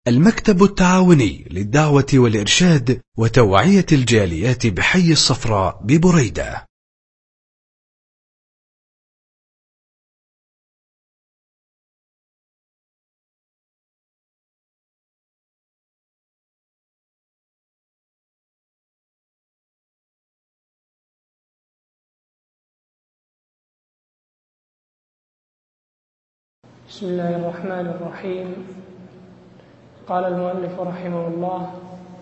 المكتب التعاوني للدعوة والإرشاد وتوعية الجاليات بحي الصفراء ببريدة. بسم الله الرحمن الرحيم. قال المؤلف رحمه الله: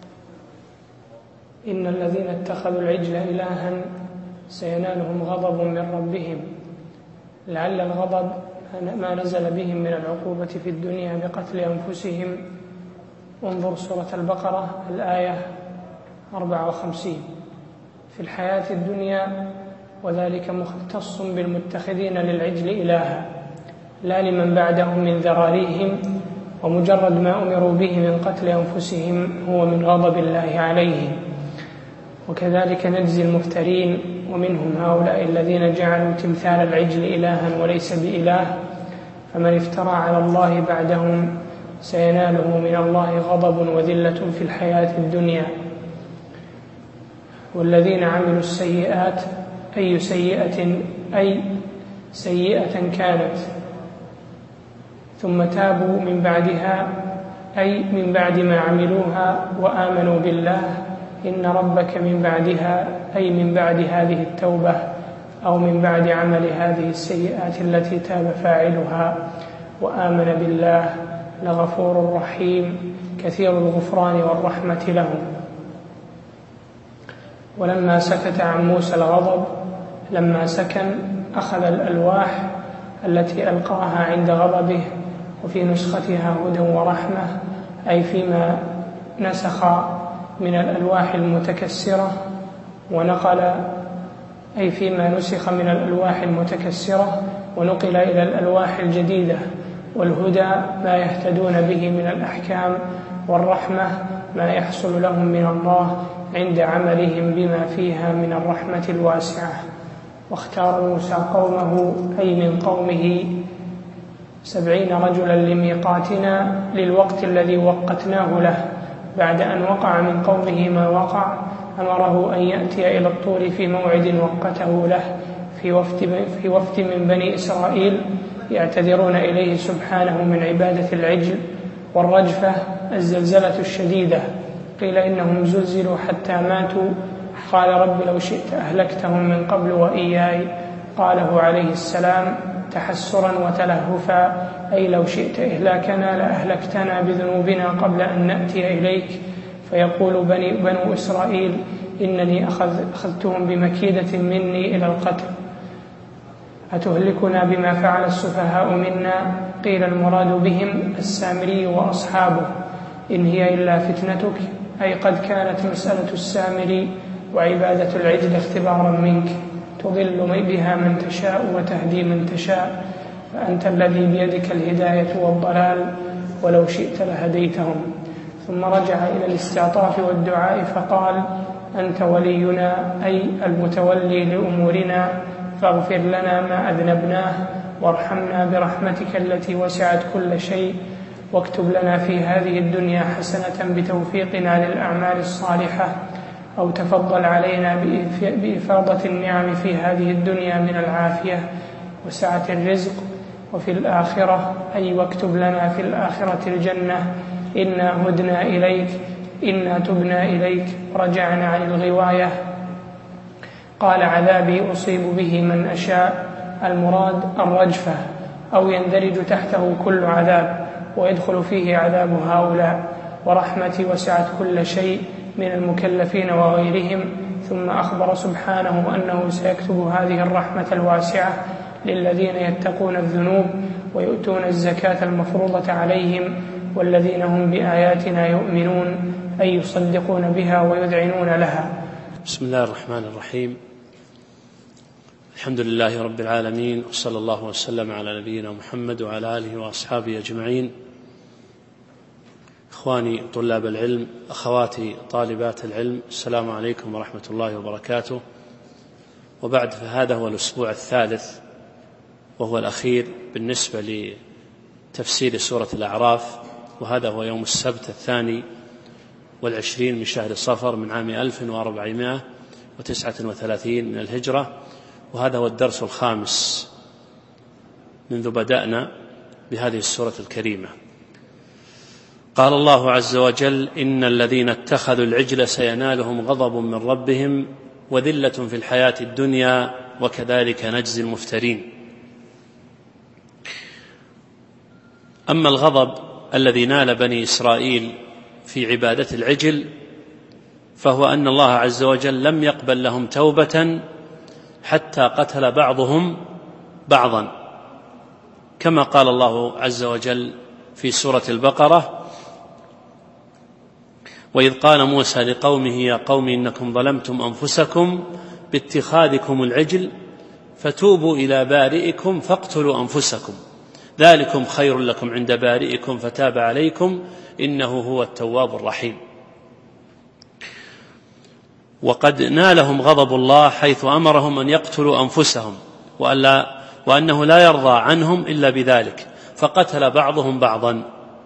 إن الذين اتخذوا العجل إلها سينالهم غضب من ربهم، لعل الغضب ما نزل بهم من العقوبة في الدنيا بقتل أنفسهم. انظر سورة البقرة الآية 54. في الحياة الدنيا، وذلك مختص بالمتخذين للعجل إلها، لا لمن بعدهم من ذراريهم، ومجرد ما أمروا به من قتل أنفسهم هو من غضب الله عليهم. وكذلك نجزي المفترين، ومنهم هؤلاء الذين جعلوا تمثال العجل إلها وليس بإله، فمن افترى على الله بعدهم سيناله من الله غضب وذلة في الحياة الدنيا. والذين عملوا السيئات، أي سيئة كانت، ثم تابوا من بعدها، أي من بعد ما عملوها، وآمنوا بالله، إن ربك من بعدها، أي من بعد هذه التوبة أو من بعد عمل هذه السيئات التي تاب فاعلها وآمن بالله، لغفور رحيم كثير الغفران والرحمة لهم. ولما سكت عن موسى الغضب، لما سكن أخذ الألواح التي ألقاها عند غضبه، وفي نسختها هدى ورحمة، أي فيما نسخ من الألواح المتكسرة، ونقل أي فيما نسخ من الألواح المتكسرة ونقل إلى الألواح الجديدة. والهدى ما يهتدون به من الأحكام، والرحمة ما يحصل لهم من الله عند عملهم بما فيها من الرحمة الواسعة. واختار موسى قومه، أي من قومه 70 رجلا لميقاتنا، للوقت الذي وقتناه له. بعد أن وقع من قومه ما وقع، أمره أن يأتي إلى الطور في موعد وقته له، في وفد من بني إسرائيل يعتذرون إليه سبحانه من عبادة العجل. والرجفة الزلزلة الشديدة، قيل إنهم زلزلوا حتى ماتوا. قال: رب لو شئت أهلكتهم من قبل وإياي. قاله عليه السلام تحسرا وتلهفا، أي لو شئت إهلاكنا لأهلكتنا بذنوبنا قبل أن نأتي إليك. فيقول بنو إسرائيل: إنني أخذتهم بمكيدة مني إلى القتل، أتهلكنا بما فعل السفهاء منا؟ قيل المراد بهم السامري وأصحابه، إن هي إلا فتنتك، أي قد كانت مسألة السامري وعبادة العجل اختبارا منك، تضل بها من تشاء وتهدي من تشاء، فأنت الذي بيدك الهداية والضلال، ولو شئت لهديتهم. ثم رجع إلى الاستعطاف والدعاء فقال: أنت ولينا، أي المتولي لأمورنا، فاغفر لنا ما أذنبناه، وارحمنا برحمتك التي وسعت كل شيء، واكتب لنا في هذه الدنيا حسنة بتوفيقنا للأعمال الصالحة، أو تفضل علينا بإفاضة النعم في هذه الدنيا من العافية وسعة الرزق، وفي الآخرة، أي واكتب لنا في الآخرة الجنة، إنا هدنا إليك، إنا تبنا إليك، رجعنا عن الغواية. قال: عذابي أصيب به من أشاء، المراد الرجفة، أو يندرج تحته كل عذاب، ويدخل فيه عذاب هؤلاء. ورحمتي وسعت كل شيء من المكلفين وغيرهم. ثم أخبر سبحانه أنه سيكتب هذه الرحمة الواسعة للذين يتقون الذنوب ويؤتون الزكاة المفروضة عليهم، والذين هم بآياتنا يؤمنون، أي يصدقون بها ويذعنون لها. بسم الله الرحمن الرحيم. الحمد لله رب العالمين، وصلى الله وسلم على نبينا محمد وعلى آله وأصحابه أجمعين. إخواني طلاب العلم، أخواتي طالبات العلم، السلام عليكم ورحمة الله وبركاته. وبعد، فهذا هو الأسبوع الثالث وهو الأخير بالنسبة لتفسير سورة الأعراف وهذا هو يوم السبت 22 من شهر صفر من عام 1439 من الهجرة، وهذا هو الدرس الخامس منذ بدأنا بهذه السورة الكريمة. قال الله عز وجل: إن الذين اتخذوا العجل سينالهم غضب من ربهم وذلة في الحياة الدنيا وكذلك نجزي المفترين. أما الغضب الذي نال بني إسرائيل في عبادة العجل فهو أن الله عز وجل لم يقبل لهم توبة حتى قتل بعضهم بعضا، كما قال الله عز وجل في سورة البقرة: وإذ قال موسى لقومه يا قوم إنكم ظلمتم أنفسكم باتخاذكم العجل فتوبوا إلى بارئكم فاقتلوا أنفسكم ذلكم خير لكم عند بارئكم فتاب عليكم إنه هو التواب الرحيم. وقد نالهم غضب الله حيث أمرهم أن يقتلوا أنفسهم وأنه لا يرضى عنهم إلا بذلك، فقتل بعضهم بعضا،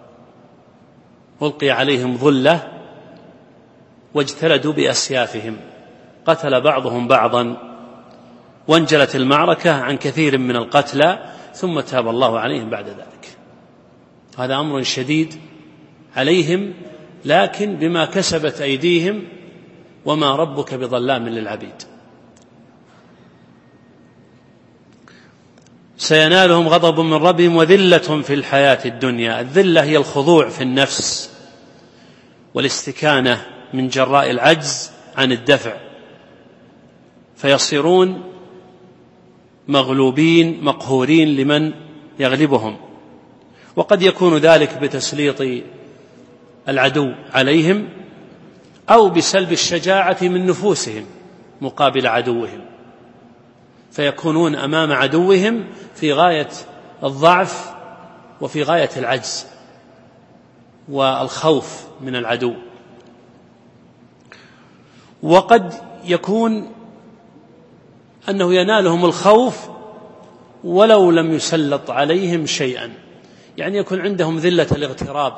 ألقي عليهم ظلة واجتلدوا بأسيافهم، قتل بعضهم بعضا، وانجلت المعركة عن كثير من القتلى، ثم تاب الله عليهم بعد ذلك. هذا أمر شديد عليهم، لكن بما كسبت أيديهم، وما ربك بظلام للعبيد. سينالهم غضب من ربهم وذلة في الحياة الدنيا. الذلة هي الخضوع في النفس والاستكانة من جراء العجز عن الدفع، فيصيرون مغلوبين مقهورين لمن يغلبهم. وقد يكون ذلك بتسليط العدو عليهم أو بسلب الشجاعة من نفوسهم مقابل عدوهم، فيكونون أمام عدوهم في غاية الضعف وفي غاية العجز والخوف من العدو. وقد يكون أنه ينالهم الخوف ولو لم يسلط عليهم شيئا، يعني يكون عندهم ذلة الاغتراب،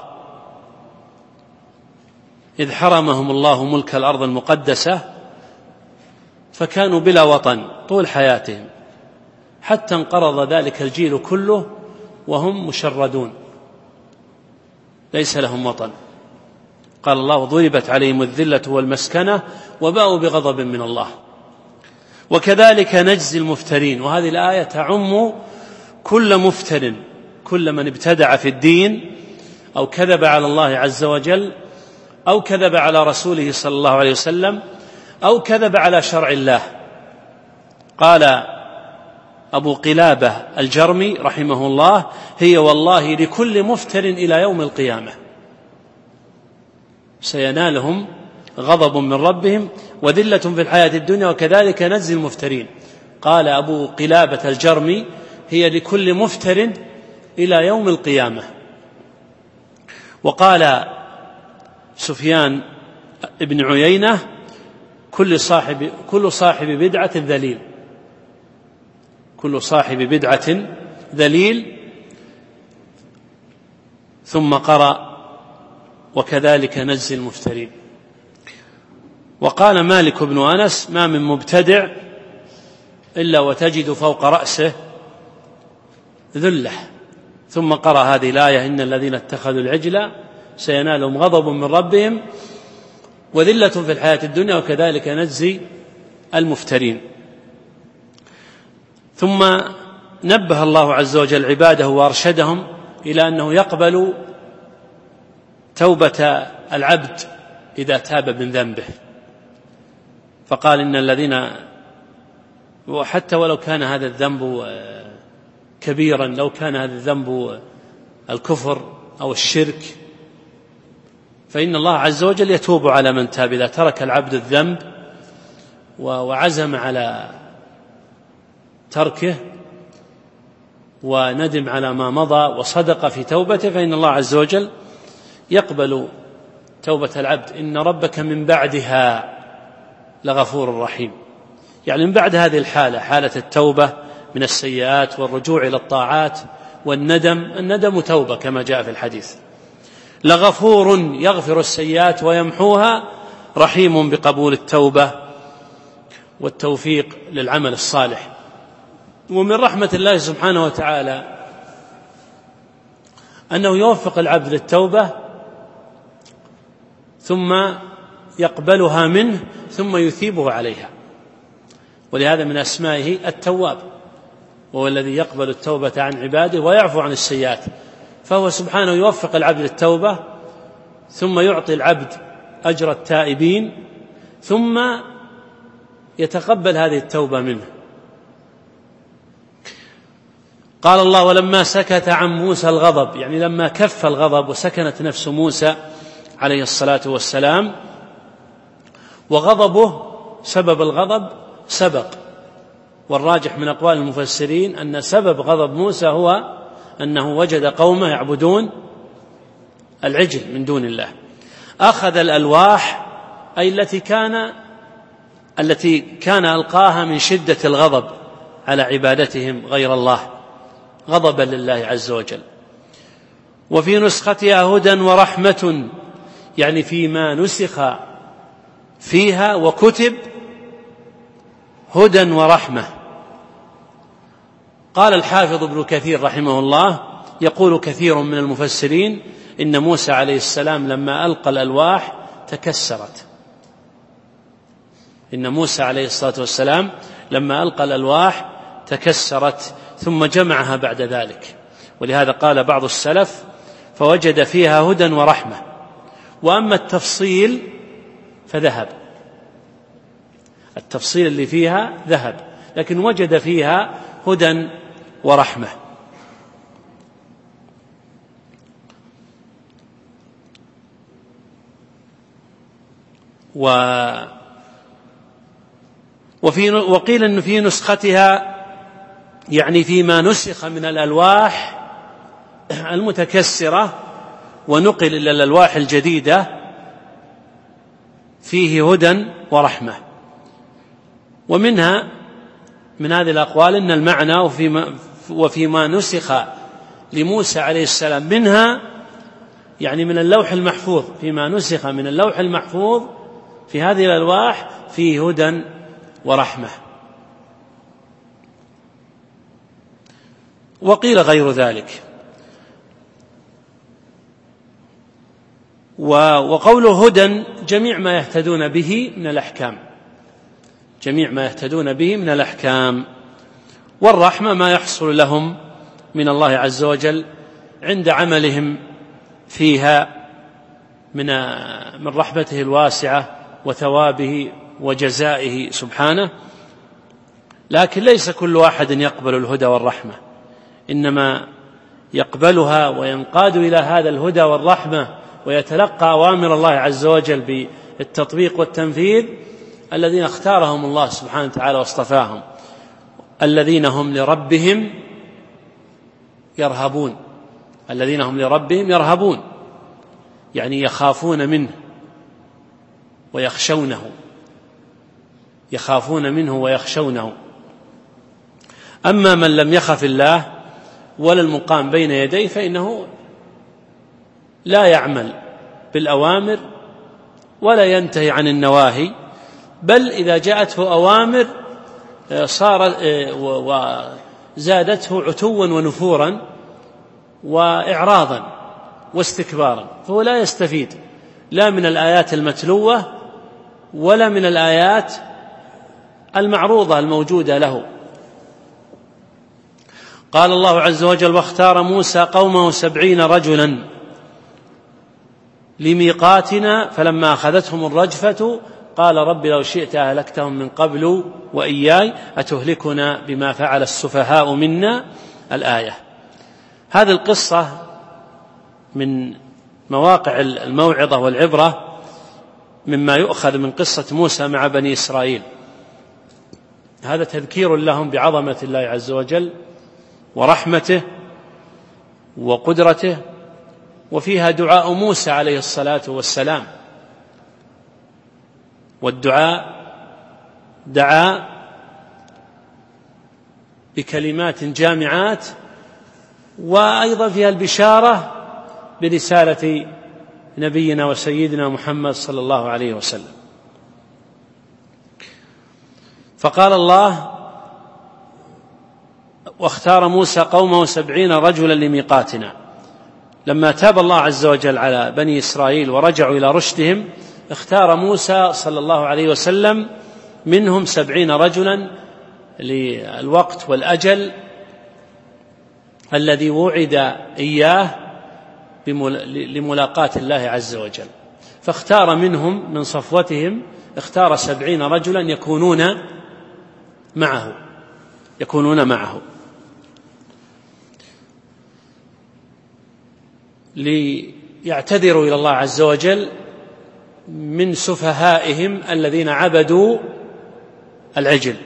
إذ حرمهم الله ملك الأرض المقدسة فكانوا بلا وطن طول حياتهم، حتى انقرض ذلك الجيل كله وهم مشردون ليس لهم وطن. قال الله: ضربت عليهم الذلة والمسكنة وباءوا بغضب من الله وكذلك نجزي المفترين. وهذه الآية تعم كل مفتر، كل من ابتدع في الدين أو كذب على الله عز وجل أو كذب على رسوله صلى الله عليه وسلم أو كذب على شرع الله. قال أبو قلابة الجرمي رحمه الله: هي والله لكل مفتر إلى يوم القيامة. سينالهم غضب من ربهم وذلة في الحياة الدنيا وكذلك نجزي المفترين. قال أبو قلابة الجرمي: هي لكل مفتر إلى يوم القيامة. وقال سفيان ابن عيينة: كل صاحب بدعة ذليل، كل صاحب بدعة ذليل. ثم قرأ: وكذلك نجزي المفترين. وقال مالك بن أنس: ما من مبتدع إلا وتجد فوق رأسه ذلة. ثم قرأ هذه الآية: إن الذين اتخذوا العجل سينالهم غضب من ربهم وذلة في الحياة الدنيا وكذلك نجزي المفترين. ثم نبه الله عز وجل عباده وأرشدهم إلى أنه يقبل توبة العبد إذا تاب من ذنبه، فقال: إن الذين، وحتى ولو كان هذا الذنب كبيرا، لو كان هذا الذنب الكفر أو الشرك، فإن الله عز وجل يتوب على من تاب. إذا ترك العبد الذنب وعزم على تركه وندم على ما مضى وصدق في توبته، فإن الله عز وجل يقبل توبة العبد. إن ربك من بعدها لغفور رحيم، يعني من بعد هذه الحالة، حالة التوبة من السيئات والرجوع إلى الطاعات والندم. الندم توبة كما جاء في الحديث. لغفور يغفر السيئات ويمحوها رحيم بقبول التوبة والتوفيق للعمل الصالح. ومن رحمة الله سبحانه وتعالى أنه يوفق العبد للتوبة ثم يقبلها منه ثم يثيبه عليها، ولهذا من أسمائه التواب، وهو الذي يقبل التوبة عن عباده ويعفو عن السيئات. فهو سبحانه يوفق العبد للتوبة ثم يعطي العبد أجر التائبين ثم يتقبل هذه التوبة منه. قال الله: ولما سكت عن موسى الغضب، يعني لما كف الغضب وسكنت نفس موسى عليه الصلاة والسلام، وغضبه سبب الغضب سبق، والراجح من أقوال المفسرين أن سبب غضب موسى هو أنه وجد قومه يعبدون العجل من دون الله. أخذ الألواح، أي التي كان ألقاها من شدة الغضب على عبادتهم غير الله، غضبا لله عز وجل. وفي نسختها هدى ورحمة، يعني فيما نسخ فيها وكتب هدى ورحمة. قال الحافظ ابن كثير رحمه الله: يقول كثير من المفسرين إن موسى عليه السلام لما ألقى الألواح تكسرت، إن موسى عليه الصلاة والسلام لما ألقى الألواح تكسرت ثم جمعها بعد ذلك، ولهذا قال بعض السلف: فوجد فيها هدى ورحمة. وأما التفصيل فذهب، التفصيل اللي فيها ذهب، لكن وجد فيها هدى ورحمة. وقيل أن في نسختها يعني فيما نسخ من الألواح المتكسرة ونقل إلى الألواح الجديدة فيه هدى ورحمة. ومنها من هذه الأقوال أن المعنى وفيما نسخ لموسى عليه السلام منها، يعني من اللوح المحفوظ، فيما نسخ من اللوح المحفوظ في هذه الألواح فيه هدى ورحمة. وقيل غير ذلك. وقوله هدى جميع ما يهتدون به من الأحكام، جميع ما يهتدون به من الأحكام. والرحمة ما يحصل لهم من الله عز وجل عند عملهم فيها من رحمته الواسعة وثوابه وجزائه سبحانه. لكن ليس كل واحد يقبل الهدى والرحمة، إنما يقبلها وينقاد إلى هذا الهدى والرحمة ويتلقى أوامر الله عز وجل بالتطبيق والتنفيذ الذين اختارهم الله سبحانه وتعالى واصطفاهم، الذين هم لربهم يرهبون، الذين هم لربهم يرهبون، يعني يخافون منه ويخشونه، يخافون منه ويخشونه. أما من لم يخف الله ولا المقام بين يديه فإنه لا يعمل بالأوامر ولا ينتهي عن النواهي، بل إذا جاءته أوامر صار وزادته عتوا ونفورا وإعراضا واستكبارا، فهو لا يستفيد لا من الآيات المتلوة ولا من الآيات المعروضة الموجودة له. قال الله عز وجل: واختار موسى قومه 70 رجلا لميقاتنا فلما أخذتهم الرجفة قال رب لو شئت أهلكتهم من قبل وإياي أتهلكنا بما فعل السفهاء منا. الآية. هذه القصة من مواقع الموعظة والعبرة، مما يؤخذ من قصة موسى مع بني إسرائيل. هذا تذكير لهم بعظمة الله عز وجل ورحمته وقدرته، وفيها دعاء موسى عليه الصلاة والسلام، والدعاء دعا بكلمات جامعات، وأيضا فيها البشارة برسالة نبينا وسيدنا محمد صلى الله عليه وسلم. فقال الله: واختار موسى قومه 70 رجلا لميقاتنا. لما تاب الله عز وجل على بني إسرائيل ورجعوا إلى رشدهم، اختار موسى صلى الله عليه وسلم منهم 70 رجلا للوقت والأجل الذي وعد إياه لملاقاة الله عز وجل. فاختار منهم من صفوتهم، اختار 70 رجلا يكونون معه ليعتذروا إلى الله عز وجل من سفهائهم الذين عبدوا العجل.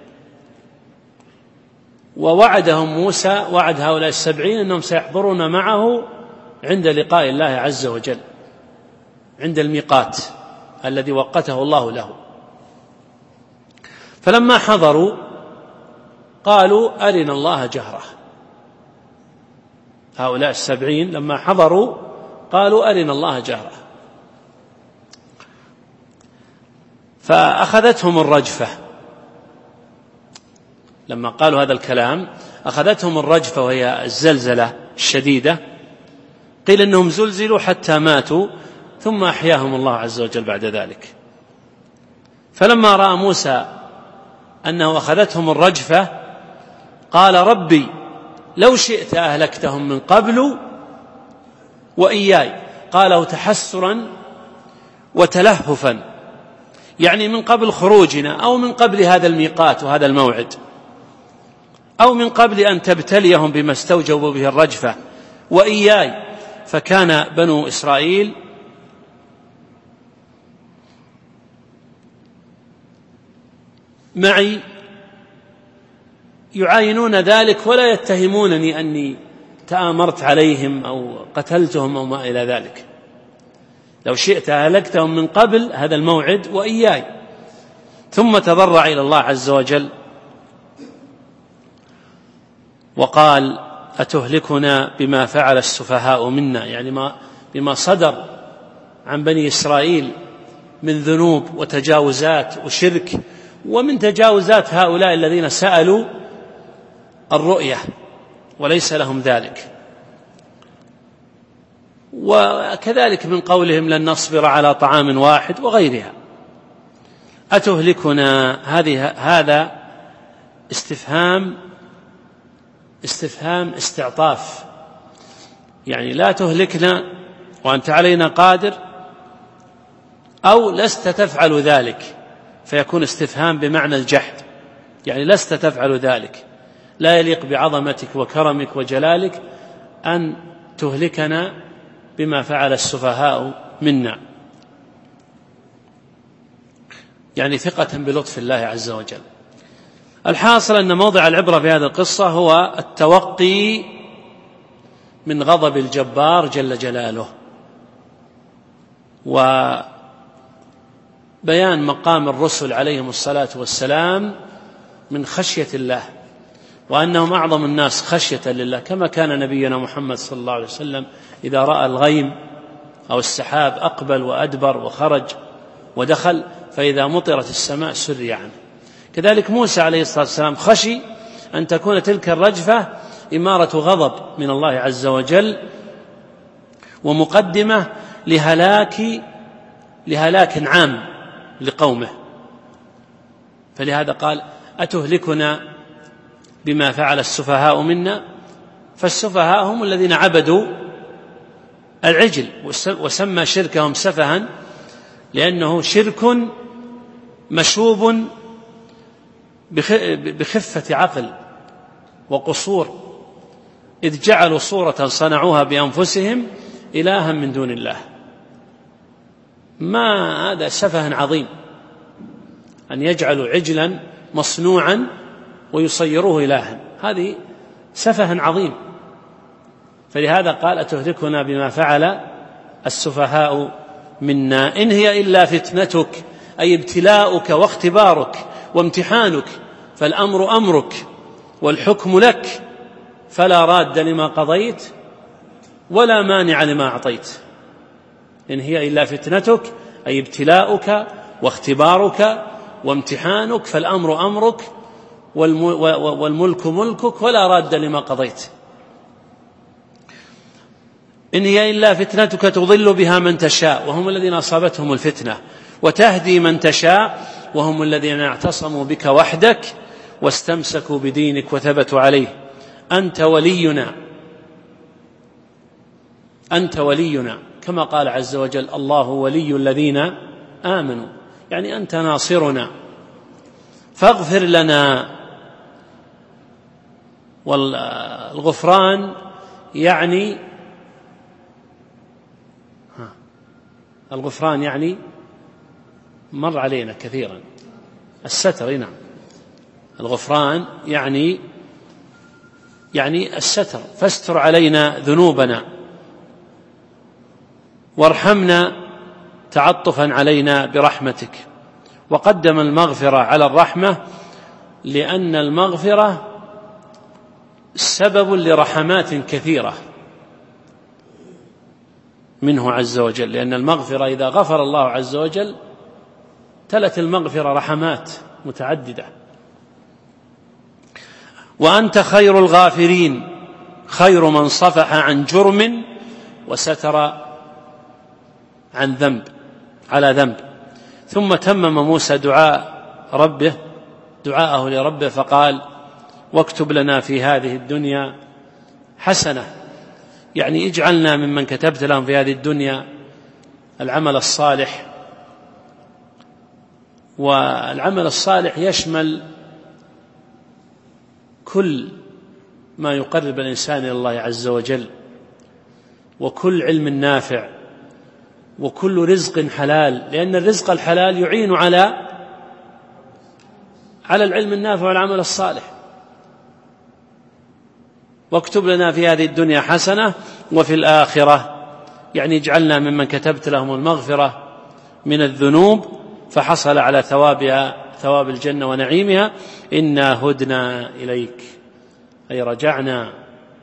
ووعدهم موسى، وعد هؤلاء 70 أنهم سيحضرون معه عند لقاء الله عز وجل، عند الميقات الذي وقته الله له. فلما حضروا قالوا: أرنا الله جهرة. هؤلاء 70 لما حضروا قالوا: أرنا الله جهرة. فأخذتهم الرجفة. لما قالوا هذا الكلام أخذتهم الرجفة، وهي الزلزلة الشديدة. قيل إنهم زلزلوا حتى ماتوا، ثم أحياهم الله عز وجل بعد ذلك. فلما رأى موسى أنه أخذتهم الرجفة قال: ربي لو شئت أهلكتهم من قبل وإياي. قاله تحسرا وتلهفا، يعني من قبل خروجنا، أو من قبل هذا الميقات وهذا الموعد، أو من قبل أن تبتليهم بما استوجبوا به الرجفة، وإياي. فكان بنو إسرائيل معي يعاينون ذلك ولا يتهمونني أني تآمرت عليهم أو قتلتهم أو ما إلى ذلك. لو شئت أهلكتهم من قبل هذا الموعد وإياي. ثم تضرع إلى الله عز وجل وقال: أتهلكنا بما فعل السفهاء منا، يعني بما صدر عن بني إسرائيل من ذنوب وتجاوزات وشرك، ومن تجاوزات هؤلاء الذين سألوا الرؤية وليس لهم ذلك، وكذلك من قولهم لن نصبر على طعام واحد وغيرها. أتهلكنا، هذا استفهام استعطاف، يعني لا تهلكنا وأنت علينا قادر، أو لست تفعل ذلك، فيكون استفهام بمعنى الجحد، يعني لست تفعل ذلك، لا يليق بعظمتك وكرمك وجلالك أن تهلكنا بما فعل السفهاء منا، يعني ثقة بلطف الله عز وجل. الحاصل أن موضع العبرة في هذه القصة هو التوقي من غضب الجبار جل جلاله، وبيان مقام الرسل عليهم الصلاة والسلام من خشية الله، وأنهم أعظم الناس خشية لله، كما كان نبينا محمد صلى الله عليه وسلم إذا رأى الغيم أو السحاب أقبل وأدبر وخرج ودخل، فإذا مطرت السماء سري عنه. كذلك موسى عليه الصلاة والسلام خشي أن تكون تلك الرجفة إمارة غضب من الله عز وجل ومقدمة لهلاك عام لقومه، فلهذا قال: أتهلكنا بما فعل السفهاء منا. فالسفهاء هم الذين عبدوا العجل، وسمى شركهم سفها لأنه شرك مشوب بخفة عقل وقصور، إذ جعلوا صورة صنعوها بأنفسهم إلها من دون الله. ما هذا سفه عظيم أن يجعلوا عجلا مصنوعا ويصيروه إلها، هذه سفه عظيم. فلهذا قال: أتهلكنا بما فعل السفهاء منا إن هي إلا فتنتك، أي ابتلاؤك واختبارك وامتحانك، فالأمر أمرك والحكم لك، فلا راد لما قضيت ولا مانع لما أعطيت. إن هي إلا فتنتك أي ابتلاؤك واختبارك وامتحانك، فالأمر أمرك والملك ملكك ولا راد لما قضيت. إن هي إلا فتنتك تضل بها من تشاء وهم الذين أصابتهم الفتنة، وتهدي من تشاء وهم الذين اعتصموا بك وحدك واستمسكوا بدينك وثبتوا عليه. أنت ولينا كما قال عز وجل: الله ولي الذين آمنوا، يعني أنت ناصرنا فاغفر لنا. والغفران يعني مر علينا كثيرا الستر. نعم، الغفران يعني الستر، فاستر علينا ذنوبنا وارحمنا تعطفا علينا برحمتك. وقدم المغفرة على الرحمة لأن المغفرة سبب لرحمات كثيرة منه عز وجل، لأن المغفرة إذا غفر الله عز وجل تلت المغفرة رحمات متعددة. وأنت خير الغافرين، خير من صفح عن جرم وستر عن ذنب على ذنب. ثم تمم موسى دعاءه لربه فقال: واكتب لنا في هذه الدنيا حسنة، يعني اجعلنا ممن كتبت لهم في هذه الدنيا العمل الصالح. والعمل الصالح يشمل كل ما يقرب الإنسان إلى الله عز وجل، وكل علم نافع، وكل رزق حلال، لأن الرزق الحلال يعين على العلم النافع والعمل الصالح. واكتب لنا في هذه الدنيا حسنة وفي الآخرة، يعني اجعلنا ممن كتبت لهم المغفرة من الذنوب فحصل على ثوابها، ثواب الجنة ونعيمها. إنا هدنا إليك، أي رجعنا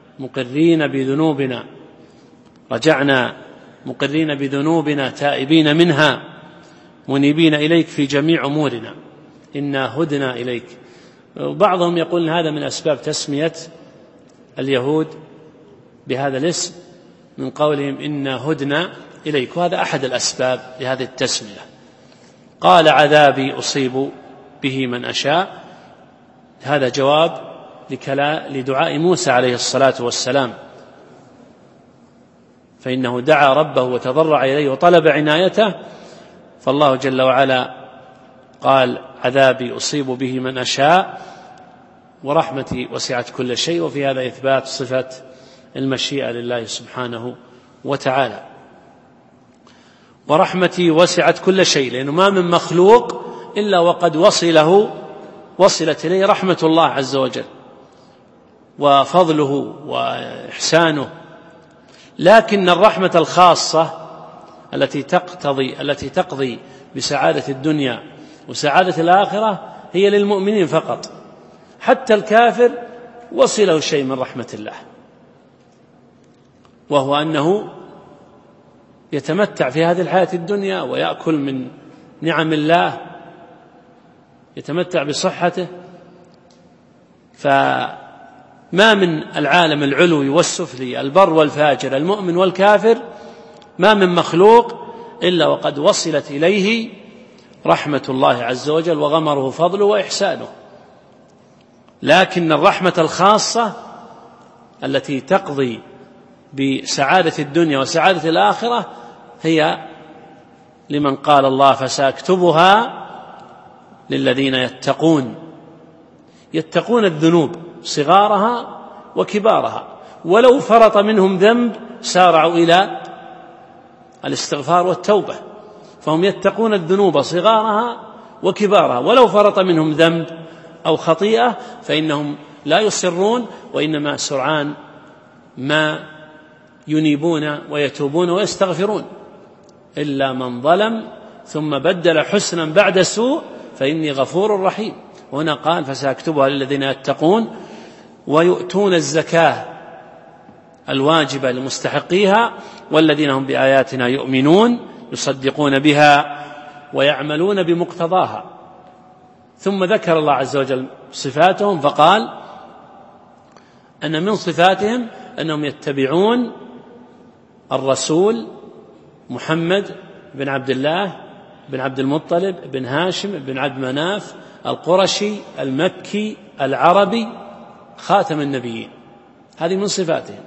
مقرين بذنوبنا تائبين منها منيبين إليك في جميع أمورنا. إنا هدنا إليك. وبعضهم يقول هذا من أسباب تسمية اليهود بهذا الاسم من قولهم إنا هدنا إليك، وهذا أحد الأسباب لهذه التسمية. قال: عذابي أصيب به من أشاء. هذا جواب لدعاء موسى عليه الصلاة والسلام، فإنه دعا ربه وتضرع إليه وطلب عنايته، فالله جل وعلا قال: عذابي أصيب به من أشاء ورحمتي وسعت كل شيء. وفي هذا إثبات صفة المشيئة لله سبحانه وتعالى. ورحمتي وسعت كل شيء، لأنه ما من مخلوق إلا وقد وصلت إليه رحمة الله عز وجل وفضله وإحسانه. لكن الرحمة الخاصة التي تقضي بسعادة الدنيا وسعادة الآخرة هي للمؤمنين فقط. حتى الكافر وصله شيء من رحمة الله، وهو أنه يتمتع في هذه الحياة الدنيا ويأكل من نعم الله، يتمتع بصحته. فما من العالم العلوي والسفلي، البر والفاجر، المؤمن والكافر، ما من مخلوق إلا وقد وصلت إليه رحمة الله عز وجل وغمره فضله وإحسانه. لكن الرحمة الخاصة التي تقضي بسعادة الدنيا وسعادة الآخرة هي لمن قال الله: فسأكتبها للذين يتقون الذنوب صغارها وكبارها، ولو فرط منهم ذنب سارعوا إلى الاستغفار والتوبة. فهم يتقون الذنوب صغارها وكبارها، ولو فرط منهم ذنب أو خطيئة فإنهم لا يصرون، وإنما سرعان ما ينيبون ويتوبون ويستغفرون. إلا من ظلم ثم بدل حسنا بعد سوء فإني غفور رحيم. وهنا قال: فسأكتبها للذين يتقون ويؤتون الزكاة الواجبة لمستحقيها والذين هم بآياتنا يؤمنون يصدقون بها ويعملون بمقتضاها. ثم ذكر الله عز وجل صفاتهم فقال أن من صفاتهم أنهم يتبعون الرسول محمد بن عبد الله بن عبد المطلب بن هاشم بن عبد مناف القرشي المكي العربي خاتم النبيين. هذه من صفاتهم.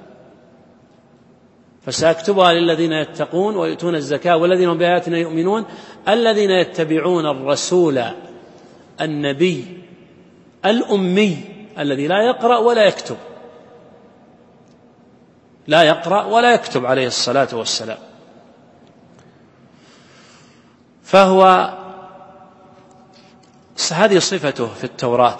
فسأكتبها للذين يتقون ويؤتون الزكاة والذين هم بآياتنا يؤمنون الذين يتبعون الرسول النبي الأمي الذي لا يقرأ ولا يكتب عليه الصلاة والسلام. فهو هذه صفته في التوراة،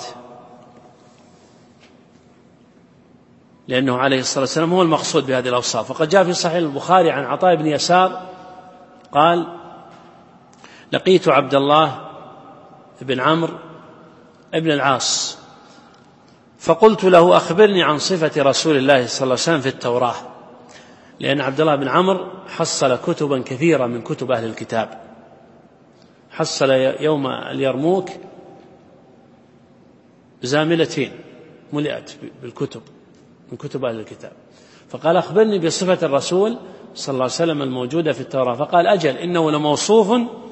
لأنه عليه الصلاة والسلام هو المقصود بهذه الأوصاف. وقد جاء في صحيح البخاري عن عطاء بن يسار قال: لقيت عبد الله بن عمرو بن العاص فقلت له: أخبرني عن صفة رسول الله صلى الله عليه وسلم في التوراة، لأن عبد الله بن عمرو حصل كتبا كثيرة من كتب أهل الكتاب، حصل يوم اليرموك زاملتين ملئت بالكتب من كتب أهل الكتاب. فقال: أخبرني بصفة الرسول صلى الله عليه وسلم الموجودة في التوراة. فقال: أجل، إنه لموصوف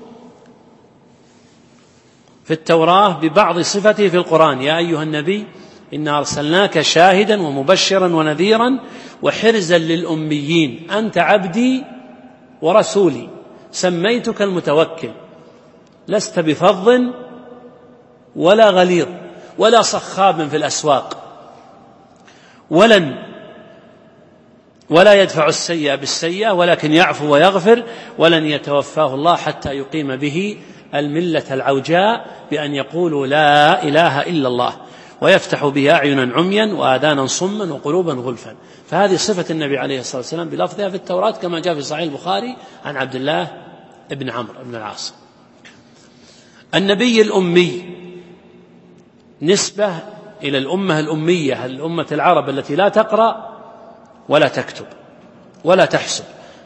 في التوراة ببعض صفته في القرآن: يا أيها النبي إنا أرسلناك شاهدا ومبشرا ونذيرا وحرزا للأميين أنت عبدي ورسولي سميتك المتوكل لست بفظ ولا غليظ ولا صخاب في الأسواق ولا يدفع السيئة بالسيئة ولكن يعفو ويغفر ولن يتوفاه الله حتى يقيم به الملة العوجاء بأن يقولوا لا إله إلا الله ويفتح به أعينا عميا وآذانا صما وقلوبا غلفا. فهذه صفة النبي عليه الصلاة والسلام بلفظها في التوراة كما جاء في صحيح البخاري عن عبد الله بن عمرو بن العاص. النبي الأمي نسبة إلى الأمة الأمية، الأمة العرب التي لا تقرأ ولا تكتب ولا تحسب.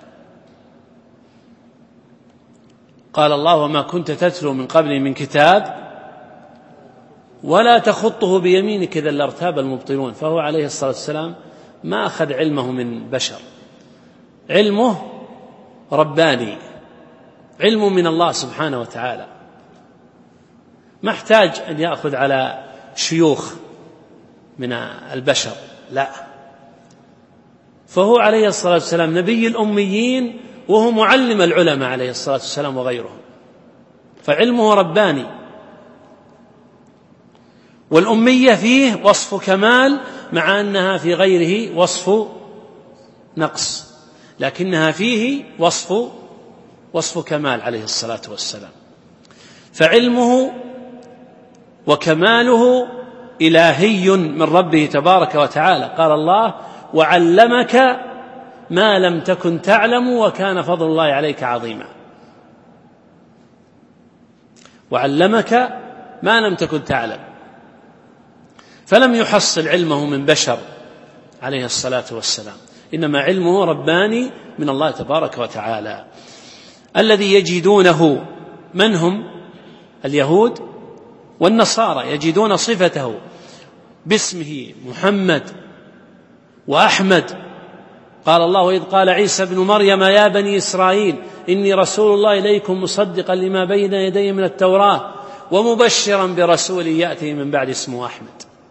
قال الله: وما كنت تتلو من قبل من كتاب ولا تخطه بيمينك إذا لارتاب المبطلون. فهو عليه الصلاة والسلام ما أخذ علمه من بشر، علمه رباني، علم من الله سبحانه وتعالى، ما احتاج أن يأخذ على شيوخ من البشر، لا، فهو عليه الصلاة والسلام نبي الأميين وهو معلم العلماء عليه الصلاة والسلام وغيرهم، فعلمه رباني. والأمية فيه وصف كمال مع أنها في غيره وصف نقص، لكنها فيه وصف كمال عليه الصلاة والسلام. فعلمه وكماله إلهي من ربه تبارك وتعالى. قال الله: وعلمك ما لم تكن تعلم وكان فضل الله عليك عظيما. وعلمك ما لم تكن تعلم، فلم يحصل علمه من بشر عليه الصلاة والسلام، إنما علمه رباني من الله تبارك وتعالى. الذي يجدونه من هم؟ اليهود والنصارى، يجدون صفته باسمه محمد وأحمد. قال الله: وإذ قال عيسى ابن مريم يا بني إسرائيل إني رسول الله إليكم مصدقا لما بين يدي من التوراة ومبشرا برسول يأتي من بعد اسمه أحمد.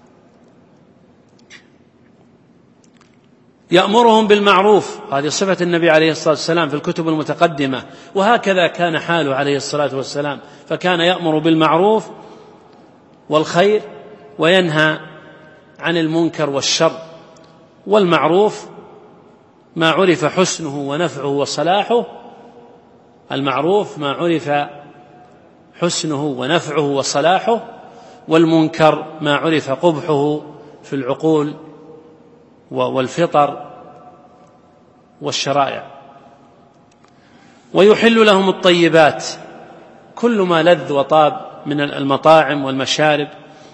يأمرهم بالمعروف، هذه صفة النبي عليه الصلاة والسلام في الكتب المتقدمة، وهكذا كان حاله عليه الصلاة والسلام، فكان يأمر بالمعروف والخير وينهى عن المنكر والشر. والمعروف ما عرف حسنه ونفعه وصلاحه، المعروف ما عرف حسنه ونفعه وصلاحه، والمنكر ما عرف قبحه في العقول والفطر والشرائع. ويحل لهم الطيبات، كل ما لذ وطاب من المطاعم والمشارب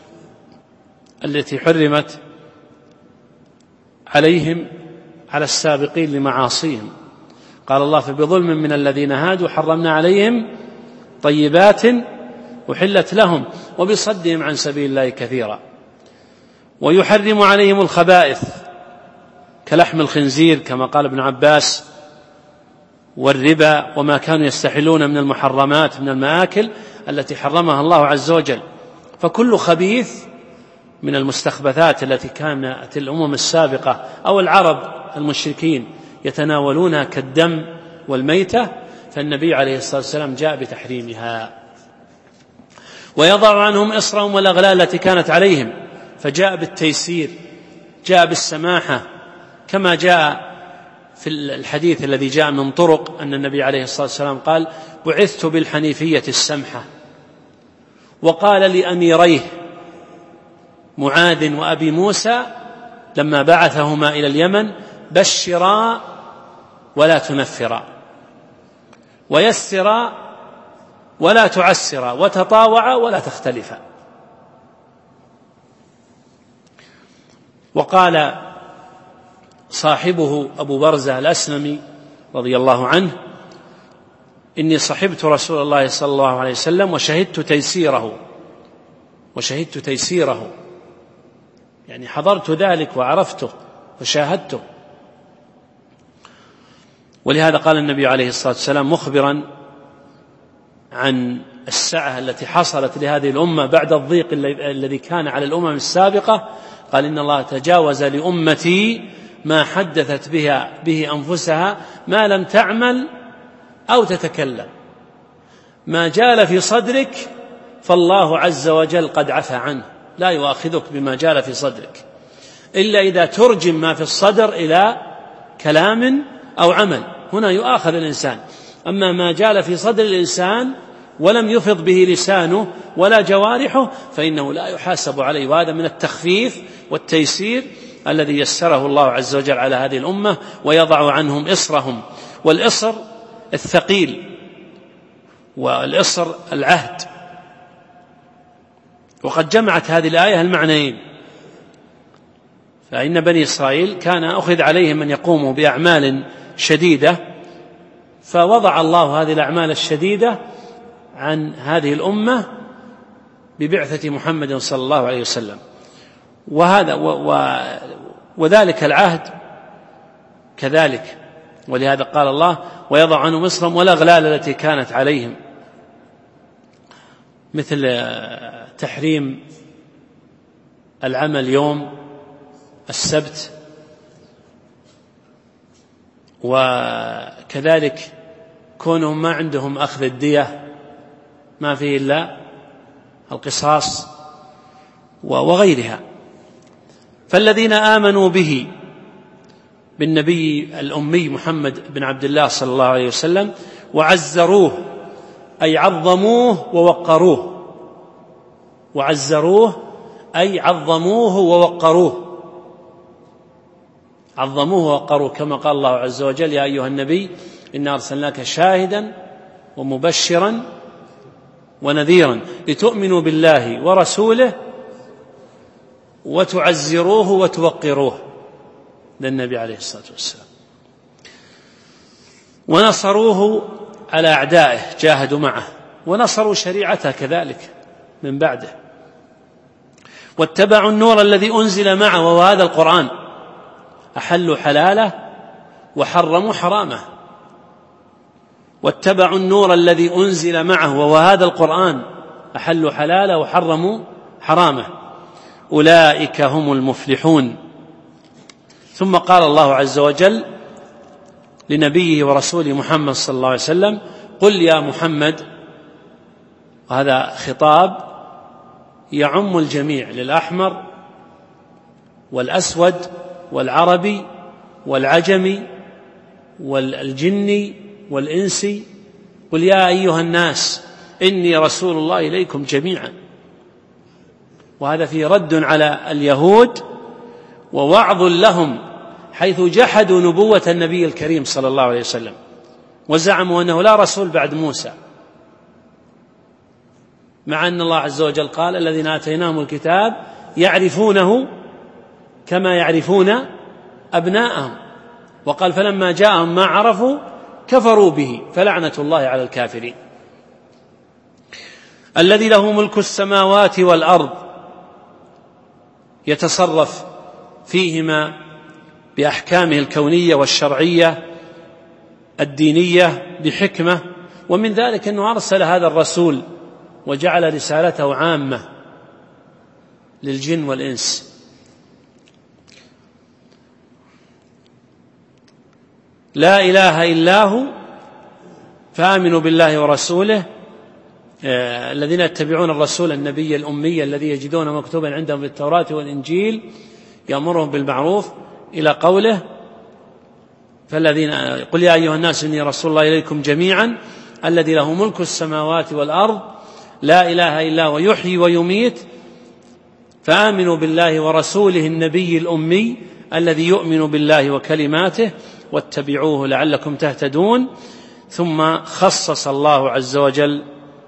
التي حرمت عليهم على السابقين لمعاصيهم. قال الله فبظلم من الذين هادوا حرمنا عليهم طيبات أحلت لهم وبصدهم عن سبيل الله كثيرا، ويحرم عليهم الخبائث كلحم الخنزير كما قال ابن عباس، والربا، وما كانوا يستحلون من المحرمات من المآكل التي حرمها الله عز وجل. فكل خبيث من المستخبثات التي كانت الأمم السابقة أو العرب المشركين يتناولونها كالدم والميتة، فالنبي عليه الصلاة والسلام جاء بتحريمها. ويضع عنهم إصرهم والأغلال التي كانت عليهم، فجاء بالتيسير، جاء بالسماحة، كما جاء في الحديث الذي جاء من طرق أن النبي عليه الصلاة والسلام قال بعثت بالحنيفية السمحة. وقال لأميريه معاذ وأبي موسى لما بعثهما إلى اليمن بشرا ولا تنفرا، ويسرا ولا تعسرا، وتطاوعا ولا تختلفا. وقال صاحبه أبو برزة الأسلمي رضي الله عنه إني صحبت رسول الله صلى الله عليه وسلم وشهدت تيسيره، يعني حضرت ذلك وعرفته وشاهدته. ولهذا قال النبي عليه الصلاة والسلام مخبرا عن السعة التي حصلت لهذه الأمة بعد الضيق الذي كان على الأمم السابقة، قال إن الله تجاوز لأمتي ما حدثت به أنفسها ما لم تعمل أو تتكلم. ما جال في صدرك فالله عز وجل قد عفى عنه، لا يؤاخذك بما جال في صدرك إلا إذا ترجم ما في الصدر إلى كلام أو عمل، هنا يؤاخذ الإنسان. أما ما جال في صدر الإنسان ولم يفض به لسانه ولا جوارحه فإنه لا يحاسب عليه. وهذا من التخفيف والتيسير الذي يسره الله عز وجل على هذه الأمة، ويضع عنهم إصرهم. والإصر الثقيل، والإصر العهد. وقد جمعت هذه الآية المعنيين، فإن بني إسرائيل كان أخذ عليهم أن يقوموا بأعمال شديدة، فوضع الله هذه الأعمال الشديدة عن هذه الأمة ببعثة محمد صلى الله عليه وسلم. وذلك العهد كذلك. ولهذا قال الله ويضع عنهم إصرهم والأغلال التي كانت عليهم، مثل تحريم العمل يوم السبت، وكذلك كونهم ما عندهم أخذ الدية، ما فيه إلا القصاص وغيرها. فالذين آمنوا به بالنبي الأمي محمد بن عبد الله صلى الله عليه وسلم وعزروه، أي عظموه ووقروه، وعزروه أي عظموه ووقروه، عظموه ووقروه، كما قال الله عز وجل يا أيها النبي إنا أرسلناك شاهدا ومبشرا ونذيرا لتؤمنوا بالله ورسوله وتعزروه وتوقروه، للنبي عليه الصلاة والسلام. ونصروه على أعدائه، جاهدوا معه ونصروا شريعته كذلك من بعده، واتبعوا النور الذي أنزل معه وهو هذا القرآن، أحلوا حلاله وحرموا حرامه. واتبعوا النور الذي أنزل معه وهو هذا القرآن، أحلوا حلاله وحرموا حرامه، أولئك هم المفلحون. ثم قال الله عز وجل لنبيه ورسوله محمد صلى الله عليه وسلم قل يا محمد، وهذا خطاب يعم الجميع، للأحمر والأسود والعربي والعجمي والجني والإنسي. قل يا أيها الناس إني رسول الله إليكم جميعا. وهذا فيه رد على اليهود ووعظ لهم حيث جحدوا نبوة النبي الكريم صلى الله عليه وسلم، وزعموا أنه لا رسول بعد موسى، مع أن الله عز وجل قال الذين آتيناهم الكتاب يعرفونه كما يعرفون أبناءهم، وقال فلما جاءهم ما عرفوا كفروا به فلعنة الله على الكافرين. الذي له ملك السماوات والأرض يتصرف فيهما بأحكامه الكونية والشرعية الدينية بحكمة، ومن ذلك أنه أرسل هذا الرسول وجعل رسالته عامة للجن والإنس. لا إله إلا هو فآمنوا بالله ورسوله الذين يتبعون الرسول النبي الأمي الذي يجدونه مكتوبا عندهم في التوراة والإنجيل يأمرهم بالمعروف إلى قوله فالذين قل يا أيها الناس إني رسول الله إليكم جميعا الذي له ملك السماوات والأرض لا إله إلا هو يحيي ويميت فآمنوا بالله ورسوله النبي الأمي الذي يؤمن بالله وكلماته واتبعوه لعلكم تهتدون. ثم خصص الله عز وجل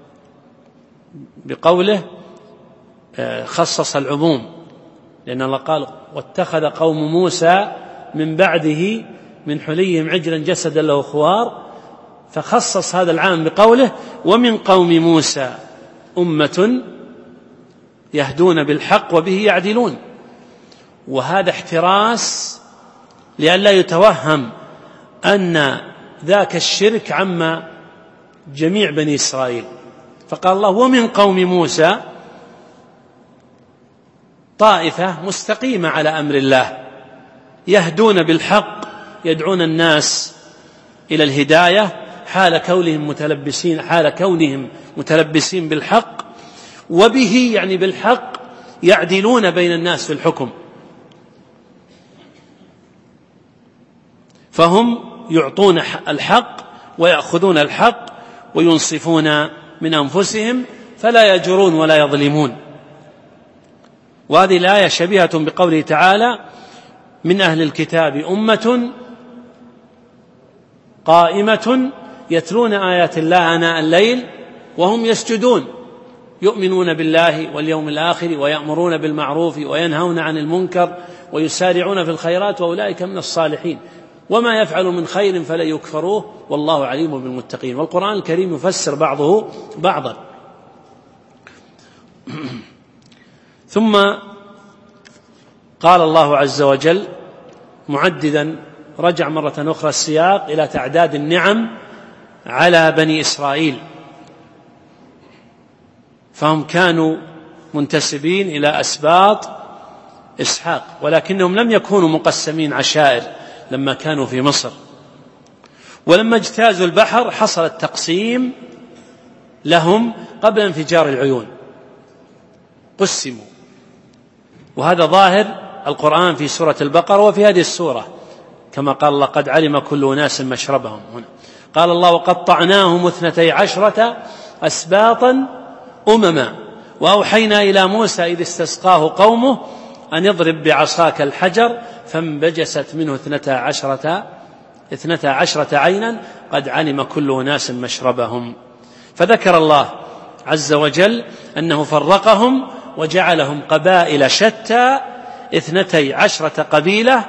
بقوله خصص العموم، لأن الله قال واتخذ قوم موسى من بعده من حليهم عجلا جسدا له خوار، فخصص هذا العام بقوله ومن قوم موسى أمة يهدون بالحق وبه يعدلون. وهذا احتراس لئلا يتوهم أن ذاك الشرك عم جميع بني إسرائيل، فقال الله ومن قوم موسى طائفة مستقيمة على أمر الله يهدون بالحق يدعون الناس إلى الهداية حال كونهم متلبسين بالحق، وبه يعني بالحق يعدلون بين الناس في الحكم، فهم يعطون الحق ويأخذون الحق وينصفون من أنفسهم فلا يجرون ولا يظلمون. وهذه الآية شبيهة بقوله تعالى من أهل الكتاب أمة قائمة يتلون آيات الله آناء الليل وهم يسجدون يؤمنون بالله واليوم الآخر ويأمرون بالمعروف وينهون عن المنكر ويسارعون في الخيرات وأولئك من الصالحين وما يفعل من خير فلا يكفروه والله عليم بالمتقين. والقرآن الكريم يفسر بعضه بعضا. ثم قال الله عز وجل معددا رجع مرة أخرى السياق إلى تعداد النعم على بني إسرائيل، فهم كانوا منتسبين إلى أسباط إسحاق ولكنهم لم يكونوا مقسمين عشائر لما كانوا في مصر، ولما اجتازوا البحر حصل التقسيم لهم قبل انفجار العيون قسموا. وهذا ظاهر القرآن في سورة البقرة وفي هذه السورة كما قال الله قد علم كل أناس مشربهم. هنا قال الله وقطعناهم 12 أسباطا أمما وأوحينا إلى موسى إذ استسقاه قومه أن يضرب بعصاك الحجر فانبجست منه 12 عينا قد علم كل أناس مشربهم. فذكر الله عز وجل أنه فرقهم وجعلهم قبائل شتى 12 قبيلة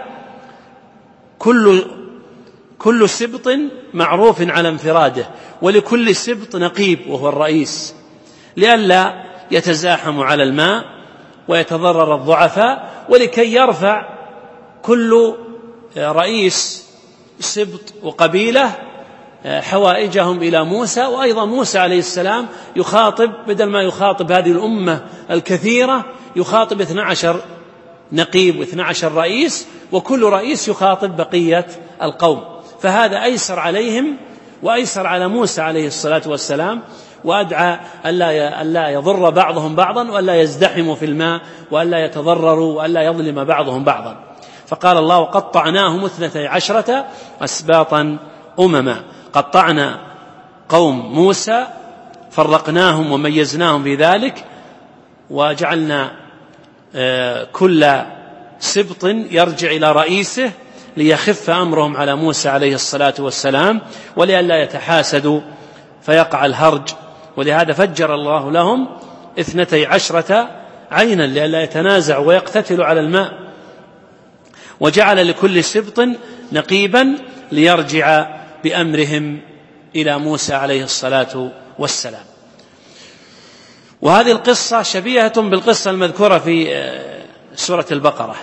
كل سبط معروف على انفراده ولكل سبط نقيب وهو الرئيس لئلا يتزاحموا على الماء ويتضرر الضعفاء ولكي يرفع كل رئيس سبط وقبيلة حوائجهم إلى موسى. وأيضا موسى عليه السلام يخاطب بدل ما يخاطب هذه الأمة الكثيرة يخاطب 12 نقيب و12 رئيس وكل رئيس يخاطب بقية القوم، فهذا أيسر عليهم وأيسر على موسى عليه الصلاة والسلام وأدعى ألا يضر بعضهم بعضا وألا يزدحموا في الماء وألا يتضرروا وألا يظلم بعضهم بعضا. فقال الله وقطعناهم 12 أسباطا أمما، قطعنا قوم موسى فرقناهم وميزناهم في ذلك وجعلنا كل سبط يرجع إلى رئيسه ليخف أمرهم على موسى عليه الصلاة والسلام ولئلا يتحاسدوا فيقع الهرج، ولهذا فجر الله لهم 12 عينا لئلا يتنازعوا ويقتتلوا على الماء، وجعل لكل سبط نقيبا ليرجع بأمرهم إلى موسى عليه الصلاة والسلام. وهذه القصة شبيهة بالقصة المذكورة في سورة البقرة،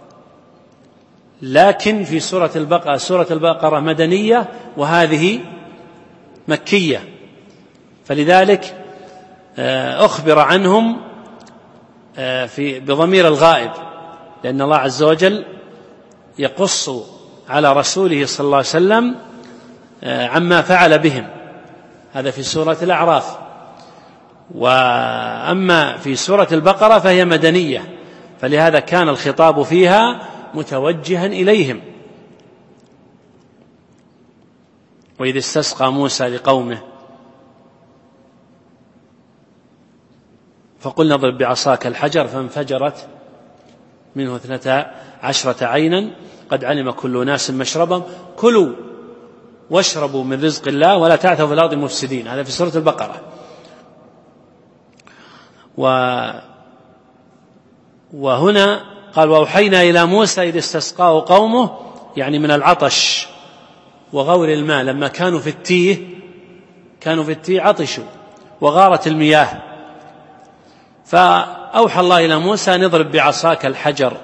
لكن في سورة البقرة مدنية وهذه مكية، فلذلك أخبر عنهم بضمير الغائب، لأن الله عز وجل يقص على رسوله صلى الله عليه وسلم عما فعل بهم، هذا في سورة الأعراف. وأما في سورة البقرة فهي مدنية، فلهذا كان الخطاب فيها متوجها إليهم. وإذ استسقى موسى لقومه فقلنا اضرب بعصاك الحجر فانفجرت منه 12 عينا قد علم كل أناس مشربهم كلوا واشربوا من رزق الله ولا تعثوا في الأرض مفسدين، هذا في سورة البقرة. وهنا قال وأوحينا إلى موسى إذ استسقاه قومه، يعني من العطش وغور الماء، لما كانوا في التيه عطشوا وغارت المياه، فأوحى الله إلى موسى أن اضرب بعصاك الحجر.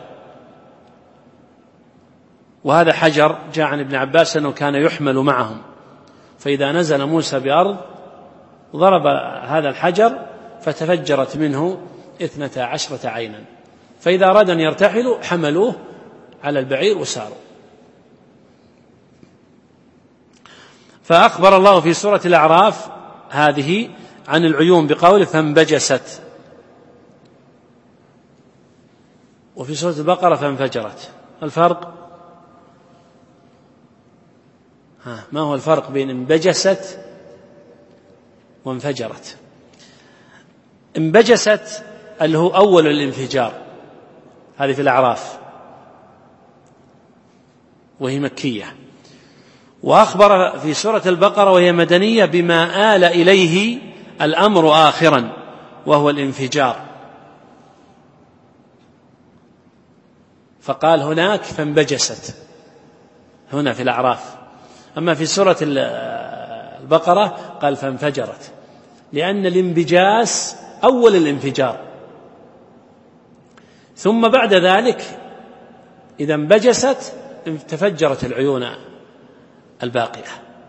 وهذا حجر جاء عن ابن عباس أنه كان يحمل معهم، فإذا نزل موسى بأرض ضرب هذا الحجر فتفجرت منه 12 عينا، فإذا أراد أن يرتحلوا حملوه على البعير وساروا. فأخبر الله في سورة الأعراف هذه عن العيون بقوله فانبجست، وفي سورة البقرة فانفجرت. الفرق ما هو الفرق بين انبجست وانفجرت؟ انبجست اللي هو أول الانفجار، هذه في الأعراف وهي مكية. وأخبر في سورة البقرة وهي مدنية بما آل إليه الأمر آخرا وهو الانفجار، فقال هناك فانبجست هنا في الأعراف. أما في سورة البقرة قال فانفجرت، لأن الانبجاس أول الانفجار، ثم بعد ذلك إذا انبجست تفجرت العيون الباقية.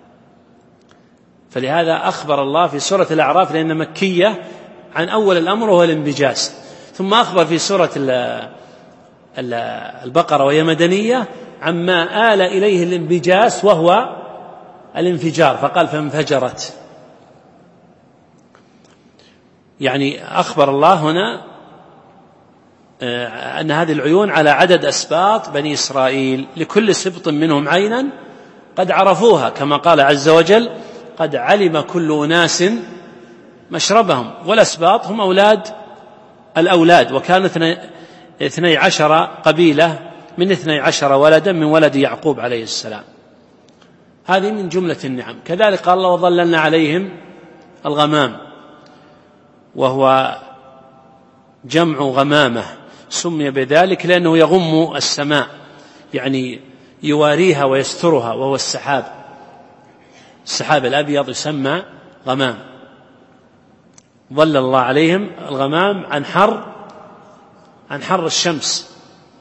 فلهذا أخبر الله في سورة الأعراف لأن مكية عن أول الأمر وهو الانبجاس، ثم أخبر في سورة البقرة وهي مدنية عما آل إليه الانبجاس وهو الانفجار، فقال فانفجرت. يعني أخبر الله هنا أن هذه العيون على عدد أسباط بني إسرائيل، لكل سبط منهم عينا قد عرفوها، كما قال عز وجل قد علم كل أناس مشربهم. والأسباط هم أولاد الأولاد، وكان 12 قبيلة من 12 ولدا من ولد يعقوب عليه السلام. هذه من جملة النعم. كذلك قال الله وظللنا عليهم الغمام، وهو جمع غمامة، سمي بذلك لأنه يغم السماء، يعني يواريها ويسترها، وهو السحاب الأبيض يسمى غمام. ظلل الله عليهم الغمام عن حر الشمس،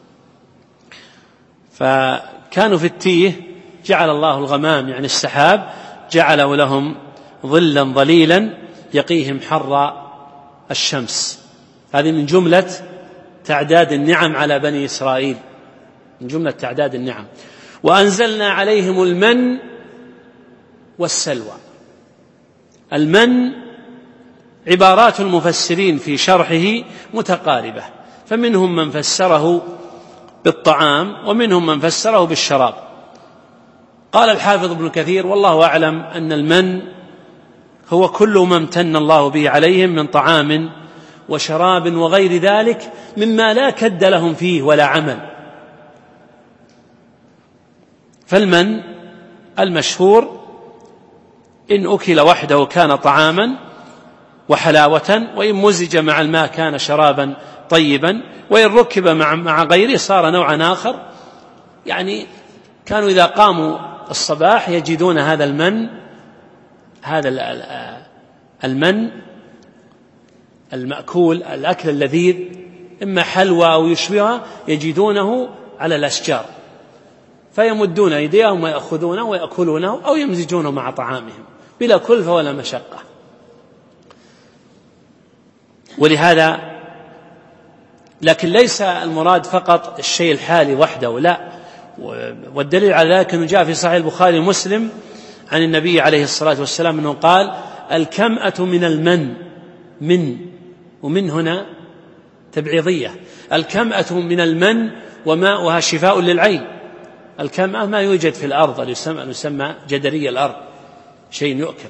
فكانوا في التيه جعل الله الغمام يعني السحاب جعله لهم ظلا ظليلا يقيهم حر الشمس. هذه من جملة تعداد النعم على بني إسرائيل، من جملة تعداد النعم. وأنزلنا عليهم المن والسلوى. المن عبارات المفسرين في شرحه متقاربة، فمنهم من فسره بالطعام ومنهم من فسره بالشراب. قال الحافظ ابن كثير والله أعلم أن المن هو كل ما امتن الله به عليهم من طعام وشراب وغير ذلك مما لا كد لهم فيه ولا عمل. فالمن المشهور إن أكل وحده كان طعاما وحلاوة، وإن مزج مع الماء كان شرابا طيبا، وإن ركب مع غيره صار نوعا آخر. يعني كانوا إذا قاموا الصباح يجدون هذا المن المأكول، الأكل اللذيذ، إما حلوى أو يشبهها، يجدونه على الأشجار فيمدون أيديهم ويأخذونه ويأكلونه أو يمزجونه مع طعامهم بلا كلفة ولا مشقة. ولهذا لكن ليس المراد فقط الشيء الحالي وحده، لا، والدليل على ذلك أنه جاء في صحيح البخاري ومسلم عن النبي عليه الصلاة والسلام أنه قال: الكمأة من المن، ومن هنا تبعيضية، الكمأة من المن وماؤها شفاء للعين. الكمأة ما يوجد في الأرض، يسمى جدري الأرض، شيء يؤكل.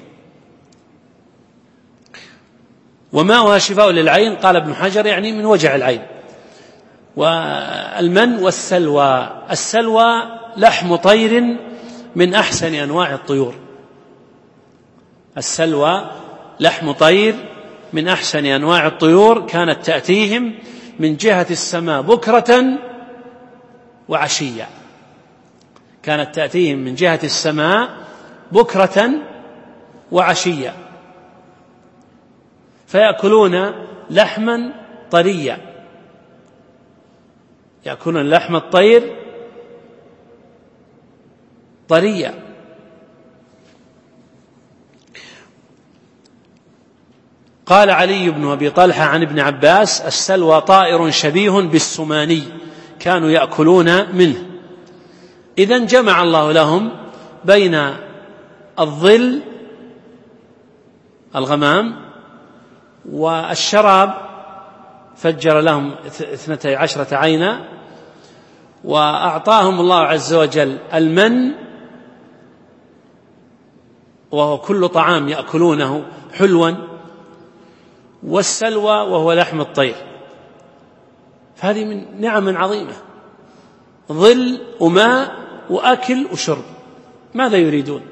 وماؤها شفاء للعين، قال ابن حجر يعني من وجع العين. والمن والسلوى، السلوى لحم طير من أحسن أنواع الطيور، السلوى لحم طير من أحسن أنواع الطيور، كانت تأتيهم من جهة السماء بكرة وعشية، كانت تأتيهم من جهة السماء بكرة وعشية، فيأكلون لحما طريا، يأكلون لحم الطير طريا. قال علي بن أبي طلحة عن ابن عباس: السلوى طائر شبيه بالسماني، كانوا يأكلون منه. إذن جمع الله لهم بين الظل الغمام والشراب، فجر لهم 12 عينا، وأعطاهم الله عز وجل المن وهو كل طعام يأكلونه حلوا، والسلوى وهو لحم الطير. فهذه من نعم عظيمة، ظل وماء وأكل وشرب، ماذا يريدون؟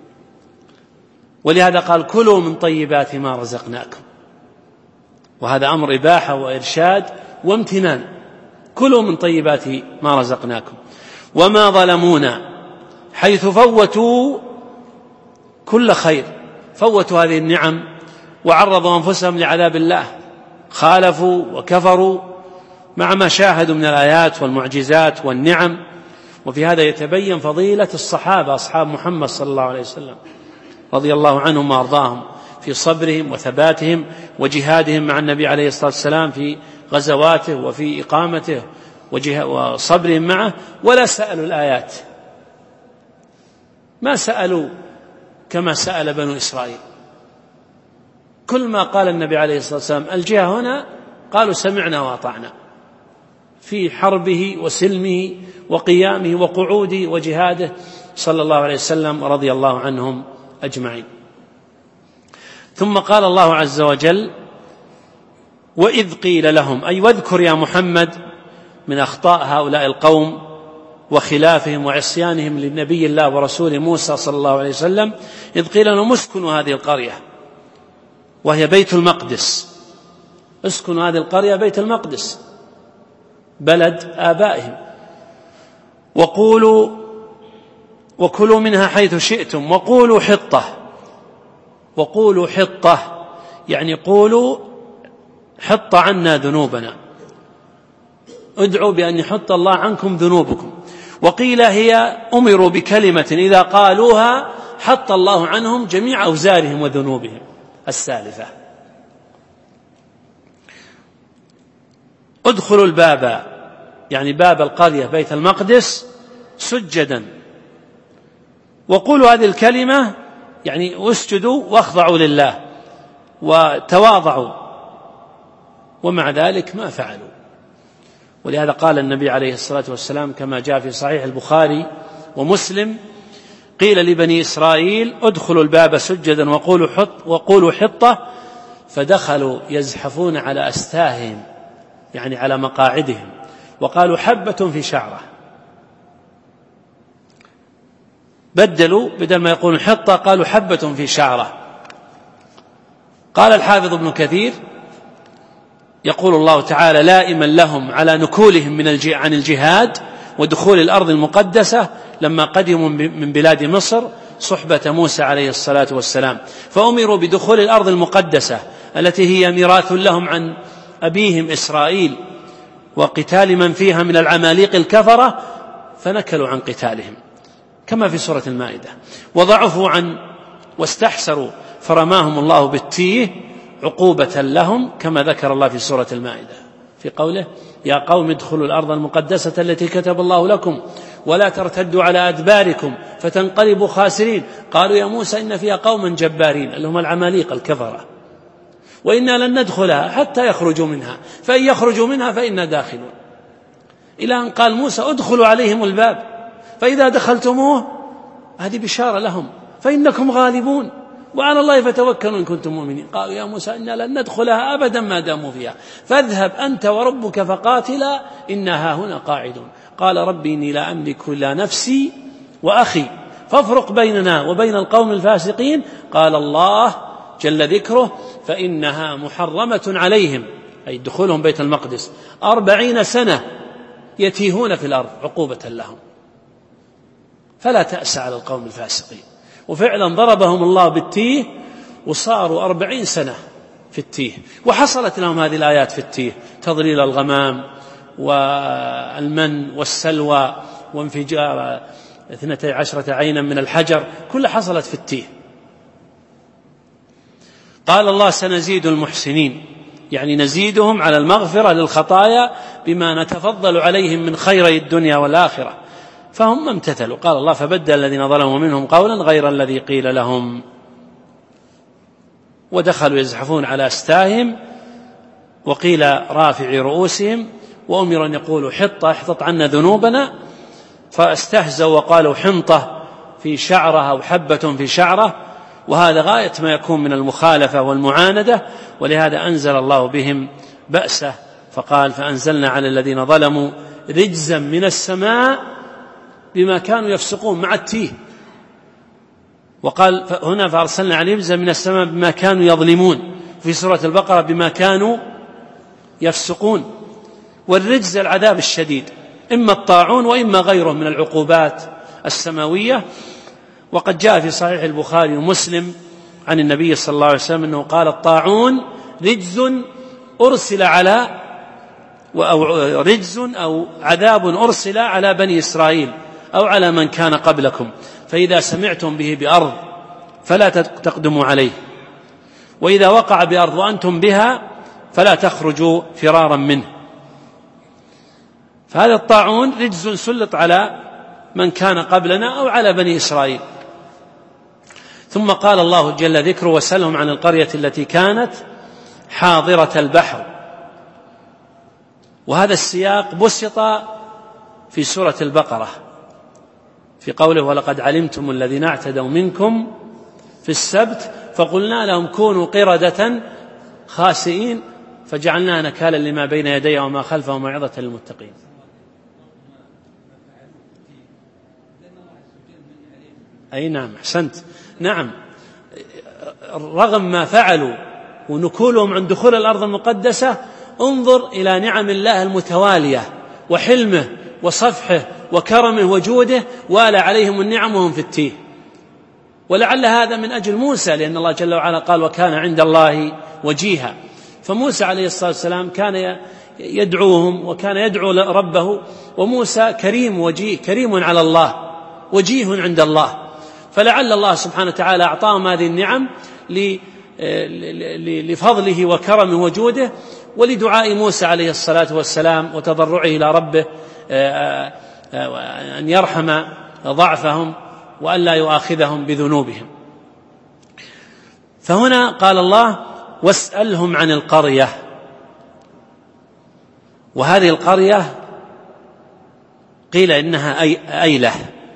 ولهذا قال: كلوا من طيبات ما رزقناكم، وهذا أمر إباحة وإرشاد وامتنان، كلوا من طيبات ما رزقناكم. وما ظلمونا، حيث فوتوا كل خير، فوتوا هذه النعم وعرضوا أنفسهم لعذاب الله، خالفوا وكفروا مع ما شاهدوا من الآيات والمعجزات والنعم. وفي هذا يتبين فضيلة الصحابة، أصحاب محمد صلى الله عليه وسلم رضي الله عنهم وأرضاهم، في صبرهم وثباتهم وجهادهم مع النبي عليه الصلاة والسلام في غزواته وفي إقامته وصبرهم معه، ولا سألوا الآيات، ما سألوا كما سأل بنو إسرائيل. كل ما قال النبي عليه الصلاة والسلام الجهة هنا، قالوا سمعنا وأطعنا، في حربه وسلمه وقيامه وقعوده وجهاده صلى الله عليه وسلم رضي الله عنهم أجمعين. ثم قال الله عز وجل: وإذ قيل لهم، أي واذكر يا محمد من أخطاء هؤلاء القوم وخلافهم وعصيانهم للنبي الله ورسول موسى صلى الله عليه وسلم، إذ قيل لهم اسكنوا هذه القرية وهي بيت المقدس، اسكنوا هذه القرية بيت المقدس بلد آبائهم، وكلوا منها حيث شئتم، وقولوا حطة، يعني قولوا حط عنا ذنوبنا، ادعوا بأن يحط الله عنكم ذنوبكم. وقيل هي أمروا بكلمة إذا قالوها حط الله عنهم جميع أوزارهم وذنوبهم السالفة. ادخلوا الباب، يعني باب القرية بيت المقدس، سجدا، وقولوا هذه الكلمة، يعني اسجدوا واخضعوا لله وتواضعوا، ومع ذلك ما فعلوا. ولهذا قال النبي عليه الصلاة والسلام كما جاء في صحيح البخاري ومسلم: قيل لبني إسرائيل ادخلوا الباب سجدا وقولوا حطة، فدخلوا يزحفون على أستاههم، يعني على مقاعدهم، وقالوا حبة في شعرة، بدلوا، بدل ما يقولون حطة قالوا حبة في شعرة. قال الحافظ ابن كثير: يقول الله تعالى لائما لهم على نكولهم عن الجهاد ودخول الأرض المقدسة: لما قدموا من بلاد مصر صحبة موسى عليه الصلاة والسلام، فأمروا بدخول الأرض المقدسة التي هي ميراث لهم عن أبيهم إسرائيل، وقتال من فيها من العماليق الكفرة، فنكلوا عن قتالهم كما في سورة المائدة، وضعفوا واستحسروا فرماهم الله بالتيه عقوبة لهم كما ذكر الله في سورة المائدة في قوله: يا قوم ادخلوا الأرض المقدسة التي كتب الله لكم ولا ترتدوا على أدباركم فتنقلبوا خاسرين. قالوا يا موسى إن فيها قوما جبارين، اللي هم العماليق الكفرة، وإنا لن ندخلها حتى يخرجوا منها، فإن يخرجوا منها فإنا داخلون، إلى أن قال موسى ادخلوا عليهم الباب فإذا دخلتموه، هذه بشارة لهم، فإنكم غالبون وعلى الله فتوكلوا إن كنتم مؤمنين. قالوا يا موسى إنا لن ندخلها أبدا ما داموا فيها، فاذهب أنت وربك فقاتلا إنا هاهنا قاعدون. قال ربي إني لا أملك إلا نفسي وأخي فافرق بيننا وبين القوم الفاسقين. قال الله جل ذكره: فإنها محرمة عليهم، أي دخولهم بيت المقدس 40 سنة يتيهون في الأرض عقوبة لهم، فلا تأس على القوم الفاسقين. وفعلا ضربهم الله بالتيه وصاروا 40 سنة في التيه، وحصلت لهم هذه الآيات في التيه: تضليل الغمام والمن والسلوى وانفجار 12 عينا من الحجر، كل حصلت في التيه. قال الله: سنزيد المحسنين، يعني نزيدهم على المغفرة للخطايا بما نتفضل عليهم من خيري الدنيا والآخرة، فهم امتثلوا. قال الله: فبدل الذين ظلموا منهم قولا غير الذي قيل لهم ودخلوا يزحفون على أستاهم، وقيل رافع رؤوسهم، وأمر أن يقولوا حطة احطط عنا ذنوبنا، فاستهزوا وقالوا حنطة في شعرها أو حبة في شعره، وهذا غاية ما يكون من المخالفة والمعاندة، ولهذا أنزل الله بهم بأسه فقال: فأنزلنا على الذين ظلموا رجزا من السماء بما كانوا يفسقون مع التيه. وقال هنا: فأرسلنا عليهم رجزا من السماء بما كانوا يظلمون، في سورة البقرة بما كانوا يفسقون. والرجز العذاب الشديد، إما الطاعون وإما غيره من العقوبات السماوية. وقد جاء في صحيح البخاري ومسلم عن النبي صلى الله عليه وسلم أنه قال: الطاعون رجز أرسل على رجز أو عذاب أرسل على بني إسرائيل أو على من كان قبلكم، فإذا سمعتم به بأرض فلا تقدموا عليه، وإذا وقع بأرض وأنتم بها فلا تخرجوا فرارا منه. فهذا الطاعون رجز سلط على من كان قبلنا أو على بني إسرائيل. ثم قال الله جل ذكره: وسألهم عن القرية التي كانت حاضرة البحر. وهذا السياق بسط في سورة البقرة في قوله: ولقد علمتم الذين اعتدوا منكم في السبت فقلنا لهم كونوا قردة خاسئين فجعلناها نكالا لما بين يديها وما خلفها وموعظة للمتقين. أي نعم، أحسنت. نعم، رغم ما فعلوا ونكولهم عن دخول الأرض المقدسة، انظر إلى نعم الله المتوالية وحلمه وصفحه وكرمه وجوده، وآل عليهم النعم وهم في التيه. ولعل هذا من أجل موسى، لأن الله جل وعلا قال: وكان عند الله وجيها. فموسى عليه الصلاة والسلام كان يدعوهم وكان يدعو ربه، وموسى كريم وجيه، كريم على الله وجيه عند الله، فلعل الله سبحانه وتعالى أعطاهم هذه النعم لفضله وكرمه وجوده، ولدعاء موسى عليه الصلاة والسلام وتضرعه إلى ربه أن يرحم ضعفهم وأن لا يؤاخذهم بذنوبهم. فهنا قال الله: واسألهم عن القرية. وهذه القرية قيل إنها أيلة،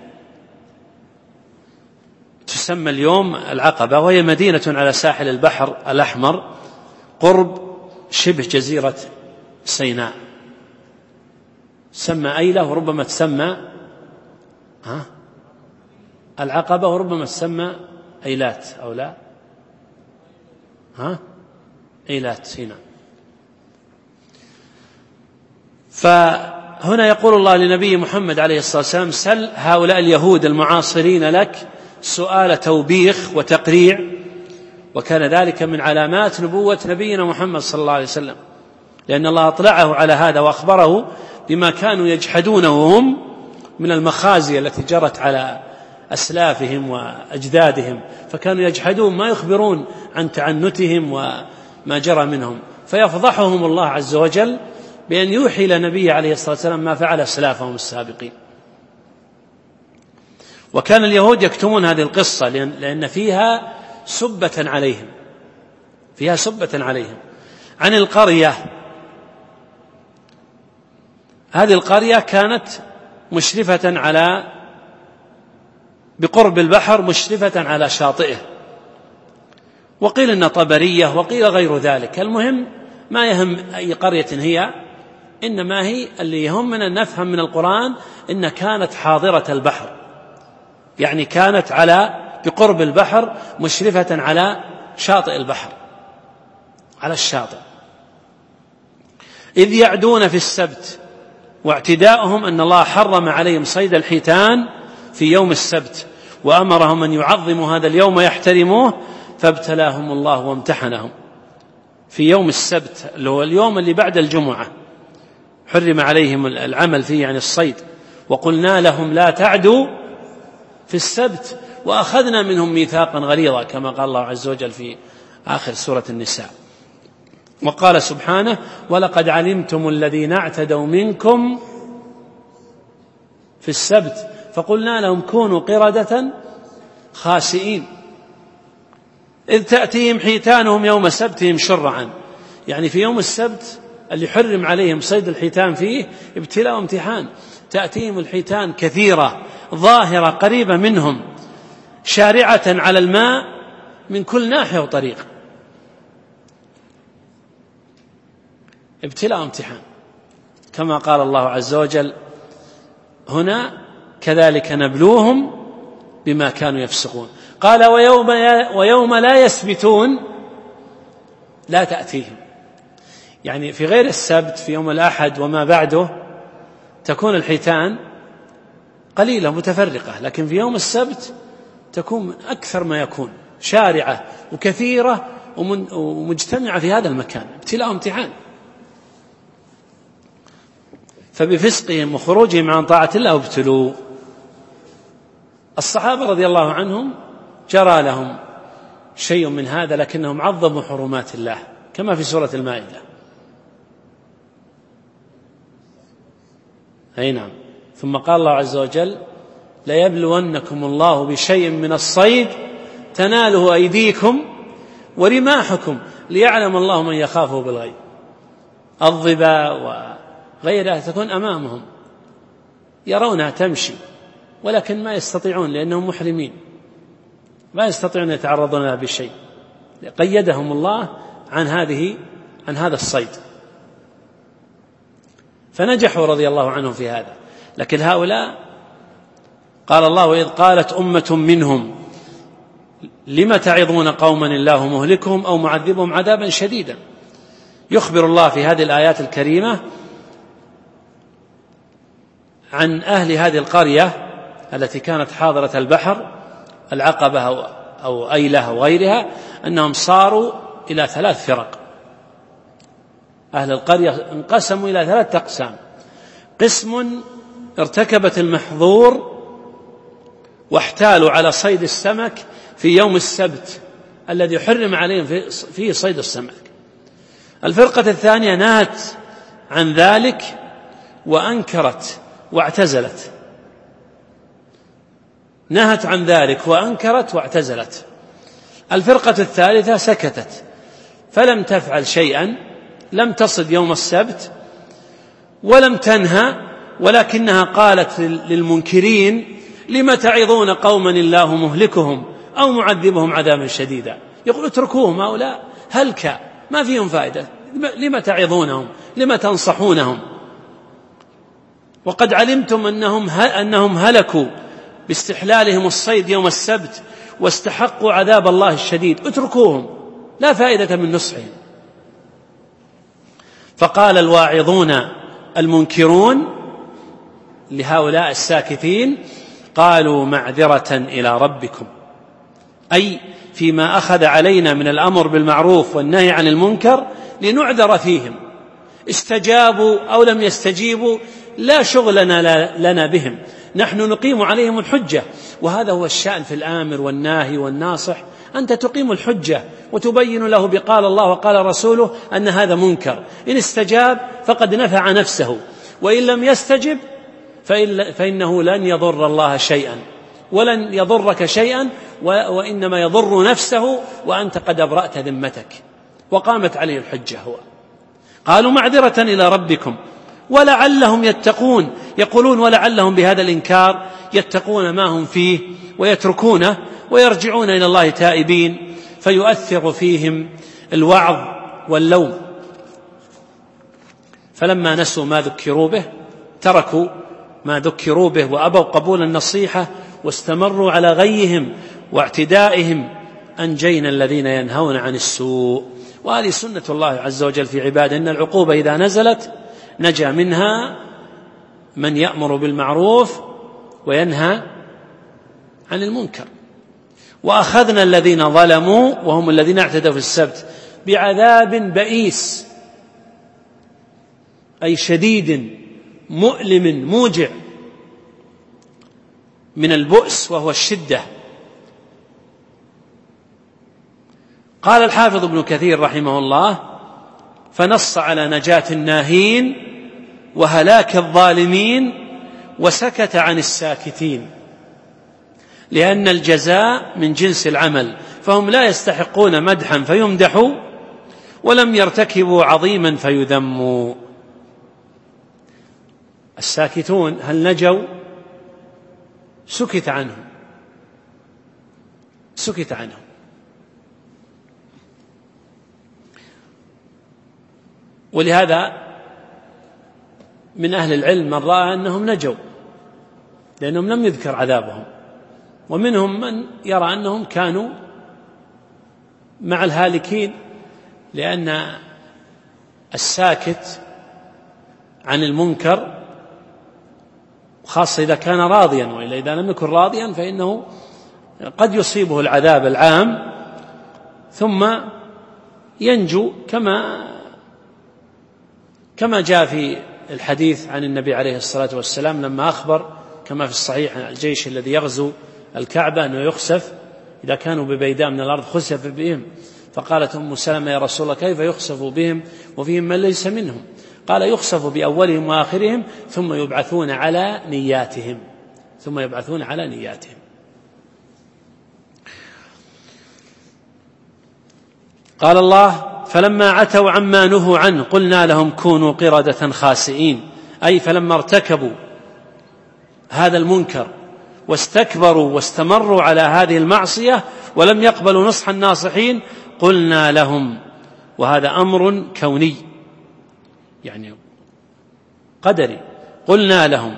تسمى اليوم العقبة، وهي مدينة على ساحل البحر الأحمر قرب شبه جزيرة سيناء، تسمى أيلة، وربما تسمى العقبة، وربما تسمى أيلات أو لا أيلات سيناء. هنا يقول الله لنبي محمد عليه الصلاة والسلام: سل هؤلاء اليهود المعاصرين لك سؤال توبيخ وتقريع، وكان ذلك من علامات نبوة نبينا محمد صلى الله عليه وسلم، لأن الله أطلعه على هذا وأخبره بما كانوا يجحدونه هم من المخازي التي جرت على أسلافهم وأجدادهم، فكانوا يجحدون ما يخبرون عن تعنتهم وما جرى منهم، فيفضحهم الله عز وجل بأن يوحي لنبيه عليه الصلاة والسلام ما فعل أسلافهم السابقين. وكان اليهود يكتمون هذه القصة لأن فيها سبة عليهم عن القرية. هذه القرية كانت مشرفة بقرب البحر، مشرفة على شاطئه، وقيل إن طبرية وقيل غير ذلك. المهم ما يهم أي قرية هي، إنما هي اللي يهمنا نفهم من القرآن إن كانت حاضرة البحر، يعني كانت بقرب البحر، مشرفة على شاطئ البحر، على الشاطئ. إذ يعدون في السبت، واعتداؤهم أن الله حرم عليهم صيد الحيتان في يوم السبت، وأمرهم أن يعظموا هذا اليوم ويحترموه، فابتلاهم الله وامتحنهم في يوم السبت، اللي هو اليوم اللي بعد الجمعة، حرم عليهم العمل فيه يعني الصيد. وقلنا لهم لا تعدوا في السبت وأخذنا منهم ميثاقا غليظا، كما قال الله عز وجل في آخر سورة النساء. وقال سبحانه: ولقد علمتم الذين اعتدوا منكم في السبت فقلنا لهم كونوا قردة خاسئين. إذ تأتيهم حيتانهم يوم سبتهم شرعا، يعني في يوم السبت اللي حرم عليهم صيد الحيتان فيه ابتلاء وامتحان. تأتيهم الحيتان كثيرة ظاهرة قريبة منهم، شارعة على الماء من كل ناحية وطريق، ابتلاء وامتحان، كما قال الله عز وجل هنا: كذلك نبلوهم بما كانوا يفسقون. قال: ويوم لا يسبتون لا تأتيهم، يعني في غير السبت، في يوم الأحد وما بعده، تكون الحيتان قليلة متفرقة، لكن في يوم السبت تكون أكثر ما يكون، شارعة وكثيرة ومجتمعة في هذا المكان، ابتلاء وامتحان. فبفسقهم وخروجهم عن طاعة الله ابتلوا. الصحابة رضي الله عنهم جرى لهم شيء من هذا، لكنهم عظموا حرمات الله كما في سورة المائدة. أي نعم. ثم قال الله عز وجل: ليبلونكم الله بشيء من الصيد تناله أيديكم ورماحكم ليعلم الله من يخافه بالغيب. الظبا وغيرها تكون أمامهم، يرونها تمشي، ولكن ما يستطيعون لأنهم محرمين، ما يستطيعون يتعرضون لها بشيء، قيدهم الله عن هذا الصيد، فنجحوا رضي الله عنهم في هذا. لكن هؤلاء قال الله: وإذ قالت أمة منهم لم تعظون قوما الله مهلكهم أو معذبهم عذابا شديدا. يخبر الله في هذه الآيات الكريمة عن أهل هذه القرية التي كانت حاضرة البحر، العقبة أو أيلة أو غيرها، أنهم صاروا إلى 3 فرق. أهل القرية انقسموا إلى 3 أقسام: قسم ارتكبت المحظور واحتالوا على صيد السمك في يوم السبت الذي حرم عليهم فيه صيد السمك. الفرقة الثانية نهت عن ذلك وأنكرت واعتزلت، نهت عن ذلك وأنكرت واعتزلت. الفرقة الثالثة سكتت فلم تفعل شيئا، لم تصد يوم السبت ولم تنهى، ولكنها قالت للمنكرين: لم تعظون قوما الله مهلكهم أو معذبهم عذابا شديدا. يقول: اتركوهم، هؤلاء هلكا ما فيهم فائدة، لم تعظونهم، لم تنصحونهم، وقد علمتم أنهم هلكوا باستحلالهم الصيد يوم السبت واستحقوا عذاب الله الشديد، اتركوهم، لا فائدة من نصحهم. فقال الواعظون المنكرون لهؤلاء الساكتين قالوا معذرة إلى ربكم، أي فيما أخذ علينا من الأمر بالمعروف والنهي عن المنكر لنعذر فيهم، استجابوا أو لم يستجيبوا لا شغل لنا بهم، نحن نقيم عليهم الحجة. وهذا هو الشأن في الآمر والناهي والناصح، أنت تقيم الحجة وتبين له بقال الله وقال رسوله أن هذا منكر، إن استجاب فقد نفع نفسه، وإن لم يستجب فإنه لن يضر الله شيئا ولن يضرك شيئا، وإنما يضر نفسه وأنت قد أبرأت ذمتك وقامت عليه الحجة. هو قالوا معذرة إلى ربكم ولعلهم يتقون، يقولون ولعلهم بهذا الإنكار يتقون ما هم فيه ويتركونه ويرجعون إلى الله تائبين، فيؤثر فيهم الوعظ واللوم. فلما نسوا ما ذكروا به تركوا ما ذكروا به وأبوا قبول النصيحة واستمروا على غيهم واعتدائهم، أنجينا الذين ينهون عن السوء. وهذه سنة الله عز وجل في عباده، إن العقوبة إذا نزلت نجا منها من يأمر بالمعروف وينهى عن المنكر. وأخذنا الذين ظلموا وهم الذين اعتدوا في السبت بعذاب بئيس، أي شديد مؤلم موجع من البؤس وهو الشدة. قال الحافظ ابن كثير رحمه الله: فنص على نجاة الناهين وهلاك الظالمين وسكت عن الساكتين، لأن الجزاء من جنس العمل، فهم لا يستحقون مدحا فيمدحوا ولم يرتكبوا عظيما فيذموا. الساكتون هل نجوا؟ سكت عنهم، سكت عنهم. ولهذا من أهل العلم من رأى أنهم نجوا لأنهم لم يذكر عذابهم، ومنهم من يرى أنهم كانوا مع الهالكين، لأن الساكت عن المنكر خاصة إذا كان راضيا، وإلا إذا لم يكن راضيا فإنه قد يصيبه العذاب العام ثم ينجو، كما جاء في الحديث عن النبي عليه الصلاة والسلام لما أخبر كما في الصحيح عن الجيش الذي يغزو الكعبة أنه يخسف، إذا كانوا ببيداء من الأرض خسف بهم، فقالت أم سلمة: يا رسول الله كيف يخسف بهم وفيهم من ليس منهم؟ قال: يخسف بأولهم وآخرهم ثم يبعثون على نياتهم، ثم يبعثون على نياتهم. قال الله: فلما عتوا عما نهوا عنه قلنا لهم كونوا قردة خاسئين، أي فلما ارتكبوا هذا المنكر واستكبروا واستمروا على هذه المعصية ولم يقبلوا نصح الناصحين قلنا لهم، وهذا أمر كوني يعني قدري، قلنا لهم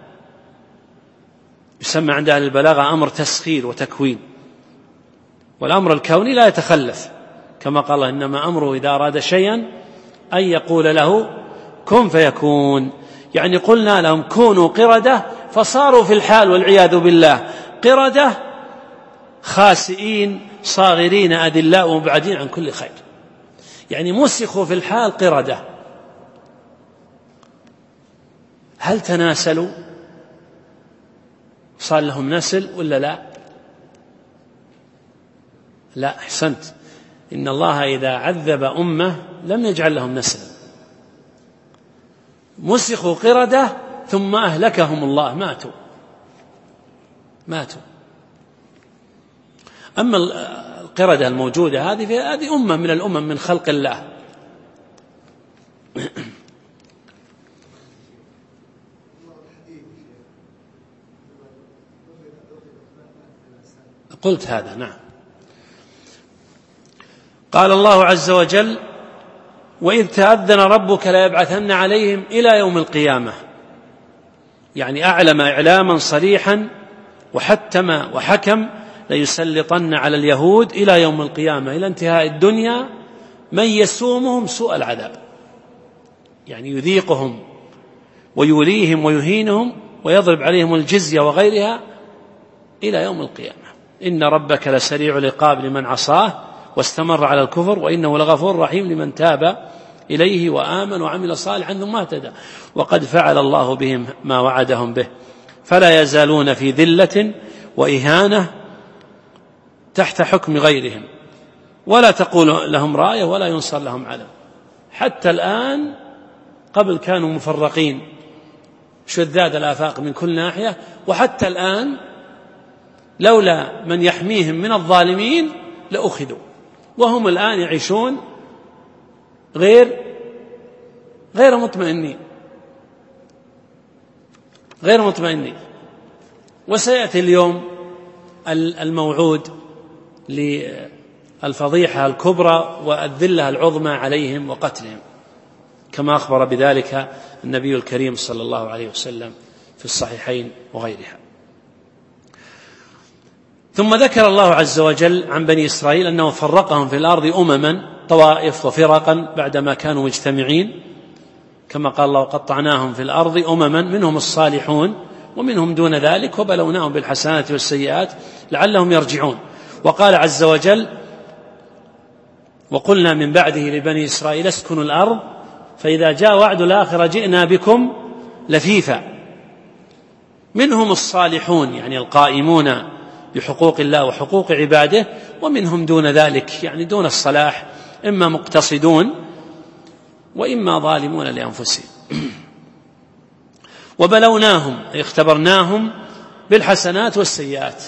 يسمى عند أهل البلاغة أمر تسخير وتكوين، والأمر الكوني لا يتخلف، كما قال الله: إنما أمره إذا أراد شيئا أن يقول له كن فيكون. يعني قلنا لهم كونوا قردة، فصاروا في الحال والعياذ بالله قردة خاسئين صاغرين أذلاء ومبعدين عن كل خير، يعني مسخوا في الحال قردة. هل تناسلوا؟ صار لهم نسل ولا لا؟ لا، أحسنت، إن الله إذا عذب أمة لم يجعل لهم نسلا، مسخوا قردة ثم أهلكهم الله، ماتوا. أما القردة الموجودة هذه أمة من الأمم من خلق الله. قلت هذا، نعم. قال الله عز وجل: وإذ تأذن ربك ليبعثن عليهم إلى يوم القيامة، يعني أعلم إعلاما صريحا وحتم وحكم ليسلطن على اليهود إلى يوم القيامة إلى انتهاء الدنيا من يسومهم سوء العذاب، يعني يذيقهم ويوليهم ويهينهم ويضرب عليهم الجزية وغيرها إلى يوم القيامة. إن ربك لسريع العقاب لمن عصاه واستمر على الكفر وإنه لغفور رحيم لمن تاب إليه وآمن وعمل صالحا ثم اهتدى وقد فعل الله بهم ما وعدهم به فلا يزالون في ذلة وإهانة تحت حكم غيرهم ولا تقول لهم راية ولا ينصر لهم علم. حتى الآن قبل كانوا مفرقين شذاذ الآفاق من كل ناحية، وحتى الآن لولا من يحميهم من الظالمين لأخذوا، وهم الآن يعيشون غير مطمئنين. وسيأتي اليوم الموعود للفضيحة الكبرى والذلة العظمى عليهم وقتلهم، كما أخبر بذلك النبي الكريم صلى الله عليه وسلم في الصحيحين وغيرها. ثم ذكر الله عز وجل عن بني إسرائيل أنه فرقهم في الأرض أمما طوائف وفرقا بعدما كانوا مجتمعين، كما قال الله وقطعناهم في الأرض أمما منهم الصالحون ومنهم دون ذلك وبلوناهم بالحسنات والسيئات لعلهم يرجعون. وقال عز وجل وقلنا من بعده لبني إسرائيل اسكنوا الأرض فإذا جاء وعد الآخرة جئنا بكم لفيفا. منهم الصالحون يعني القائمون بحقوق الله وحقوق عباده، ومنهم دون ذلك يعني دون الصلاح، إما مقتصدون وإما ظالمون لأنفسهم. وبلوناهم أي اختبرناهم بالحسنات والسيئات،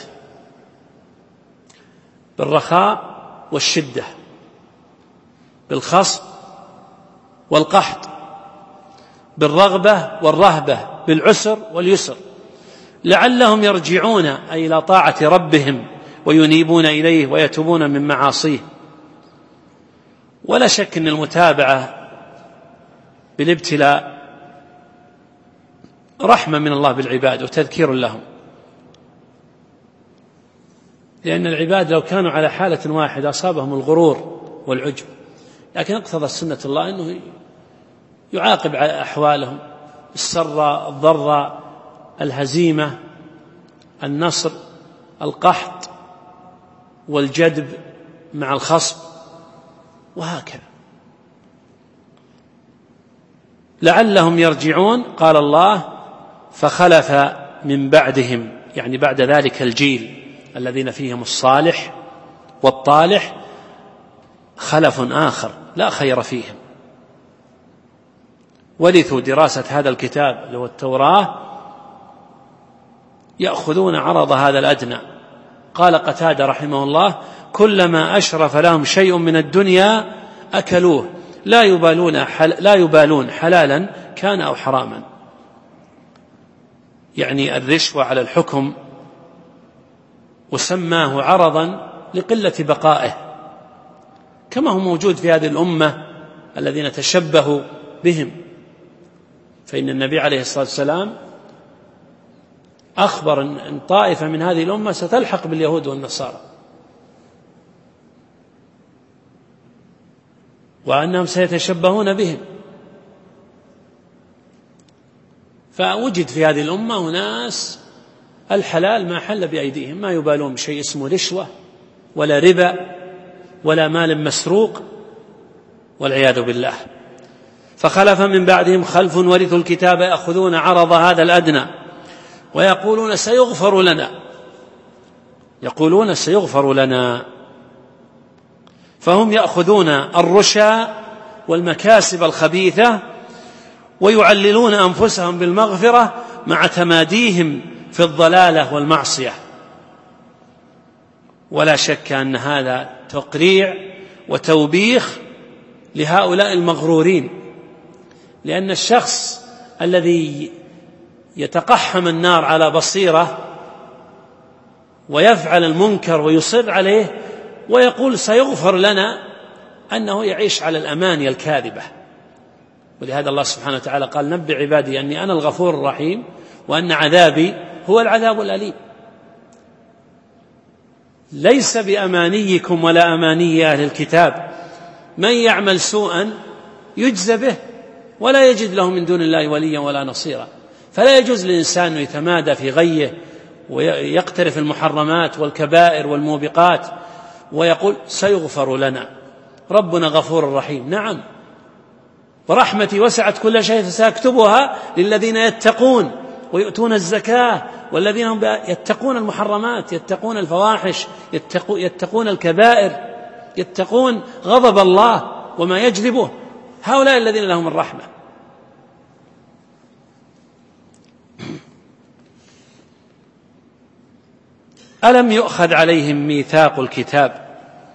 بالرخاء والشدة، بالخصب والقحط، بالرغبة والرهبة، بالعسر واليسر، لعلهم يرجعون أي إلى طاعة ربهم وينيبون إليه ويتوبون من معاصيه. ولا شك أن المتابعة بالابتلاء رحمة من الله بالعباد وتذكير لهم، لأن العباد لو كانوا على حالة واحدة أصابهم الغرور والعجب، لكن اقتضى سنة الله أنه يعاقب على أحوالهم السر الضر الهزيمة النصر القحط والجدب مع الخصب وهكذا. لعلهم يرجعون. قال الله فخلف من بعدهم يعني بعد ذلك الجيل الذين فيهم الصالح والطالح خلف آخر لا خير فيهم ورثوا دراسة هذا الكتاب اللي هو التوراة يأخذون عرض هذا الأدنى. قال قتادة رحمه الله كلما أشرف لهم شيء من الدنيا أكلوه لا يبالون حلالا كان أو حراما، يعني الرشوة على الحكم، وسماه عرضا لقلة بقائه، كما هو موجود في هذه الأمة الذين تشبهوا بهم. فإن النبي عليه الصلاة والسلام أخبر أن طائفة من هذه الأمة ستلحق باليهود والنصارى، وأنهم سيتشبهون بهم. فوجد في هذه الأمة أناس الحلال ما حل بأيديهم، ما يبالون بشيء اسمه رشوة ولا ربا ولا مال مسروق والعياذ بالله. فخلف من بعدهم خلف ورثوا الكتاب يأخذون عرض هذا الأدنى ويقولون سيغفر لنا، فهم يأخذون الرشا والمكاسب الخبيثة ويعللون أنفسهم بالمغفرة مع تماديهم في الضلالة والمعصية. ولا شك أن هذا تقريع وتوبيخ لهؤلاء المغرورين، لأن الشخص الذي يتقحم النار على بصيرة ويفعل المنكر ويصر عليه ويقول سيغفر لنا، أنه يعيش على الأماني الكاذبة. ولهذا الله سبحانه وتعالى قال نبئ عبادي أني أنا الغفور الرحيم وأن عذابي هو العذاب الأليم. ليس بأمانيكم ولا أماني أهل الكتاب من يعمل سوءا يجزى به ولا يجد له من دون الله وليا ولا نصيرا. فلا يجوز للإنسان أن يتمادى في غيه ويقترف المحرمات والكبائر والموبقات ويقول سيغفر لنا، ربنا غفور رحيم. نعم، ورحمتي وسعت كل شيء فسأكتبها للذين يتقون ويؤتون الزكاة، والذين هم يتقون المحرمات، يتقون الفواحش، يتقون الكبائر، يتقون غضب الله وما يجلبه، هؤلاء الذين لهم الرحمة. ألم يؤخذ عليهم ميثاق الكتاب؟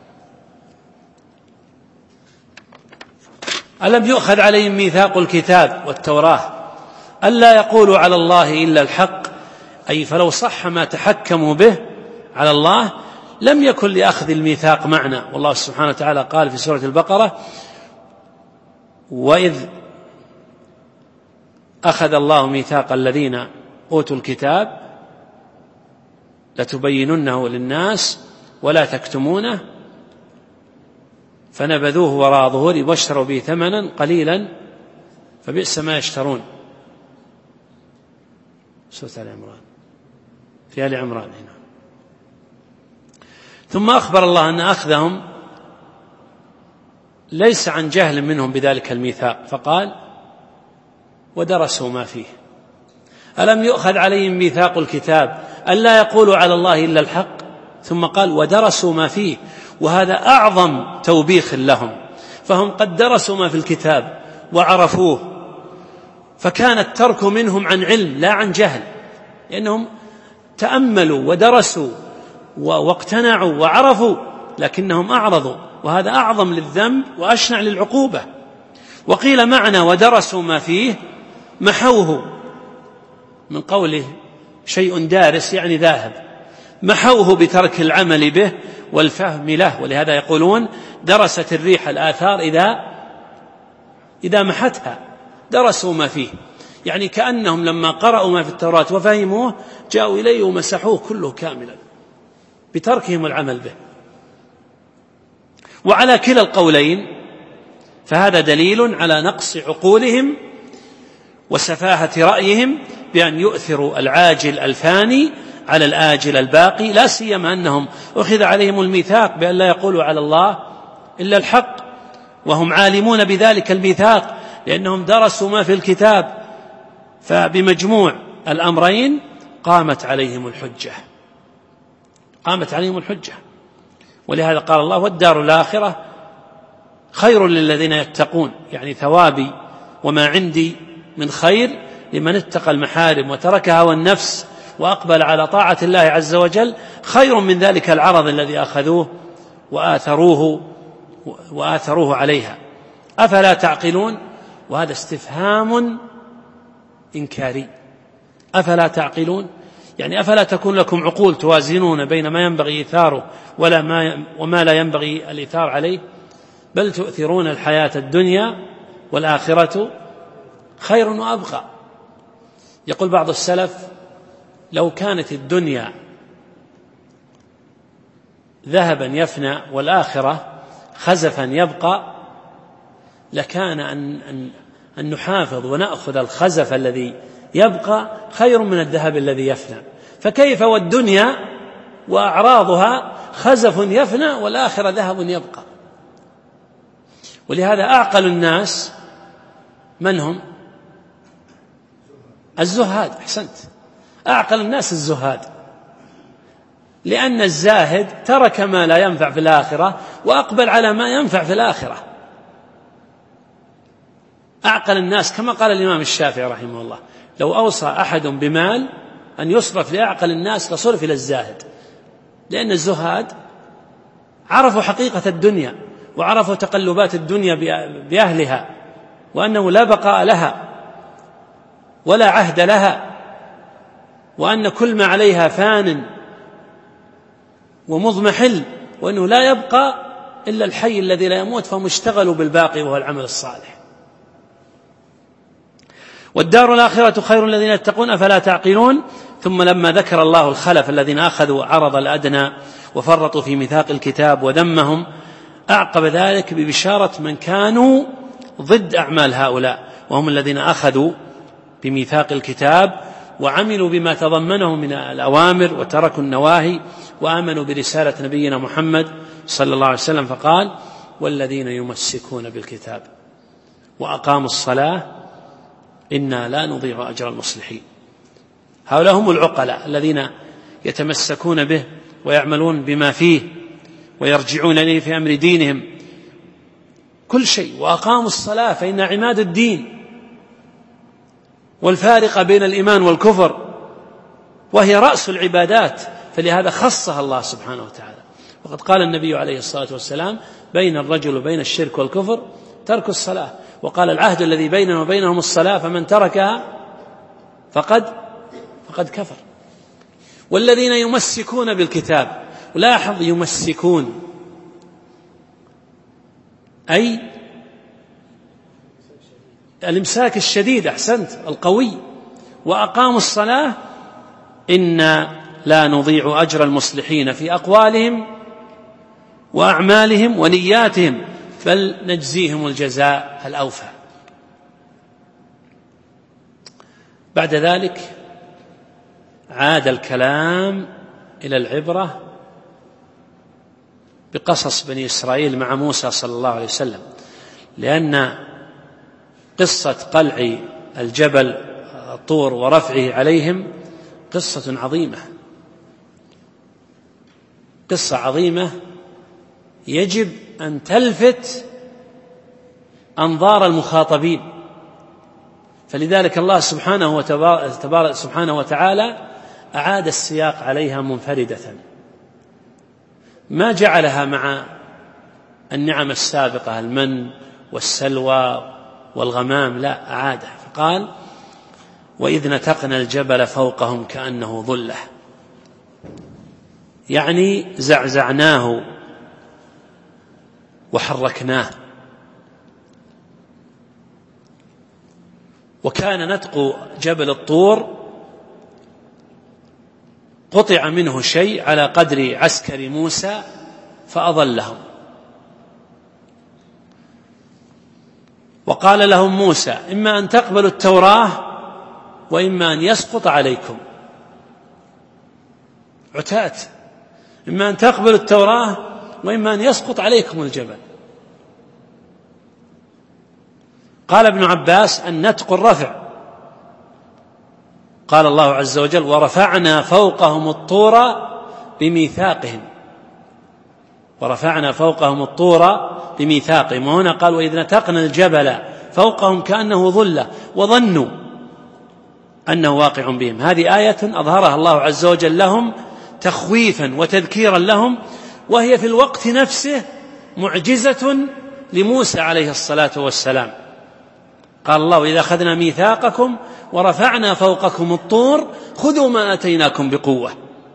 ألم يؤخذ عليهم ميثاق الكتاب والتوراة ألا يقولوا على الله إلا الحق، أي فلو صح ما تحكموا به على الله لم يكن لأخذ الميثاق معنى. والله سبحانه وتعالى قال في سورة البقرة: وإذ أخذ الله ميثاق الذين أوتوا الكتاب لتبيننه للناس ولا تكتمونه فنبذوه وراء ظهورهم واشتروا به ثمنا قليلا فبئس ما يشترون. سورة آل عمران، في آل عمران هنا. ثم أخبر الله أن أخذهم ليس عن جهل منهم بذلك الميثاق، فقال: ودرسوا ما فيه. ألم يؤخذ عليهم ميثاق الكتاب ألا يقولوا على الله إلا الحق، ثم قال: ودرسوا ما فيه، وهذا أعظم توبيخ لهم، فهم قد درسوا ما في الكتاب وعرفوه، فكان الترك منهم عن علم لا عن جهل، لأنهم تأملوا ودرسوا واقتنعوا وعرفوا لكنهم أعرضوا، وهذا أعظم للذنب وأشنع للعقوبة. وقيل معنى ودرسوا ما فيه محوه، من قوله شيء دارس يعني ذاهب، محوه بترك العمل به والفهم له، ولهذا يقولون درست الريح الآثار إذا محتها. درسوا ما فيه يعني كأنهم لما قرأوا ما في التوراة وفهموه جاءوا إليه ومسحوه كله كاملا بتركهم العمل به. وعلى كلا القولين فهذا دليل على نقص عقولهم وسفاهة رأيهم بأن يؤثروا العاجل الفاني على الآجل الباقي، لا سيما أنهم أخذ عليهم الميثاق بأن لا يقولوا على الله إلا الحق، وهم عالمون بذلك الميثاق لأنهم درسوا ما في الكتاب. فبمجموع الأمرين قامت عليهم الحجة. ولهذا قال الله: والدار الآخرة خير للذين يتقون، يعني ثوابي وما عندي من خير لمن اتقى المحارم وترك هوى النفس وأقبل على طاعة الله عز وجل خير من ذلك العرض الذي أخذوه وآثروه عليها. أفلا تعقلون؟ وهذا استفهام إنكاري. أفلا تعقلون يعني أفلا تكون لكم عقول توازنون بين ما ينبغي إيثاره وما لا ينبغي الإيثار عليه؟ بل تؤثرون الحياة الدنيا والآخرة خير وأبقى. يقول بعض السلف: لو كانت الدنيا ذهبا يفنى والآخرة خزفا يبقى لكان أن نحافظ ونأخذ الخزف الذي يبقى خير من الذهب الذي يفنى، فكيف والدنيا وأعراضها خزف يفنى والآخرة ذهب يبقى؟ ولهذا أعقل الناس من هم؟ الزهاد. أحسنت، أعقل الناس الزهاد، لأن الزاهد ترك ما لا ينفع في الآخرة وأقبل على ما ينفع في الآخرة. أعقل الناس كما قال الإمام الشافعي رحمه الله: لو أوصى أحد بمال أن يصرف لأعقل الناس لصرف إلى الزاهد، لأن الزهاد عرفوا حقيقة الدنيا وعرفوا تقلبات الدنيا بأهلها، وأنه لا بقاء لها ولا عهد لها، وأن كل ما عليها فان ومضمحل، وأنه لا يبقى إلا الحي الذي لا يموت، فهم اشتغلوا بالباقي وهو العمل الصالح. والدار الآخرة خير الذين يتقون أفلا تعقلون. ثم لما ذكر الله الخلف الذين أخذوا عرض الأدنى وفرطوا في ميثاق الكتاب وذمهم، أعقب ذلك ببشارة من كانوا ضد أعمال هؤلاء، وهم الذين أخذوا بميثاق الكتاب وعملوا بما تضمنه من الأوامر وتركوا النواهي وآمنوا برسالة نبينا محمد صلى الله عليه وسلم. فقال: والذين يمسكون بالكتاب وأقاموا الصلاة إنا لا نضيع أجر المصلحين. هؤلاء هم العقلاء الذين يتمسكون به ويعملون بما فيه ويرجعون إليه في أمر دينهم كل شيء. وأقاموا الصلاة فإن عماد الدين والفارقة بين الإيمان والكفر، وهي رأس العبادات، فلهذا خصها الله سبحانه وتعالى. وقد قال النبي عليه الصلاة والسلام: بين الرجل وبين الشرك والكفر ترك الصلاة. وقال: العهد الذي بيننا وبينهم الصلاة فمن تركها فقد كفر. والذين يمسكون بالكتاب، ولاحظ يمسكون أي الإمساك الشديد، أحسنت، القوي. وأقاموا الصلاة إنا لا نضيع أجر المصلحين في أقوالهم وأعمالهم ونياتهم بل نجزيهم الجزاء الأوفى. بعد ذلك عاد الكلام إلى العبرة بقصص بني إسرائيل مع موسى صلى الله عليه وسلم، لأن قصة قلع الجبل الطور ورفعه عليهم قصة عظيمة، قصة عظيمة يجب أن تلفت أنظار المخاطبين. فلذلك الله سبحانه وتعالى أعاد السياق عليها منفردة، ما جعلها مع النعم السابقة المن والسلوى والغمام، لا، أعادها فقال: وإذ نتقنا الجبل فوقهم كأنه ظلة، يعني زعزعناه وحركناه. وكان نتق جبل الطور قطع منه شيء على قدر عسكر موسى فأضلهم. وقال لهم موسى: إما أن تقبلوا التوراة وإما أن يسقط عليكم. عتات، إما أن تقبلوا التوراة وإما أن يسقط عليكم الجبل. قال ابن عباس: النتق الرفع. قال الله عز وجل: ورفعنا فوقهم الطور بميثاقهم. ورفعنا فوقهم الطور بميثاقهم. وهنا قال: وإذ نتقنا الجبل فوقهم كأنه ظلة وظنوا أنه واقع بهم. هذه آية أظهرها الله عز وجل لهم تخويفا وتذكيرا لهم، وهي في الوقت نفسه معجزة لموسى عليه الصلاة والسلام. قال الله: إذا أخذنا ميثاقكم ورفعنا فوقكم الطور خذوا ما آتيناكم بقوة.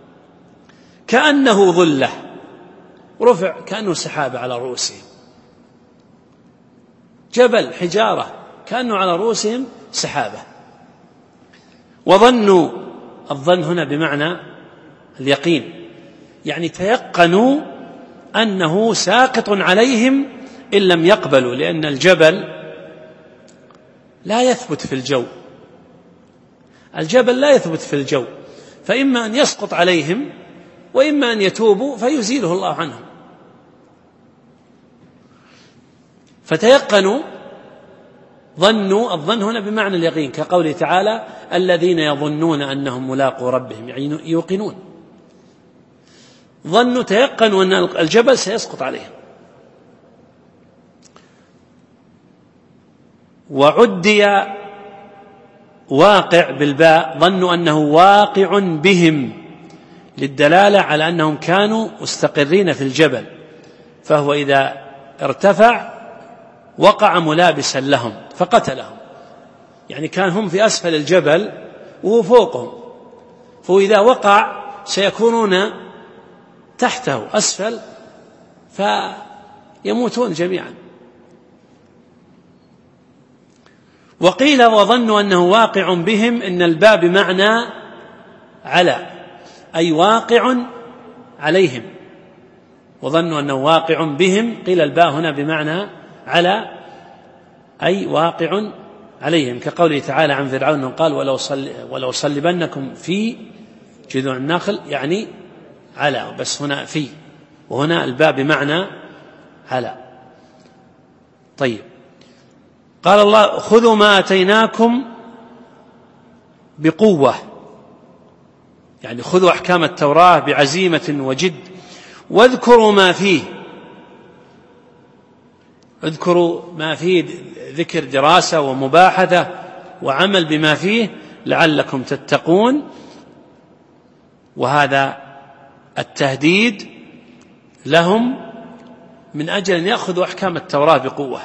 كأنه ظلة، رفع كأنه سحابة على رؤوسهم، جبل حجارة كأنه على رؤوسهم سحابة. وظنوا، الظن هنا بمعنى اليقين، يعني تيقنوا أنه ساقط عليهم إن لم يقبلوا، لأن الجبل لا يثبت في الجو، الجبل لا يثبت في الجو، فإما أن يسقط عليهم وإما أن يتوبوا فيزيله الله عنهم. فتيقنوا، ظنوا، الظن هنا بمعنى اليقين، كقوله تعالى: الذين يظنون أنهم ملاقو ربهم، يعني يوقنون. ظنوا، تيقنوا أن الجبل سيسقط عليهم. وعدي واقع بالباء، ظنوا أنه واقع بهم، للدلالة على أنهم كانوا مستقرين في الجبل، فهو إذا ارتفع وقع ملابسا لهم فقتلهم، يعني كان هم في أسفل الجبل وهو فوقهم، فإذا وقع سيكونون تحته أسفل فيموتون جميعا. وقيل: وظنوا أنه واقع بهم، إن الباء بمعنى على، أي واقع عليهم. وظنوا أنه واقع بهم، قيل الباء هنا بمعنى على، أي واقع عليهم، كقوله تعالى عن فرعون قال ولو صلبنكم في جذوع النخل، يعني على، بس هنا في، وهنا الباء بمعنى على. طيب، قال الله خذوا ما أتيناكم بقوة، يعني خذوا أحكام التوراة بعزيمة وجد، واذكروا ما فيه، اذكروا ما فيه، ذكر دراسة ومباحثة وعمل بما فيه لعلكم تتقون. وهذا التهديد لهم من أجل أن يأخذوا أحكام التوراة بقوة.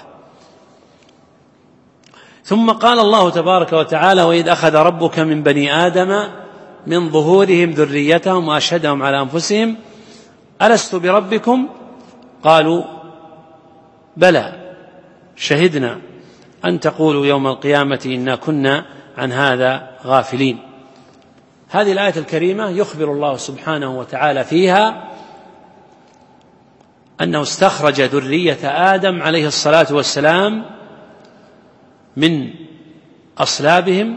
ثم قال الله تبارك وتعالى وإذ أخذ ربك من بني آدم من ظهورهم ذريتهم وأشهدهم على أنفسهم ألست بربكم قالوا بلى شهدنا أن تقولوا يوم القيامة إنا كنا عن هذا غافلين. هذه الآية الكريمة يخبر الله سبحانه وتعالى فيها أنه استخرج ذرية آدم عليه الصلاة والسلام من أصلابهم،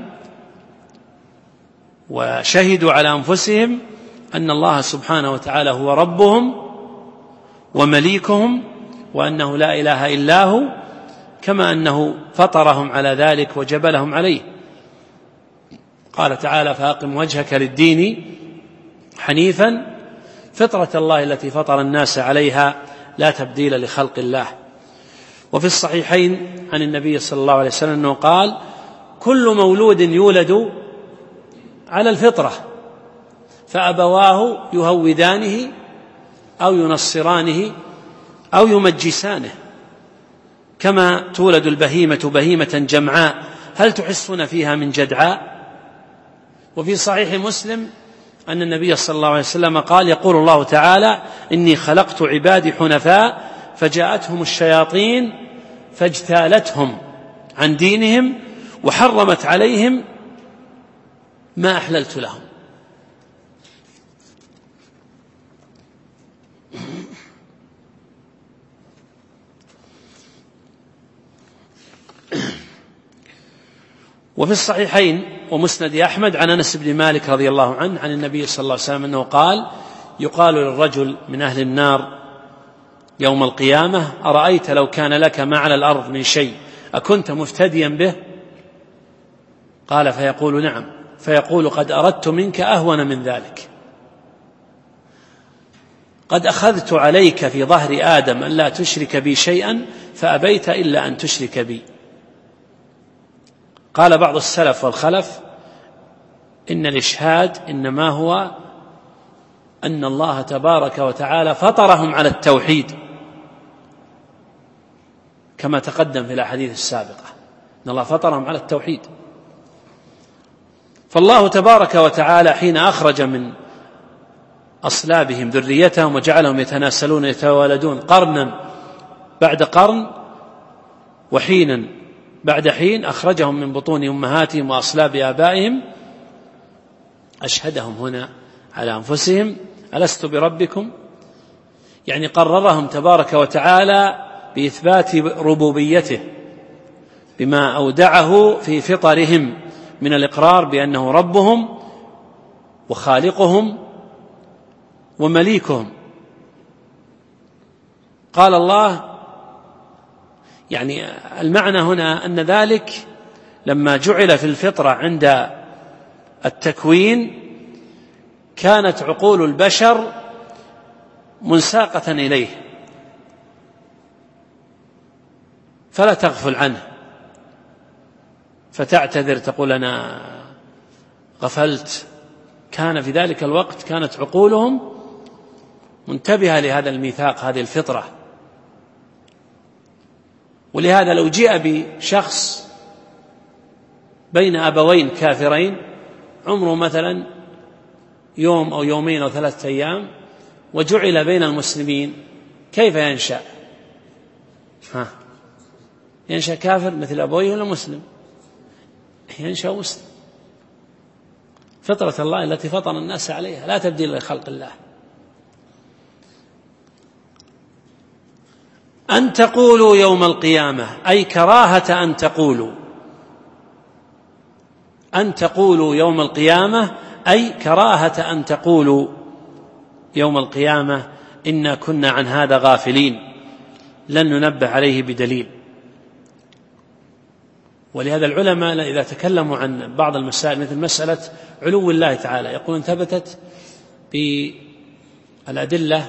وشهدوا على أنفسهم أن الله سبحانه وتعالى هو ربهم ومليكهم، وأنه لا إله إلا هو، كما أنه فطرهم على ذلك وجبلهم عليه. قال تعالى فأقم وجهك للدين حنيفا فطرة الله التي فطر الناس عليها لا تبديل لخلق الله. وفي الصحيحين عن النبي صلى الله عليه وسلم أنه قال كل مولود يولد على الفطرة فأبواه يهودانه أو ينصرانه أو يمجسانه، كما تولد البهيمة بهيمة جمعاء هل تحسون فيها من جدعاء. وفي صحيح مسلم أن النبي صلى الله عليه وسلم قال يقول الله تعالى إني خلقت عبادي حنفاء فجاءتهم الشياطين فاجتالتهم عن دينهم وحرمت عليهم ما أحللت لهم. وفي الصحيحين ومسند أحمد عن أنس بن مالك رضي الله عنه عن النبي صلى الله عليه وسلم أنه قال يقال للرجل من أهل النار يوم القيامة أرأيت لو كان لك ما على الأرض من شيء أكنت مفتديا به؟ قال فيقول نعم، فيقول قد أردت منك أهون من ذلك، قد أخذت عليك في ظهر آدم أن لا تشرك بي شيئا فأبيت إلا أن تشرك بي. قال بعض السلف والخلف إن الإشهاد إنما هو أن الله تبارك وتعالى فطرهم على التوحيد، كما تقدم في الأحاديث السابقة أن الله فطرهم على التوحيد. فالله تبارك وتعالى حين أخرج من أصلابهم ذريتهم وجعلهم يتناسلون يتوالدون قرنا بعد قرن وحينا بعد حين، أخرجهم من بطون أمهاتهم وأصلاب آبائهم، أشهدهم هنا على أنفسهم ألست بربكم، يعني قررهم تبارك وتعالى بإثبات ربوبيته بما أودعه في فطرهم من الإقرار بأنه ربهم وخالقهم ومليكهم. قال الله يعني المعنى هنا أن ذلك لما جعل في الفطرة عند التكوين كانت عقول البشر منساقة إليه فلا تغفل عنه فتعتذر تقول أنا غفلت. كان في ذلك الوقت كانت عقولهم منتبهة لهذا الميثاق، هذه الفطرة. ولهذا لو جاء بشخص بين أبوين كافرين عمره مثلا يوم أو يومين أو 3 أيام وجعل بين المسلمين، كيف ينشأ؟ ينشأ كافر مثل أبويه ولا مسلم؟ ينشأ مسلم. فطرة الله التي فطر الناس عليها لا تبديل لخلق الله. أن تقولوا يوم القيامة أي كراهة أن تقولوا، أن تقولوا يوم القيامة، أي كراهة أن تقولوا يوم القيامة إنا كنا عن هذا غافلين، لن ننبه عليه بدليل. ولهذا العلماء إذا تكلموا عن بعض المسائل مثل مسألة علو الله تعالى يقولون ثبتت بالأدلة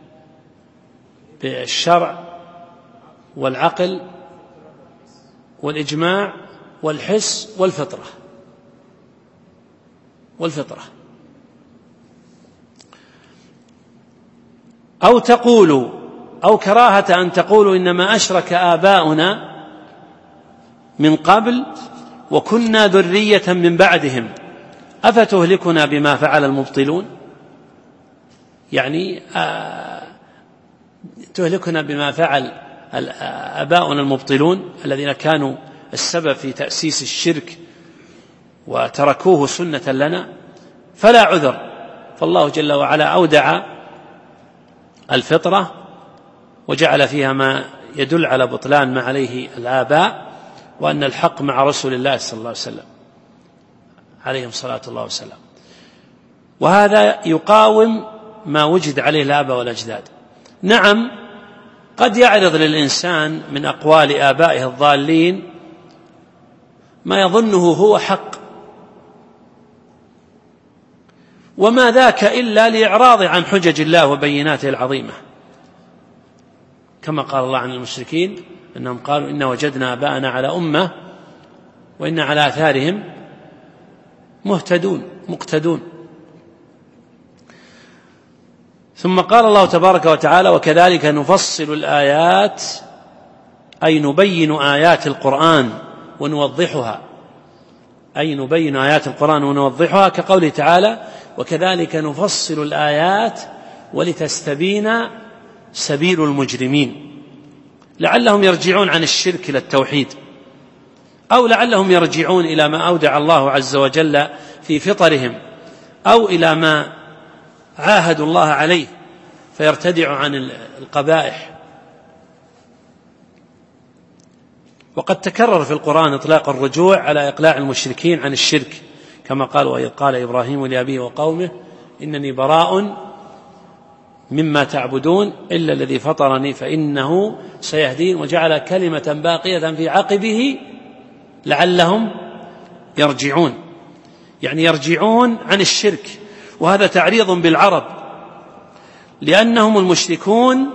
بالشرع والعقل والإجماع والحس والفطرة. أو تقولوا أو كراهة أن تقولوا إنما أشرك آباؤنا من قبل وكنا ذرية من بعدهم أفتهلكنا بما فعل المبطلون، يعني تهلكنا بما فعل آباؤنا المبطلون الذين كانوا السبب في تأسيس الشرك وتركوه سنة لنا، فلا عذر. فالله جل وعلا أودع الفطرة وجعل فيها ما يدل على بطلان ما عليه الآباء، وأن الحق مع رسول الله صلى الله عليه وسلم عليهم صلاة الله وسلام. وهذا يقاوم ما وجد عليه الآباء والأجداد. نعم، قد يعرض للإنسان من أقوال آبائه الضالين ما يظنه هو حق، وما ذاك إلا لإعراض عن حجج الله وبيناته العظيمة، كما قال الله عن المشركين أنهم قالوا إن وجدنا آباءنا على أمة وإن على آثارهم مقتدون. ثم قال الله تبارك وتعالى وكذلك نفصل الآيات، أي نبين آيات القرآن ونوضحها، كقوله تعالى وكذلك نفصل الآيات ولتستبين سبيل المجرمين، لعلهم يرجعون عن الشرك إلى التوحيد، أو لعلهم يرجعون إلى ما أودع الله عز وجل في فطرهم، أو إلى ما عاهدوا الله عليه فيرتدع عن القبائح. وقد تكرر في القرآن إطلاق الرجوع على إقلاع المشركين عن الشرك، كما قال وإذ قال إبراهيم لأبيه وقومه إنني براء مما تعبدون إلا الذي فطرني فإنه سيهدين، وجعل كلمة باقية في عقبه لعلهم يرجعون، يعني يرجعون عن الشرك. وهذا تعريض بالعرب لأنهم المشركون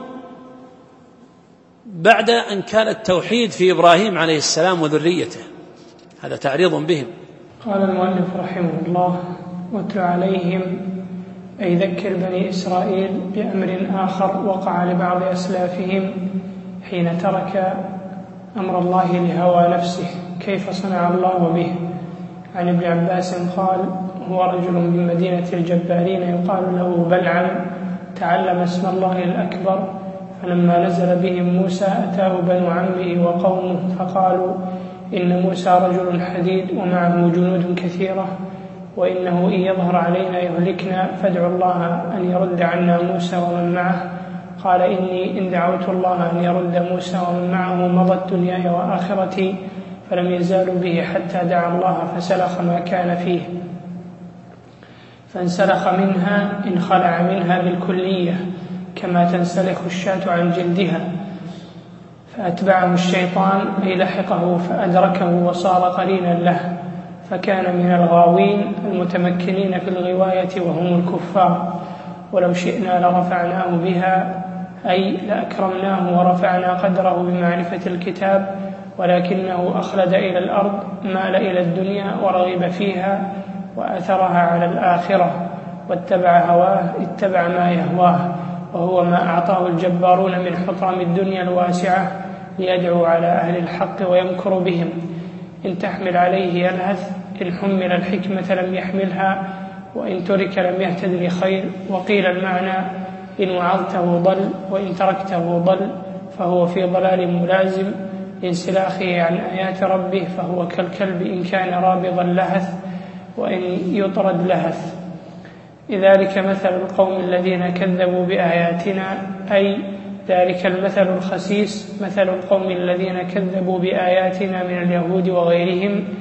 بعد أن كان التوحيد في إبراهيم عليه السلام وذريته، هذا تعريض بهم. قال المؤلف رحمه الله واتل عليهم أي ذكر بني إسرائيل بأمر آخر وقع لبعض أسلافهم حين ترك أمر الله لهوى نفسه، كيف صنع الله به. عن ابن عباس قال هو رجل من مدينة الجبارين يقال له بلعم تعلم اسم الله الأكبر، فلما نزل بهم موسى أتاه بنو عمه وقومه فقالوا إن موسى رجل حديد ومعه جنود كثيرة، وإنه إن يظهر علينا يهلكنا، فادعوا الله أن يرد عنا موسى ومن معه. قال إني إن دعوت الله أن يرد موسى ومن معه مضت دنياي وآخرتي، فلم يزالوا به حتى دعا الله فسلخ ما كان فيه، فانسلخ منها انخلع منها بالكلية كما تنسلخ الشاة عن جلدها، فأتبعه الشيطان أي لحقه فأدركه وصار قرينا له، فكان من الغاوين المتمكنين في الغواية وهم الكفار. ولو شئنا لرفعناه بها أي لأكرمناه ورفعنا قدره بمعرفة الكتاب، ولكنه أخلد إلى الأرض مال إلى الدنيا ورغب فيها وأثرها على الآخرة، واتبع هواه اتبع ما يهواه، وهو ما أعطاه الجبارون من حطام الدنيا الواسعة ليدعو على أهل الحق ويمكر بهم. إن تحمل عليه يلهث، إن حمل الحكمة لم يحملها، وإن ترك لم يهتد لخير. وقيل المعنى إن وعظته ضل وإن تركته ضل، فهو في ضلال ملازم لانسلاخه عن آيات ربه، فهو كالكلب إن كان رابضا لهث وإن يطرد لهث. لذلك مثل القوم الذين كذبوا بآياتنا، أي ذلك المثل الخسيس مثل القوم الذين كذبوا بآياتنا من اليهود وغيرهم،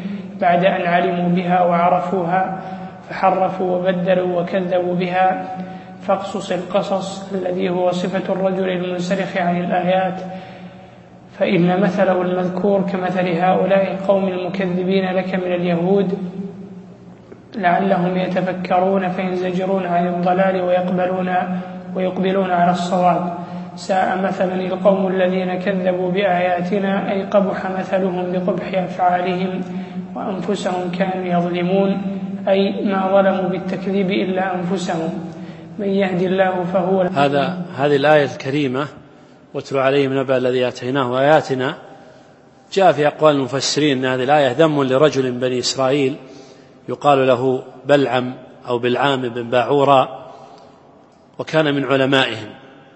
بعد أن علموا بها وعرفوها فحرفوا وبدلوا وكذبوا بها. فاقصص القصص الذي هو صفة الرجل المنسلخ عن الآيات، فإن مثله المذكور كمثل هؤلاء القوم المكذبين لك من اليهود لعلهم يتفكرون فينزجرون عن الضلال ويقبلون على الصواب. ساء مثلا القوم الذين كذبوا بآياتنا، أي قبح مثلهم بقبح أفعالهم وأنفسهم كانوا يظلمون، أي ما ظلموا بالتكذيب إلا أنفسهم. من يهد الله فهو هذه الآية الكريمة واتل عليهم نبأ الذي آتيناه آياتنا، جاء في أقوال المفسرين أن هذه الآية ذم لرجل بني إسرائيل يقال له بلعم أو بلعام بن باعورا، وكان من علمائهم.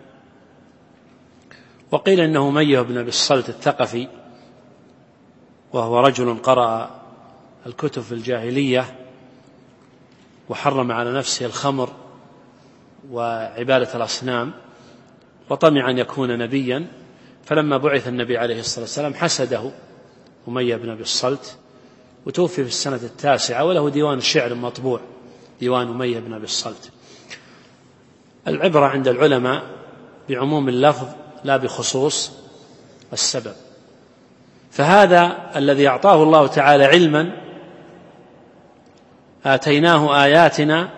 وقيل إنه أمية بن أبي الصلت الثقفي، وهو رجل قرأ الكتب في الجاهلية وحرم على نفسه الخمر وعبادة الأصنام، وطمع أن يكون نبيا، فلما بعث النبي عليه الصلاة والسلام حسده أمية بن أبي الصلت، وتوفي في السنة 9، وله ديوان شعر مطبوع، ديوان أمية بن أبي الصلت. العبرة عند العلماء بعموم اللفظ لا بخصوص السبب. فهذا الذي أعطاه الله تعالى علما، آتيناه آياتنا،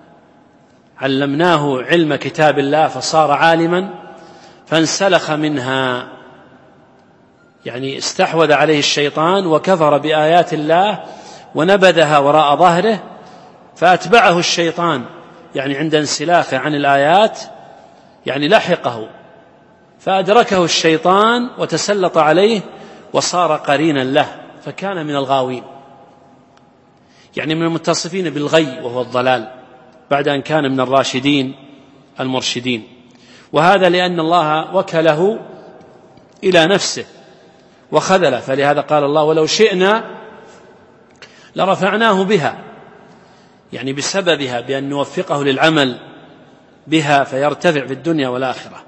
علمناه علم كتاب الله فصار عالما، فانسلخ منها، يعني استحوذ عليه الشيطان وكفر بآيات الله ونبذها وراء ظهره، فأتبعه الشيطان، يعني عند انسلاخه عن الآيات يعني لحقه، فأدركه الشيطان وتسلط عليه وصار قرينا له، فكان من الغاوين، يعني من المتصفين بالغي وهو الضلال، بعد أن كان من الراشدين المرشدين. وهذا لأن الله وكله إلى نفسه وخذله، فلهذا قال الله ولو شئنا لرفعناه بها، يعني بسببها، بأن نوفقه للعمل بها فيرتفع في الدنيا والآخرة،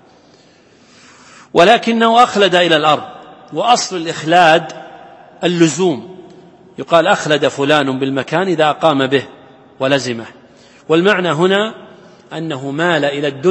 ولكنه أخلد إلى الأرض. وأصل الإخلاد اللزوم، يقال أخلد فلان بالمكان إذا أقام به ولزمه. والمعنى هنا أنه مال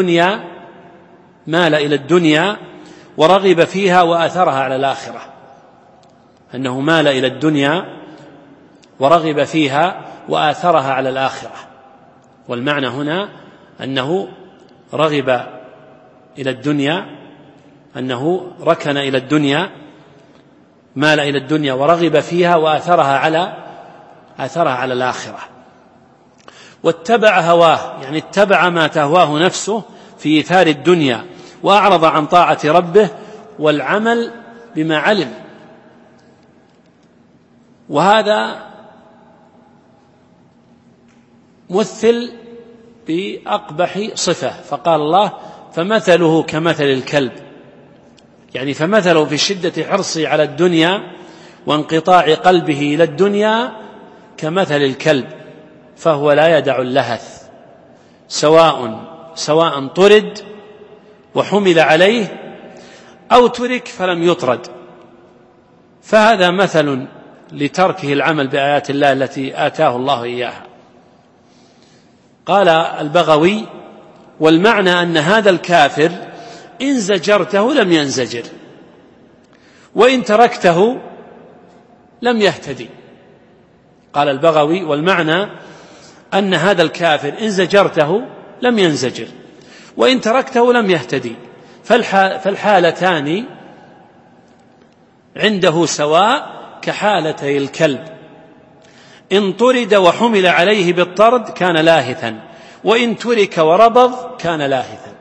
إلى الدنيا ورغب فيها وآثرها على الآخرة، أنه مال إلى الدنيا ورغب فيها وآثرها على الآخرة. والمعنى هنا أنه رغب إلى الدنيا، أنه ركن إلى الدنيا، مال إلى الدنيا ورغب فيها وآثرها على الآخرة. واتبع هواه، يعني اتبع ما تهواه نفسه في إيثار الدنيا، وأعرض عن طاعة ربه والعمل بما علم. وهذا مثل بأقبح صفة، فقال الله فمثله كمثل الكلب، يعني فمثله في شدة حرصه على الدنيا وانقطاع قلبه إلى الدنيا كمثل الكلب، فهو لا يدع اللهث، سواء طرد وحمل عليه أو ترك فلم يطرد. فهذا مثل لتركه العمل بآيات الله التي آتاه الله إياها. قال البغوي والمعنى أن هذا الكافر إن زجرته لم ينزجر، وإن تركته لم يهتدي. قال البغوي والمعنى أن هذا الكافر إن زجرته لم ينزجر، وإن تركته لم يهتدي. فالحالتان عنده سواء كحالتي الكلب، إن طرد وحمل عليه بالطرد كان لاهثا، وإن ترك وربض كان لاهثا.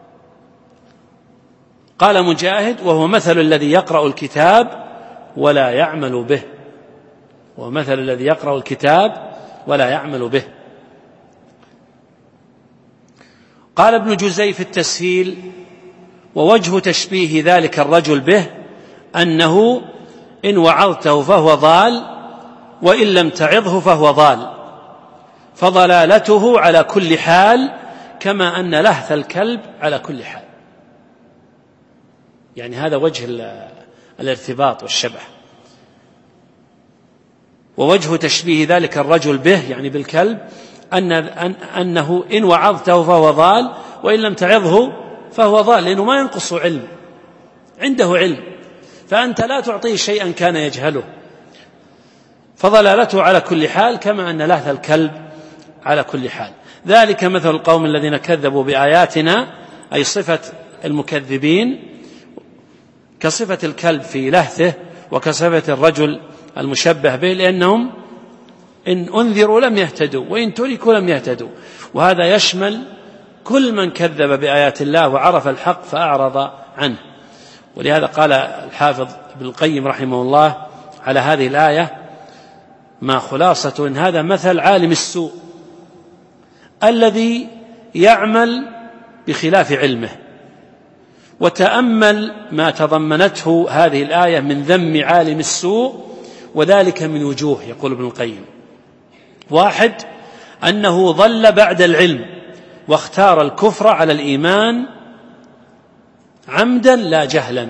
قال مجاهد وهو مثل الذي يقرأ الكتاب ولا يعمل به، ومثل الذي يقرأ الكتاب ولا يعمل به. قال ابن جزي في التسهيل ووجه تشبيه ذلك الرجل به أنه إن وعظته فهو ضال، وإن لم تعظه فهو ضال، فضلالته على كل حال كما أن لهث الكلب على كل حال. يعني هذا وجه الارتباط والشبه. ووجه تشبيه ذلك الرجل به يعني بالكلب أنه إن وعظته فهو ضال، وإن لم تعظه فهو ضال، لأنه ما ينقص علم، عنده علم، فأنت لا تعطيه شيئا كان يجهله، فضلالته على كل حال كما أن لهث الكلب على كل حال. ذلك مثل القوم الذين كذبوا بآياتنا، أي صفة المكذبين كصفة الكلب في لهثه وكصفة الرجل المشبه به، لأنهم إن أنذروا لم يهتدوا وإن تركوا لم يهتدوا. وهذا يشمل كل من كذب بآيات الله وعرف الحق فأعرض عنه. ولهذا قال الحافظ ابن القيم رحمه الله على هذه الآية ما خلاصة إن هذا مثل عالم السوء الذي يعمل بخلاف علمه. وتأمل ما تضمنته هذه الآية من ذم عالم السوء، وذلك من وجوه، يقول ابن القيم: واحد، أنه ضل بعد العلم واختار الكفر على الإيمان عمدا لا جهلا.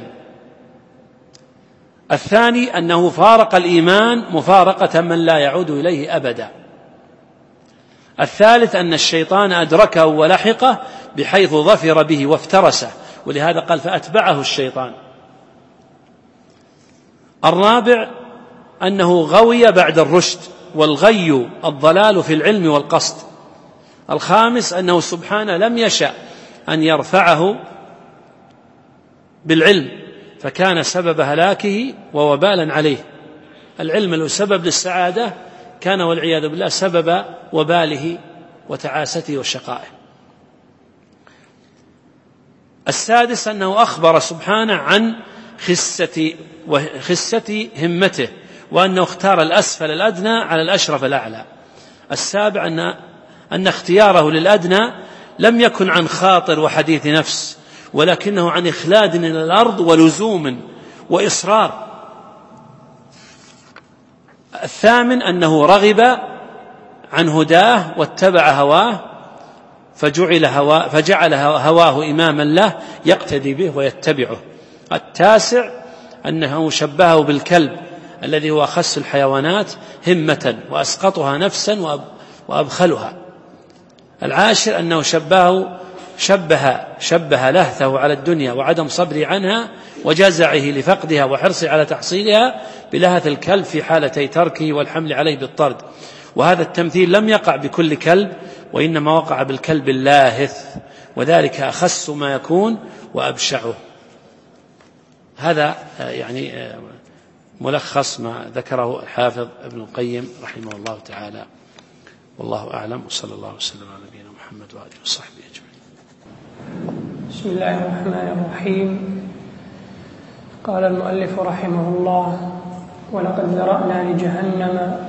الثاني، أنه فارق الإيمان مفارقة من لا يعود إليه أبدا. الثالث، أن الشيطان أدركه ولحقه بحيث ظفر به وافترسه، ولهذا قال فأتبعه الشيطان. الرابع، أنه غوي بعد الرشد، والغي الضلال في العلم والقصد. الخامس، أنه سبحانه لم يشأ أن يرفعه بالعلم فكان سبب هلاكه ووبالا عليه. العلم له سبب للسعادة، كان والعياذ بالله سبب وباله وتعاسته وشقائه. السادس، أنه أخبر سبحانه عن خسة همته، وأنه اختار الأسفل الأدنى على الأشرف الأعلى. السابع، أن اختياره للأدنى لم يكن عن خاطر وحديث نفس، ولكنه عن إخلاد إلى الأرض ولزوم وإصرار. الثامن، أنه رغب عن هداه واتبع هواه فجعل هواه إماما له يقتدي به ويتبعه. التاسع، أنه شبهه بالكلب الذي هو أخس الحيوانات همة وأسقطها نفسا وأبخلها. العاشر، أنه شبه لهثه على الدنيا وعدم صبره عنها وجزعه لفقدها وحرصه على تحصيلها بلهث الكلب في حالتي تركه والحمل عليه بالطرد. وهذا التمثيل لم يقع بكل كلب، وإنما وقع بالكلب اللاهث، وذلك أخس ما يكون وأبشعه. هذا يعني ملخص ما ذكره الحافظ ابن القيم رحمه الله تعالى، والله أعلم، وصلى الله وسلم على نبينا محمد وآله وصحبه أجمعين. بسم الله الرحمن الرحيم. قال المؤلف رحمه الله: ولقد ذرأنا لجهنم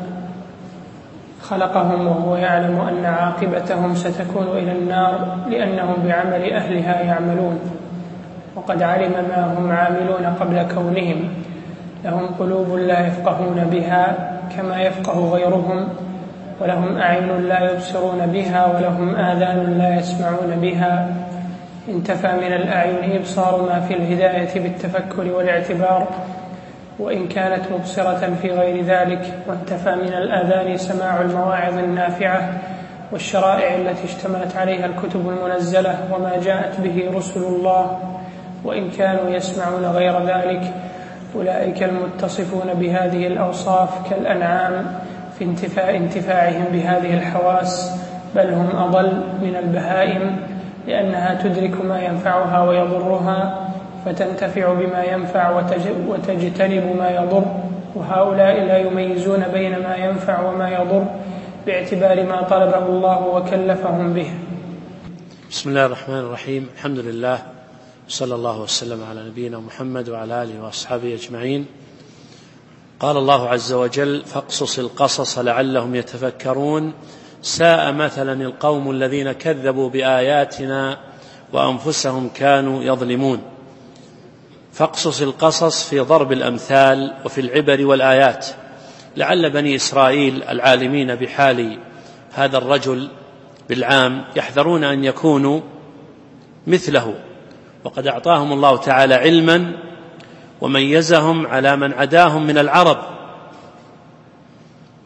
خلقهم وهو يعلم أن عاقبتهم ستكون إلى النار لأنهم بعمل أهلها يعملون، وقد علم ما هم عاملون قبل كونهم. لهم قلوب لا يفقهون بها كما يفقه غيرهم، ولهم أعين لا يبصرون بها، ولهم آذان لا يسمعون بها. انتفى من الأعين إبصار ما في الهداية بالتفكر والاعتبار، وإن كانت مبصرة في غير ذلك. وانتفى من الآذان سماع المواعظ النافعة والشرائع التي اشتملت عليها الكتب المنزلة وما جاءت به رسل الله، وإن كانوا يسمعون غير ذلك. أولئك المتصفون بهذه الأوصاف كالأنعام في انتفاعهم بهذه الحواس، بل هم أضل من البهائم، لأنها تدرك ما ينفعها ويضرها فتنتفع بما ينفع وتجتنب ما يضر، وهؤلاء لا يميزون بين ما ينفع وما يضر باعتبار ما طلبه الله وكلفهم به. بسم الله الرحمن الرحيم. الحمد لله، صلى الله وسلم على نبينا محمد وعلى آله وأصحابه أجمعين. قال الله عز وجل: فاقصص القصص لعلهم يتفكرون ساء مثلا القوم الذين كذبوا بآياتنا وأنفسهم كانوا يظلمون. فاقصص القصص في ضرب الأمثال وفي العبر والآيات، لعل بني إسرائيل العالمين بحال هذا الرجل بالعام يحذرون أن يكونوا مثله، وقد أعطاهم الله تعالى علما وميزهم على من عداهم من العرب،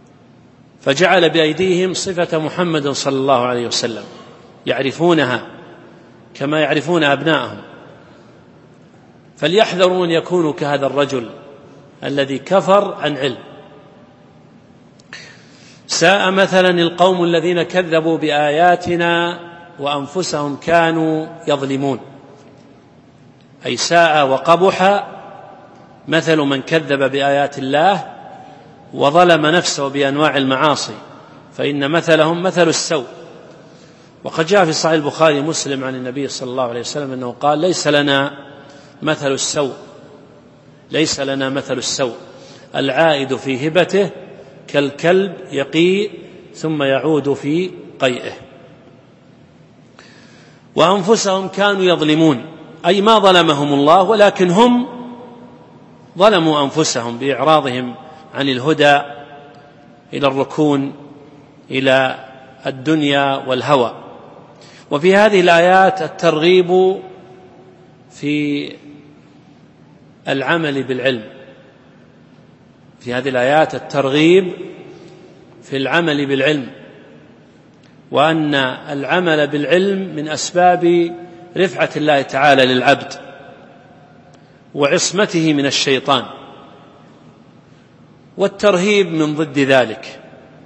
فجعل بأيديهم صفة محمد صلى الله عليه وسلم، يعرفونها كما يعرفون أبناءهم. فليحذروا أن يكونوا كهذا الرجل الذي كفر عن علم. ساء مثلا القوم الذين كذبوا بآياتنا وأنفسهم كانوا يظلمون، أي ساء وقبح مثل من كذب بآيات الله وظلم نفسه بأنواع المعاصي، فإن مثلهم مثل السوء. وقد جاء في صحيح البخاري ومسلم عن النبي صلى الله عليه وسلم أنه قال: ليس لنا مثل السوء، ليس لنا مثل السوء، العائد في هبته كالكلب يقيء ثم يعود في قيئه. وأنفسهم كانوا يظلمون، أي ما ظلمهم الله ولكن هم ظلموا أنفسهم بإعراضهم عن الهدى إلى الركون إلى الدنيا والهوى. وفي هذه الآيات الترغيب في العمل بالعلم، في هذه الآيات الترغيب في العمل بالعلم، وأن العمل بالعلم من أسباب رفعة الله تعالى للعبد وعصمته من الشيطان، والترهيب من ضد ذلك.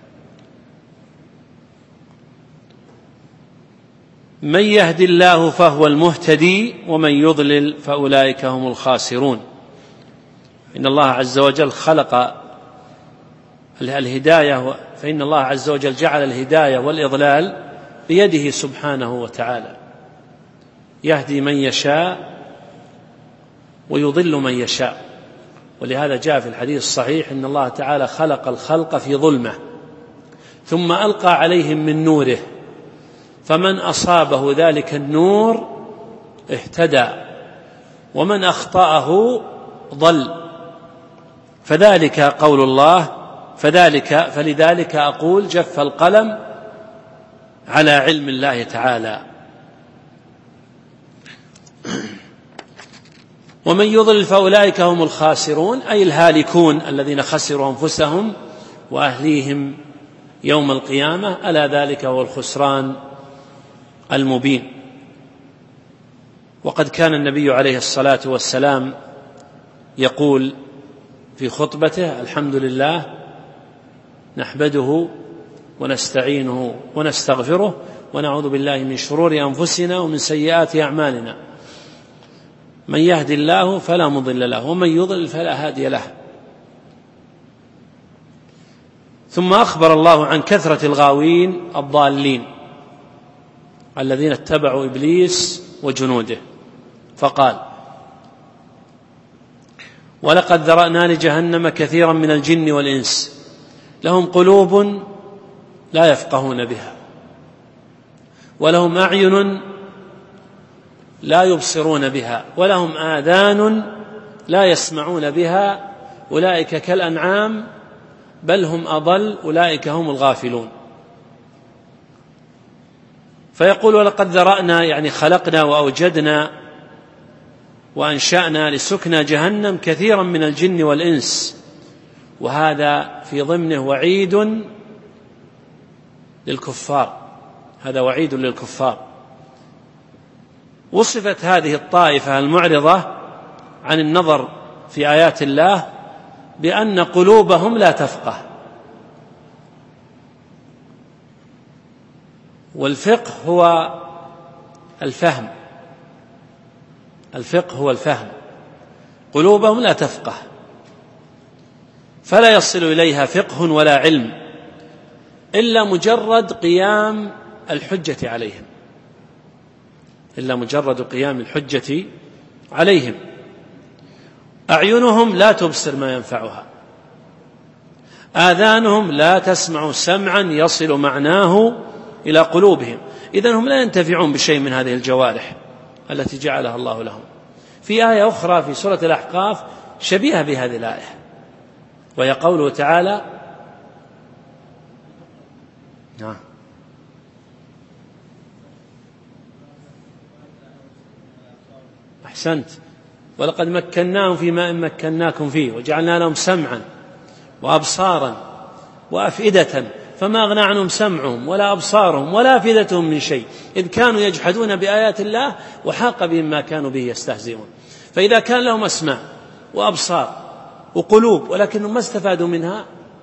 من يهد الله فهو المهتدي ومن يضلل فأولئك هم الخاسرون. إن الله عز وجل خلق الهداية، فإن الله عز وجل جعل الهداية والإضلال بيده سبحانه وتعالى، يهدي من يشاء ويضل من يشاء. ولهذا جاء في الحديث الصحيح إن الله تعالى خلق الخلق في ظلمة ثم ألقى عليهم من نوره، فمن أصابه ذلك النور اهتدى ومن أخطأه ضل. فذلك قول الله، فلذلك أقول جف القلم على علم الله تعالى. ومن يضلل فأولئك هم الخاسرون، أي الهالكون الذين خسروا أنفسهم وأهليهم يوم القيامة، ألا ذلك هو الخسران المبين. وقد كان النبي عليه الصلاة والسلام يقول في خطبته: الحمد لله نحمده ونستعينه ونستغفره ونعوذ بالله من شرور أنفسنا ومن سيئات أعمالنا، من يهدي الله فلا مضل له ومن يضلل فلا هادي له. ثم أخبر الله عن كثرة الغاوين الضالين الذين اتبعوا إبليس وجنوده، فقال: ولقد ذرأنا لجهنم كثيرا من الجن والإنس لهم قلوب لا يفقهون بها ولهم أعين لا يبصرون بها ولهم آذان لا يسمعون بها أولئك كالأنعام بل هم أضل أولئك هم الغافلون. فيقول: ولقد ذرأنا، يعني خلقنا وأوجدنا وأنشأنا لسكنى جهنم كثيرا من الجن والإنس، وهذا في ضمنه وعيد للكفار، هذا وعيد للكفار. وصفت هذه الطائفة المعرضة عن النظر في آيات الله بأن قلوبهم لا تفقه. والفقه هو الفهم، الفقه هو الفهم. قلوبهم لا تفقه، فلا يصل إليها فقه ولا علم إلا مجرد قيام الحجة عليهم، إلا مجرد قيام الحجة عليهم. أعينهم لا تبصر ما ينفعها، آذانهم لا تسمع سمعا يصل معناه إلى قلوبهم، إذن هم لا ينتفعون بشيء من هذه الجوارح التي جعلها الله لهم. في آية أخرى في سورة الأحقاف شبيهة بهذه الآية، وهي قوله تعالى: أحسنت، ولقد مكناهم فيما إن مكناكم فيه وجعلنا لهم سمعا وأبصارا وأفئدة فما أغنى عنهم سمعهم ولا أبصارهم ولا أفئدتهم من شيء إذ كانوا يجحدون بآيات الله وحاق بهم ما كانوا به يستهزئون. فإذا كان لهم أسماع وأبصار وقلوب ولكنهم ما استفادوا منها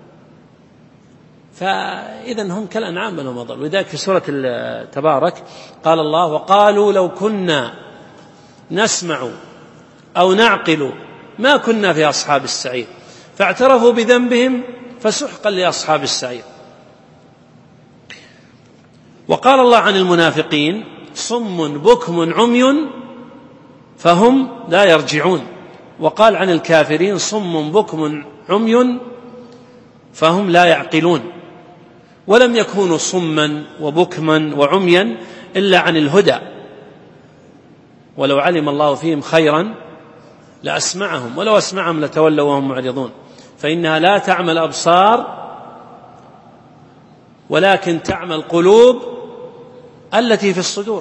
فإذا هم كالأنعام بل هم أضل. ولذلك في سورة تبارك قال الله: وقالوا لو كنا نسمع أو نعقل ما كنا في أصحاب السعير فاعترفوا بذنبهم فسحقا لأصحاب السعير. وقال الله عن المنافقين: صم بكم عمي فهم لا يرجعون. وقال عن الكافرين: صم بكم عمي فهم لا يعقلون. ولم يكونوا صما وبكما وعميا إلا عن الهدى، ولو علم الله فيهم خيرا لأسمعهم ولو أسمعهم لتولوا وهم معرضون. فإنها لا تعمى الأبصار ولكن تعمى القلوب التي في الصدور.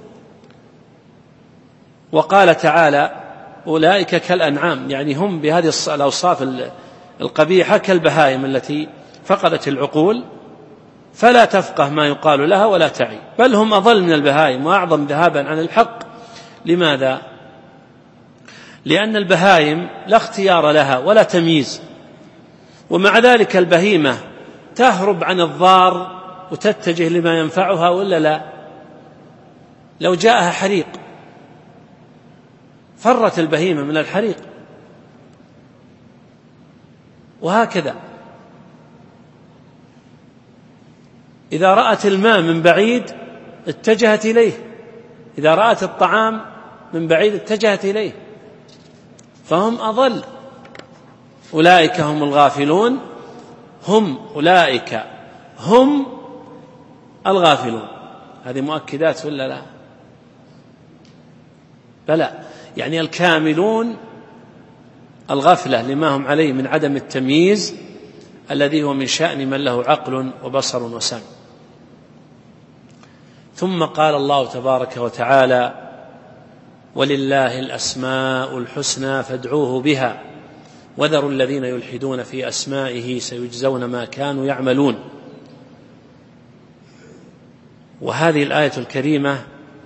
وقال تعالى: أولئك كالأنعام، يعني هم بهذه الأوصاف القبيحة كالبهائم التي فقدت العقول فلا تفقه ما يقال لها ولا تعي، بل هم أضل من البهائم وأعظم ذهابا عن الحق. لماذا؟ لأن البهائم لا اختيار لها ولا تمييز، ومع ذلك البهيمة تهرب عن الضار وتتجه لما ينفعها ولا لا؟ لو جاءها حريق فرت البهيمة من الحريق، وهكذا إذا رأت الماء من بعيد اتجهت إليه، إذا رأت الطعام من بعيد اتجهت إليه، فهم أضل. أولئك هم الغافلون، أولئك هم الغافلون. هذه مؤكدات ولا لا؟ بلى، يعني الكاملون الغفلة لما هم عليه من عدم التمييز الذي هو من شأن من له عقل وبصر وسمع. ثم قال الله تبارك وتعالى: ولله الأسماء الحسنى فادعوه بها وذروا الذين يلحدون في أسمائه سيجزون ما كانوا يعملون. وهذه الآية الكريمة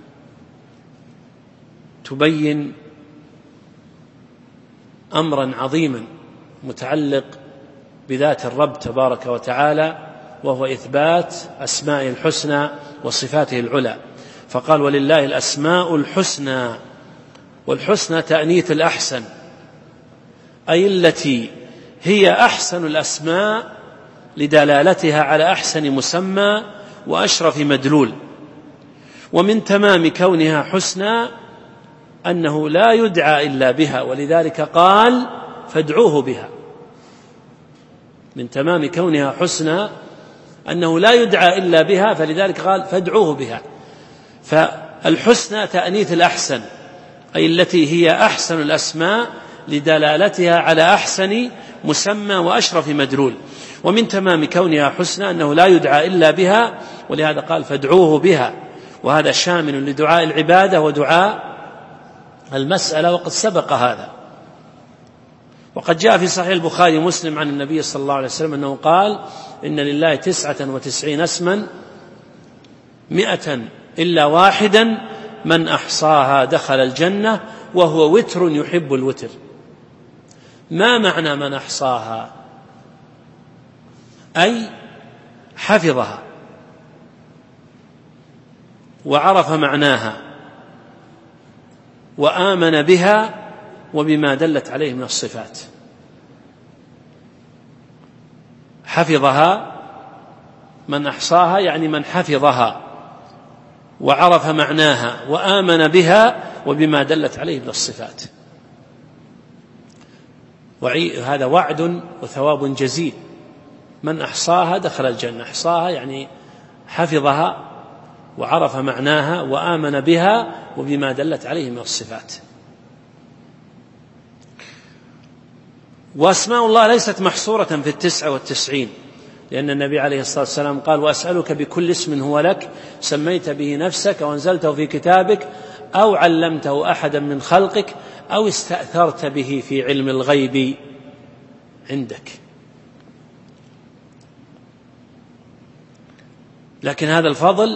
تبين أمرا عظيما متعلق بذات الرب تبارك وتعالى، وهو إثبات أسماء الحسنى وصفاته العلى. فقال: ولله الأسماء الحسنى، والحسنى تأنيث الأحسن، أي التي هي أحسن الأسماء لدلالتها على أحسن مسمى وأشرف مدلول. ومن تمام كونها حسنى أنه لا يدعى إلا بها، ولذلك قال: فادعوه بها. من تمام كونها حسنى أنه لا يدعى إلا بها، فلذلك قال: فادعوه بها. فالحسنى تأنيث الأحسن، أي التي هي أحسن الأسماء لدلالتها على أحسن مسمى وأشرف مدلول. ومن تمام كونها حسنى أنه لا يدعى إلا بها، ولهذا قال: فادعوه بها. وهذا شامل لدعاء العبادة ودعاء المسألة، وقد سبق هذا. وقد جاء في صحيح البخاري ومسلم عن النبي صلى الله عليه وسلم أنه قال: إن لله 99 اسما 100 إلا واحدا من أحصاها دخل الجنة وهو وتر يحب الوتر. ما معنى من أحصاها؟ أي حفظها وعرف معناها وآمن بها وبما دلت عليه من الصفات. حفظها، من أحصاها يعني من حفظها وعرف معناها وآمن بها وبما دلت عليه من الصفات. هذا وعد وثواب جزيل. من أحصاها دخل الجنة. أحصاها يعني حفظها وعرف معناها وآمن بها وبما دلت عليه من الصفات. وأسماء الله ليست محصورة في 99، لأن النبي عليه الصلاة والسلام قال: وأسألك بكل اسم هو لك سميت به نفسك أو أنزلته في كتابك أو علمته أحدا من خلقك أو استأثرت به في علم الغيب عندك. لكن هذا الفضل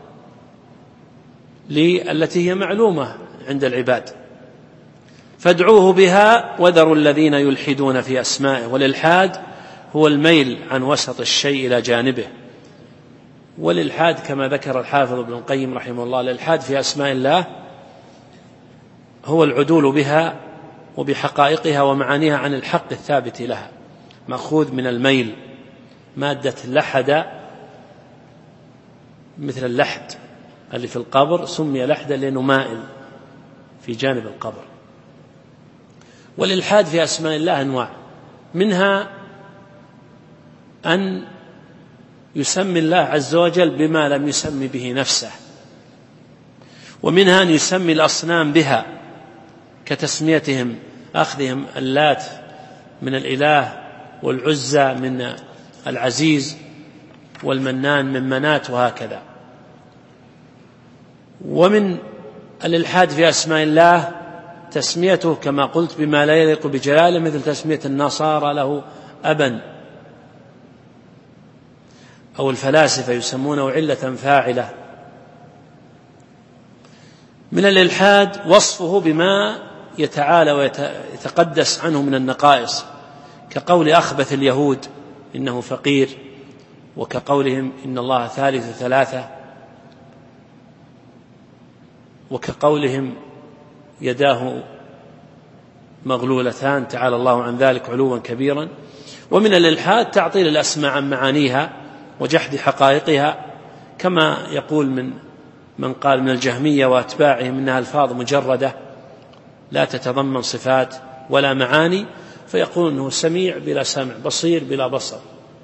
التي هي معلومة عند العباد. فادعوه بها وذروا الذين يلحدون في أسمائه. والإلحاد هو الميل عن وسط الشيء إلى جانبه. والإلحاد كما ذكر الحافظ ابن القيم رحمه الله، الإلحاد في أسماء الله هو العدول بها وبحقائقها ومعانيها عن الحق الثابت لها، مأخوذ من الميل، مادة لحد، مثل اللحد اللي في القبر سمي لحدا لأنه مائل في جانب القبر. والإلحاد في أسماء الله أنواع، منها أن يسمي الله عز وجل بما لم يسمي به نفسه، ومنها أن يسمي الأصنام بها كتسميتهم، أخذهم اللات من الإله والعزى من العزيز والمنان من منات وهكذا. ومن الإلحاد في أسماء الله تسميته كما قلت بما لا يليق بجلاله، مثل تسمية النصارى له أبا، أو الفلاسفة يسمونه علة فاعلة. من الإلحاد وصفه بما يتعالى ويتقدس عنه من النقائص، كقول أخبث اليهود إنه فقير، وكقولهم إن الله ثالث ثلاثة، وكقولهم يداه مغلولتان تعالى الله عن ذلك علوا كبيرا. ومن الإلحاد تعطيل الأسماء عن معانيها وجحد حقائقها، كما يقول من قال من الجهمية وأتباعهم إنها ألفاظ مجردة لا تتضمن صفات ولا معاني، فيقول أنه سميع بلا سمع، بصير بلا بصر.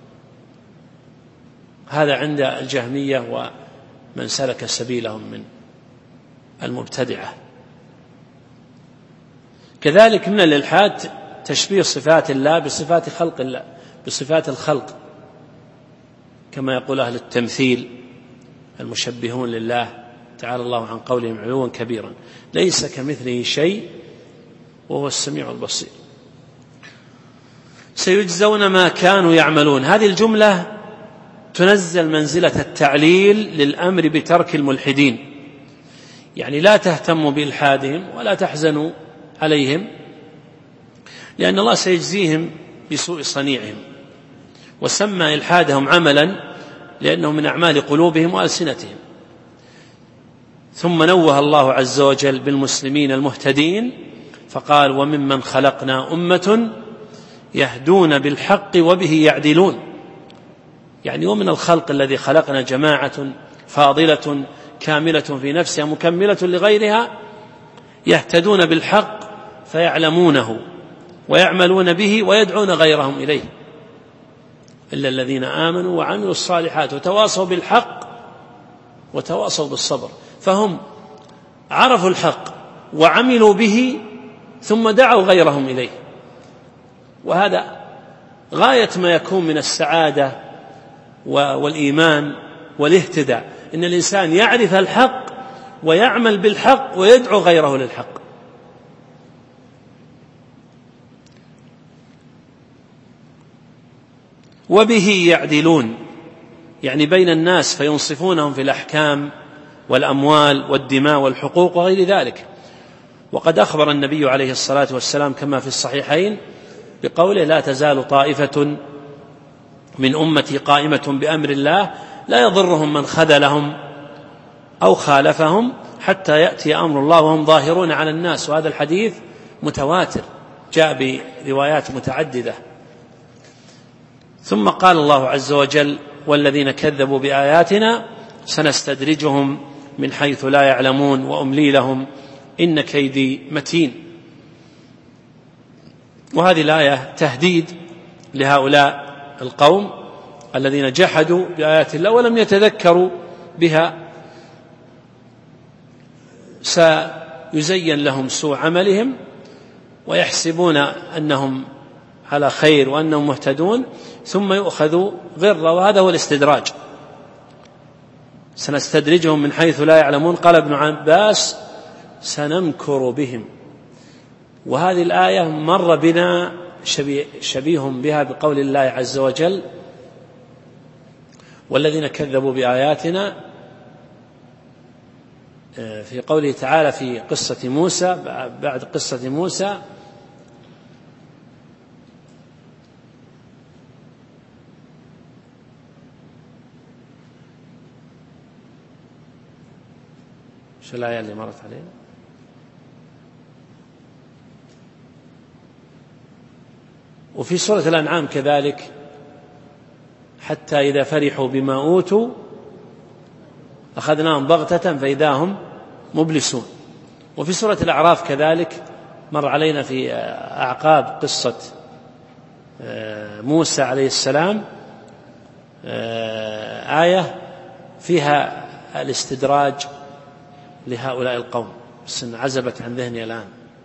هذا عند الجهمية ومن سلك سبيلهم من المبتدعة. كذلك من الإلحاد تشبيه صفات الله بصفات خلق الله، بصفات الخلق، كما يقول أهل التمثيل المشبهون لله تعالى الله عن قولهم علوا كبيرا، ليس كمثله شيء وهو السميع البصير. سيجزون ما كانوا يعملون، هذه الجملة تنزل منزلة التعليل للأمر بترك الملحدين، يعني لا تهتموا بإلحادهم ولا تحزنوا عليهم، لأن الله سيجزيهم بسوء صنيعهم. وسمى إلحادهم عملا لأنه من أعمال قلوبهم وألسنتهم. ثم نوه الله عز وجل بالمسلمين المهتدين فقال وممن خلقنا أمة يهدون بالحق وبه يعدلون، يعني ومن الخلق الذي خلقنا جماعة فاضلة كاملة في نفسها مكملة لغيرها، يهتدون بالحق فيعلمونه ويعملون به ويدعون غيرهم إليه، إلا الذين آمنوا وعملوا الصالحات وتواصوا بالحق وتواصوا بالصبر. فهم عرفوا الحق وعملوا به ثم دعوا غيرهم إليه، وهذا غاية ما يكون من السعادة والإيمان والاهتداء، إن الإنسان يعرف الحق ويعمل بالحق ويدعو غيره للحق. وبه يعدلون، يعني بين الناس فينصفونهم في الأحكام والأموال والدماء والحقوق وغير ذلك. وقد أخبر النبي عليه الصلاة والسلام كما في الصحيحين بقوله لا تزال طائفة من أمتي قائمة بأمر الله لا يضرهم من خذلهم أو خالفهم حتى يأتي أمر الله وهم ظاهرون على الناس. وهذا الحديث متواتر جاء بروايات متعددة. ثم قال الله عز وجل والذين كذبوا بآياتنا سنستدرجهم من حيث لا يعلمون وأملي لهم إن كيدي متين. وهذه الآية تهديد لهؤلاء القوم الذين جحدوا بآيات الله ولم يتذكروا بها. سيزين لهم سوء عملهم ويحسبون أنهم على خير وأنهم مهتدون، ثم يؤخذوا غرة، وهذا هو الاستدراج. سنستدرجهم من حيث لا يعلمون. قال ابن عباس سنمكر بهم. وهذه الآية مر بنا شبيه بها بقول الله عز وجل والذين كذبوا بآياتنا في قوله تعالى في قصة موسى، بعد قصة موسى شو الآية اللي مرت علينا؟ وفي سورة الأنعام كذلك حتى إذا فرحوا بما أوتوا أخذناهم بغتة فإذا هم مبلسون. وفي سورة الأعراف كذلك مر علينا في أعقاب قصة موسى عليه السلام آية فيها الاستدراج لهؤلاء القوم، بس عزبت عن ذهني الآن.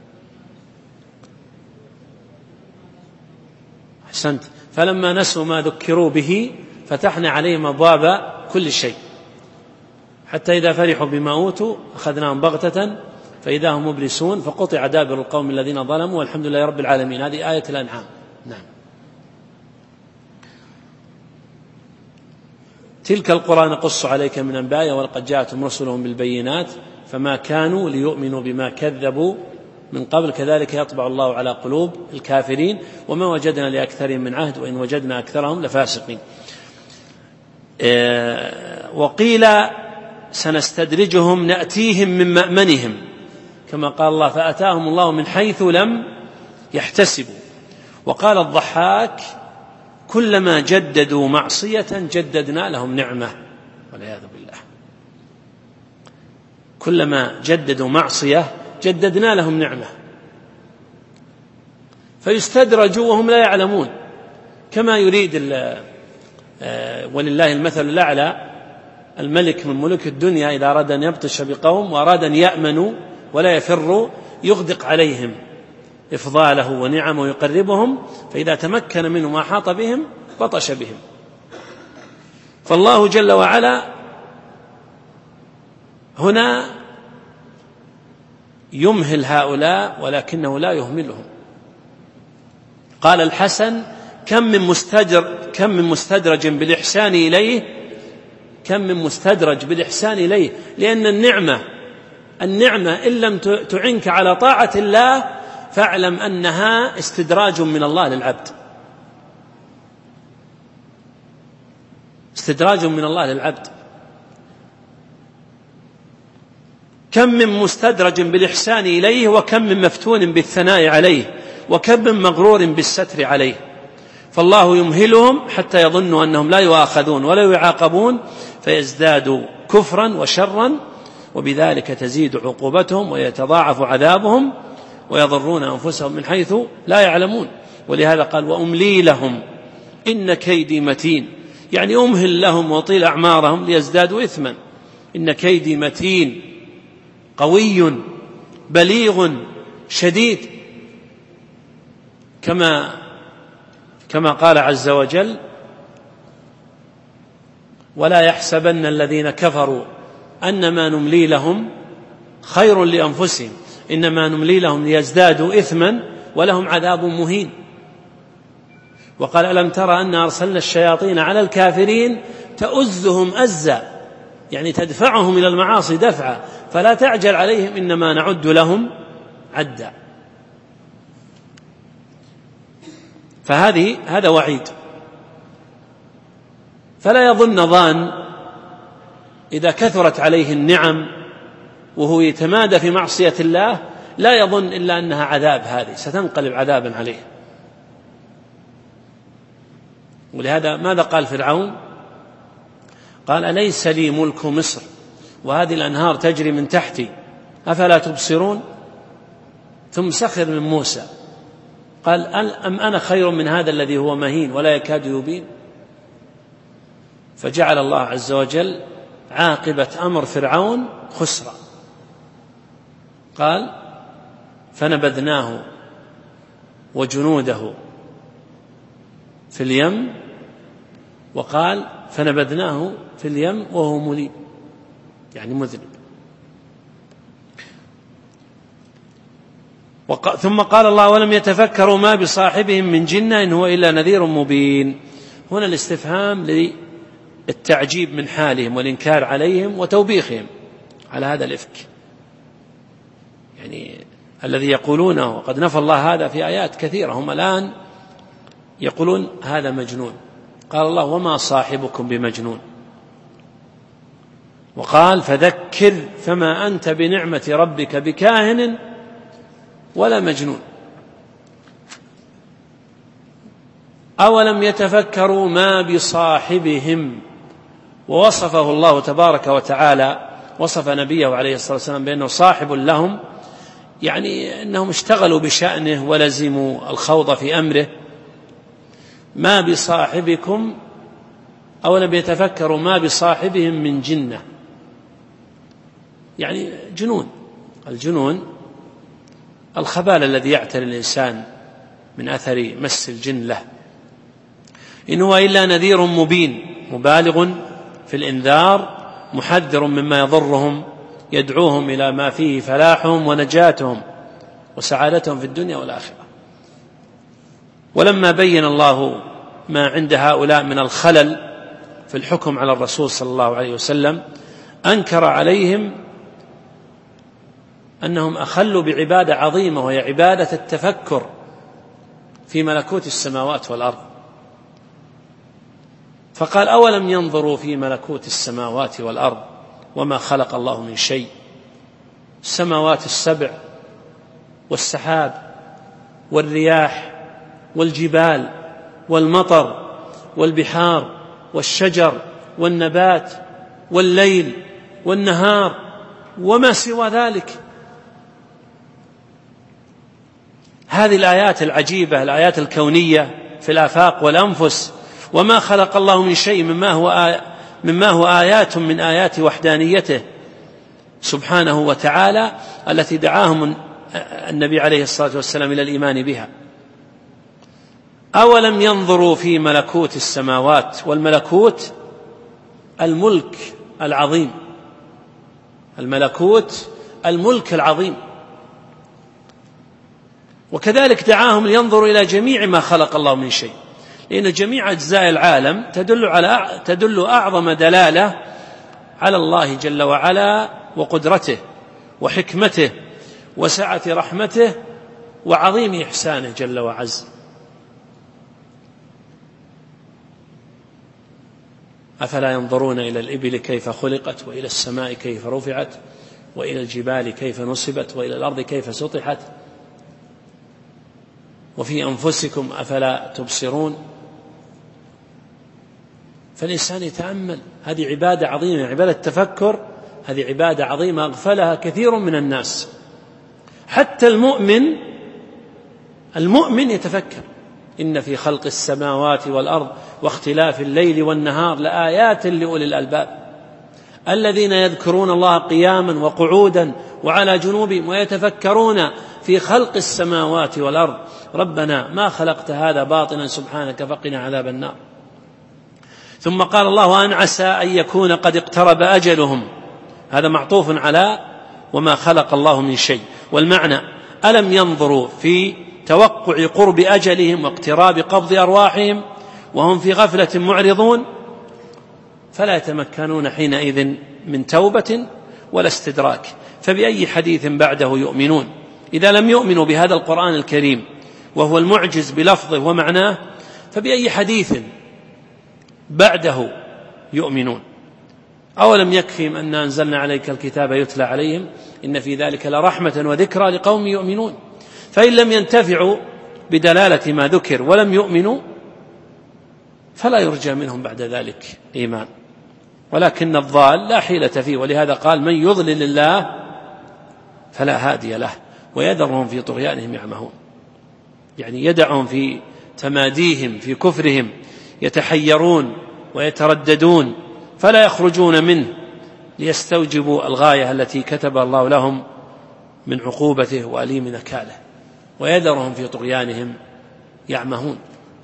أحسنت. فلما نسوا ما ذكروا به فتحنا عليهم أبواب كل شيء حتى إذا فرحوا بما أوتوا أخذناهم بغتة فإذا هم مبلسون فقطع دابر القوم الذين ظلموا والحمد لله رب العالمين. هذه آية الأنعام. نعم. تلك القرى نقص عليك من أنبائها ولقد جاءتهم رسلهم بالبينات فما كانوا ليؤمنوا بما كذبوا من قبل كذلك يطبع الله على قلوب الكافرين وما وجدنا لأكثرهم من عهد وإن وجدنا أكثرهم لفاسقين. وقيل سنستدرجهم نأتيهم من مأمنهم كما قال الله فأتاهم الله من حيث لم يحتسبوا. وقال الضحاك كلما جددوا معصية جددنا لهم نعمة والعياذ بالله. كلما جددوا معصية جددنا لهم نعمة فيستدرجوا وهم لا يعلمون كما يريد ولله المثل الأعلى. الملك من ملوك الدنيا إذا أراد أن يبطش بقوم وأراد أن يأمنوا ولا يفروا يغدق عليهم إفضاله ونعمه يقربهم فإذا تمكن منهم وأحاط بهم بطش بهم. فالله جل وعلا هنا يمهل هؤلاء ولكنه لا يهملهم. قال الحسن كم من مستدرج بالإحسان إليه، كم من مستدرج بالإحسان إليه، لأن النعمة إن لم تعنك على طاعة الله فاعلم أنها استدراج من الله للعبد، استدراج من الله للعبد. كم من مستدرج بالإحسان إليه وكم من مفتون بالثناء عليه وكم من مغرور بالستر عليه. فالله يمهلهم حتى يظنوا أنهم لا يؤاخذون ولا يعاقبون فيزدادوا كفرا وشرا وبذلك تزيد عقوبتهم ويتضاعف عذابهم ويضرون أنفسهم من حيث لا يعلمون. ولهذا قال وأملي لهم إن كيدي متين، يعني أمهل لهم وطيل أعمارهم ليزدادوا إثما. إن كيدي متين قوي بليغ شديد كما قال عز وجل ولا يحسبن الذين كفروا أنما نملي لهم خير لأنفسهم إنما نملي لهم ليزدادوا إثما ولهم عذاب مهين. وقال ألم ترى أن أرسلنا الشياطين على الكافرين تؤزهم أزا، يعني تدفعهم إلى المعاصي دفعا فلا تعجل عليهم إنما نعد لهم عدا. هذا وعيد. فلا يظن ظان إذا كثرت عليه النعم وهو يتمادى في معصية الله لا يظن إلا أنها عذاب، هذه ستنقلب عذابا عليه. ولهذا ماذا قال فرعون؟ قال أليس لي ملك مصر وهذه الأنهار تجري من تحتي أفلا تبصرون؟ ثم سخر من موسى قال أم أنا خير من هذا الذي هو مهين ولا يكاد يبين؟ فجعل الله عز وجل عاقبة أمر فرعون خسرا. قال فنبذناه وجنوده في اليم، وقال فنبذناه في اليم وهو مليم، يعني مذنب. ثم قال الله ولم يتفكروا ما بصاحبهم من جنة إن هو إلا نذير مبين. هنا الاستفهام التعجيب من حالهم والإنكار عليهم وتوبيخهم على هذا الإفك، يعني الذي يقولونه، وقد نفى الله هذا في آيات كثيرة. هم الآن يقولون هذا مجنون، قال الله وما صاحبكم بمجنون، وقال فذكر فما أنت بنعمة ربك بكاهن ولا مجنون. أولم يتفكروا ما بصاحبهم. ووصفه الله تبارك وتعالى، وصف نبيه عليه الصلاة والسلام بأنه صاحب لهم، يعني أنهم اشتغلوا بشأنه ولزموا الخوض في أمره. ما بصاحبكم أولم يتفكروا ما بصاحبهم من جنة، يعني جنون. الجنون الخبال الذي يعتري الإنسان من أثر مس الجن له. إن هو إلا نذير مبين مبالغ في الإنذار محذر مما يضرهم يدعوهم إلى ما فيه فلاحهم ونجاتهم وسعادتهم في الدنيا والآخرة. ولما بين الله ما عند هؤلاء من الخلل في الحكم على الرسول صلى الله عليه وسلم، أنكر عليهم أنهم أخلوا بعبادة عظيمة، وهي عبادة التفكر في ملكوت السماوات والأرض. فقال أولم ينظروا في ملكوت السماوات والأرض وما خلق الله من شيء، السماوات السبع والسحاب والرياح والجبال والمطر والبحار والشجر والنبات والليل والنهار وما سوى ذلك. هذه الآيات العجيبة، الآيات الكونية في الآفاق والأنفس. وما خلق الله من شيء مما هو آيات من آيات وحدانيته سبحانه وتعالى، التي دعاهم النبي عليه الصلاة والسلام إلى الإيمان بها. أولم ينظروا في ملكوت السماوات، والملكوت الملك العظيم، الملكوت الملك العظيم. وكذلك دعاهم لينظروا إلى جميع ما خلق الله من شيء، لأن جميع أجزاء العالم تدل أعظم دلالة على الله جل وعلا وقدرته وحكمته وسعة رحمته وعظيم إحسانه جل وعز. أفلا ينظرون إلى الإبل كيف خلقت، وإلى السماء كيف رفعت، وإلى الجبال كيف نصبت، وإلى الأرض كيف سطحت، وفي أنفسكم أفلا تبصرون. فالإنسان يتأمل، هذه عبادة عظيمة، عبادة التفكر، هذه عبادة عظيمة أغفلها كثير من الناس. حتى المؤمن يتفكر. إن في خلق السماوات والأرض واختلاف الليل والنهار لآيات لأولي الألباب الذين يذكرون الله قياما وقعودا وعلى جنوبهم ويتفكرون في خلق السماوات والأرض ربنا ما خلقت هذا باطلا سبحانك فقنا عذاب النار. ثم قال الله أن عسى أن يكون قد اقترب أجلهم، هذا معطوف على وما خلق الله من شيء. والمعنى ألم ينظروا في توقع قرب أجلهم واقتراب قبض أرواحهم وهم في غفلة معرضون، فلا يتمكنون حينئذ من توبة ولا استدراك. فبأي حديث بعده يؤمنون إذا لم يؤمنوا بهذا القرآن الكريم وهو المعجز بلفظه ومعناه، فبأي حديث بعده يؤمنون؟ أولم يكفهم أن أنزلنا عليك الكتاب يتلى عليهم إن في ذلك لرحمة وذكرى لقوم يؤمنون. فإن لم ينتفعوا بدلالة ما ذكر ولم يؤمنوا فلا يرجى منهم بعد ذلك إيمان. ولكن الضال لا حيلة فيه، ولهذا قال من يضلل الله فلا هادي له ويذرهم في طغيانهم يعمهون، يعني يدعهم في تماديهم في كفرهم يتحيرون ويترددون فلا يخرجون منه ليستوجبوا الغاية التي كتب الله لهم من عقوبته وأليم نكاله، ويذرهم في طغيانهم يعمهون.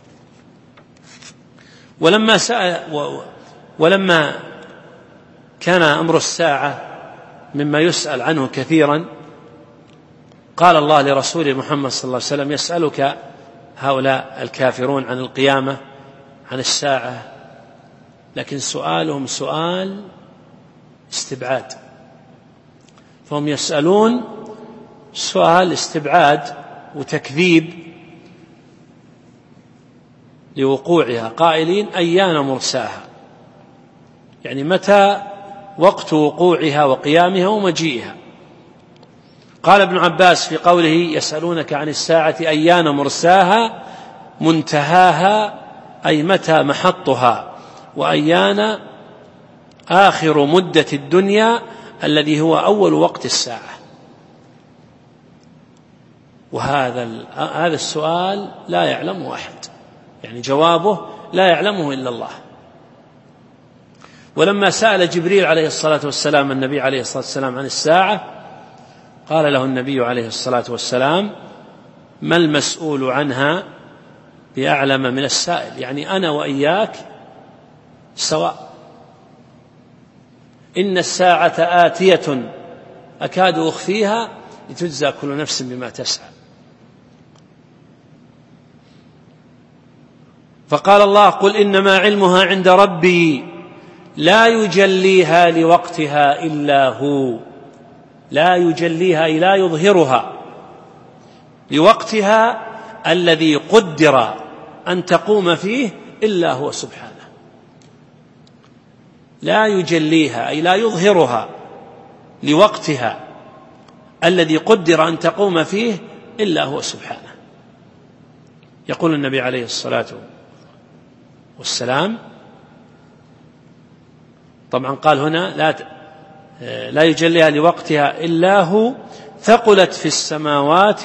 ولما كان أمر الساعة مما يسأل عنه كثيرا، قال الله لرسول محمد صلى الله عليه وسلم يسألك هؤلاء الكافرون عن القيامة عن الساعة لكن سؤالهم سؤال استبعاد، فهم يسألون سؤال استبعاد وتكذيب لوقوعها، قائلين أيان مرساها، يعني متى وقت وقوعها وقيامها ومجيئها. قال ابن عباس في قوله يسألونك عن الساعة أيان مرساها منتهاها، أي متى محطها، وأيان آخر مدة الدنيا الذي هو أول وقت الساعة. وهذا السؤال لا يعلمه أحد، يعني جوابه لا يعلمه إلا الله. ولما سأل جبريل عليه الصلاة والسلام النبي عليه الصلاة والسلام عن الساعة، قال له النبي عليه الصلاة والسلام ما المسؤول عنها بأعلم من السائل، يعني أنا وإياك سواء، إن الساعة آتية أكاد أخفيها لتجزى كل نفس بما تسعى. فقال الله قل إنما علمها عند ربي لا يجليها لوقتها إلا هو، لا يجليها أي لا يظهرها لوقتها الذي قدر أن تقوم فيه إلا هو سبحانه. لا يجليها أي لا يظهرها لوقتها الذي قدر أن تقوم فيه إلا هو سبحانه. يقول النبي عليه الصلاة والسلام، طبعا قال هنا لا يجليها لوقتها إلا هو، ثقلت في السماوات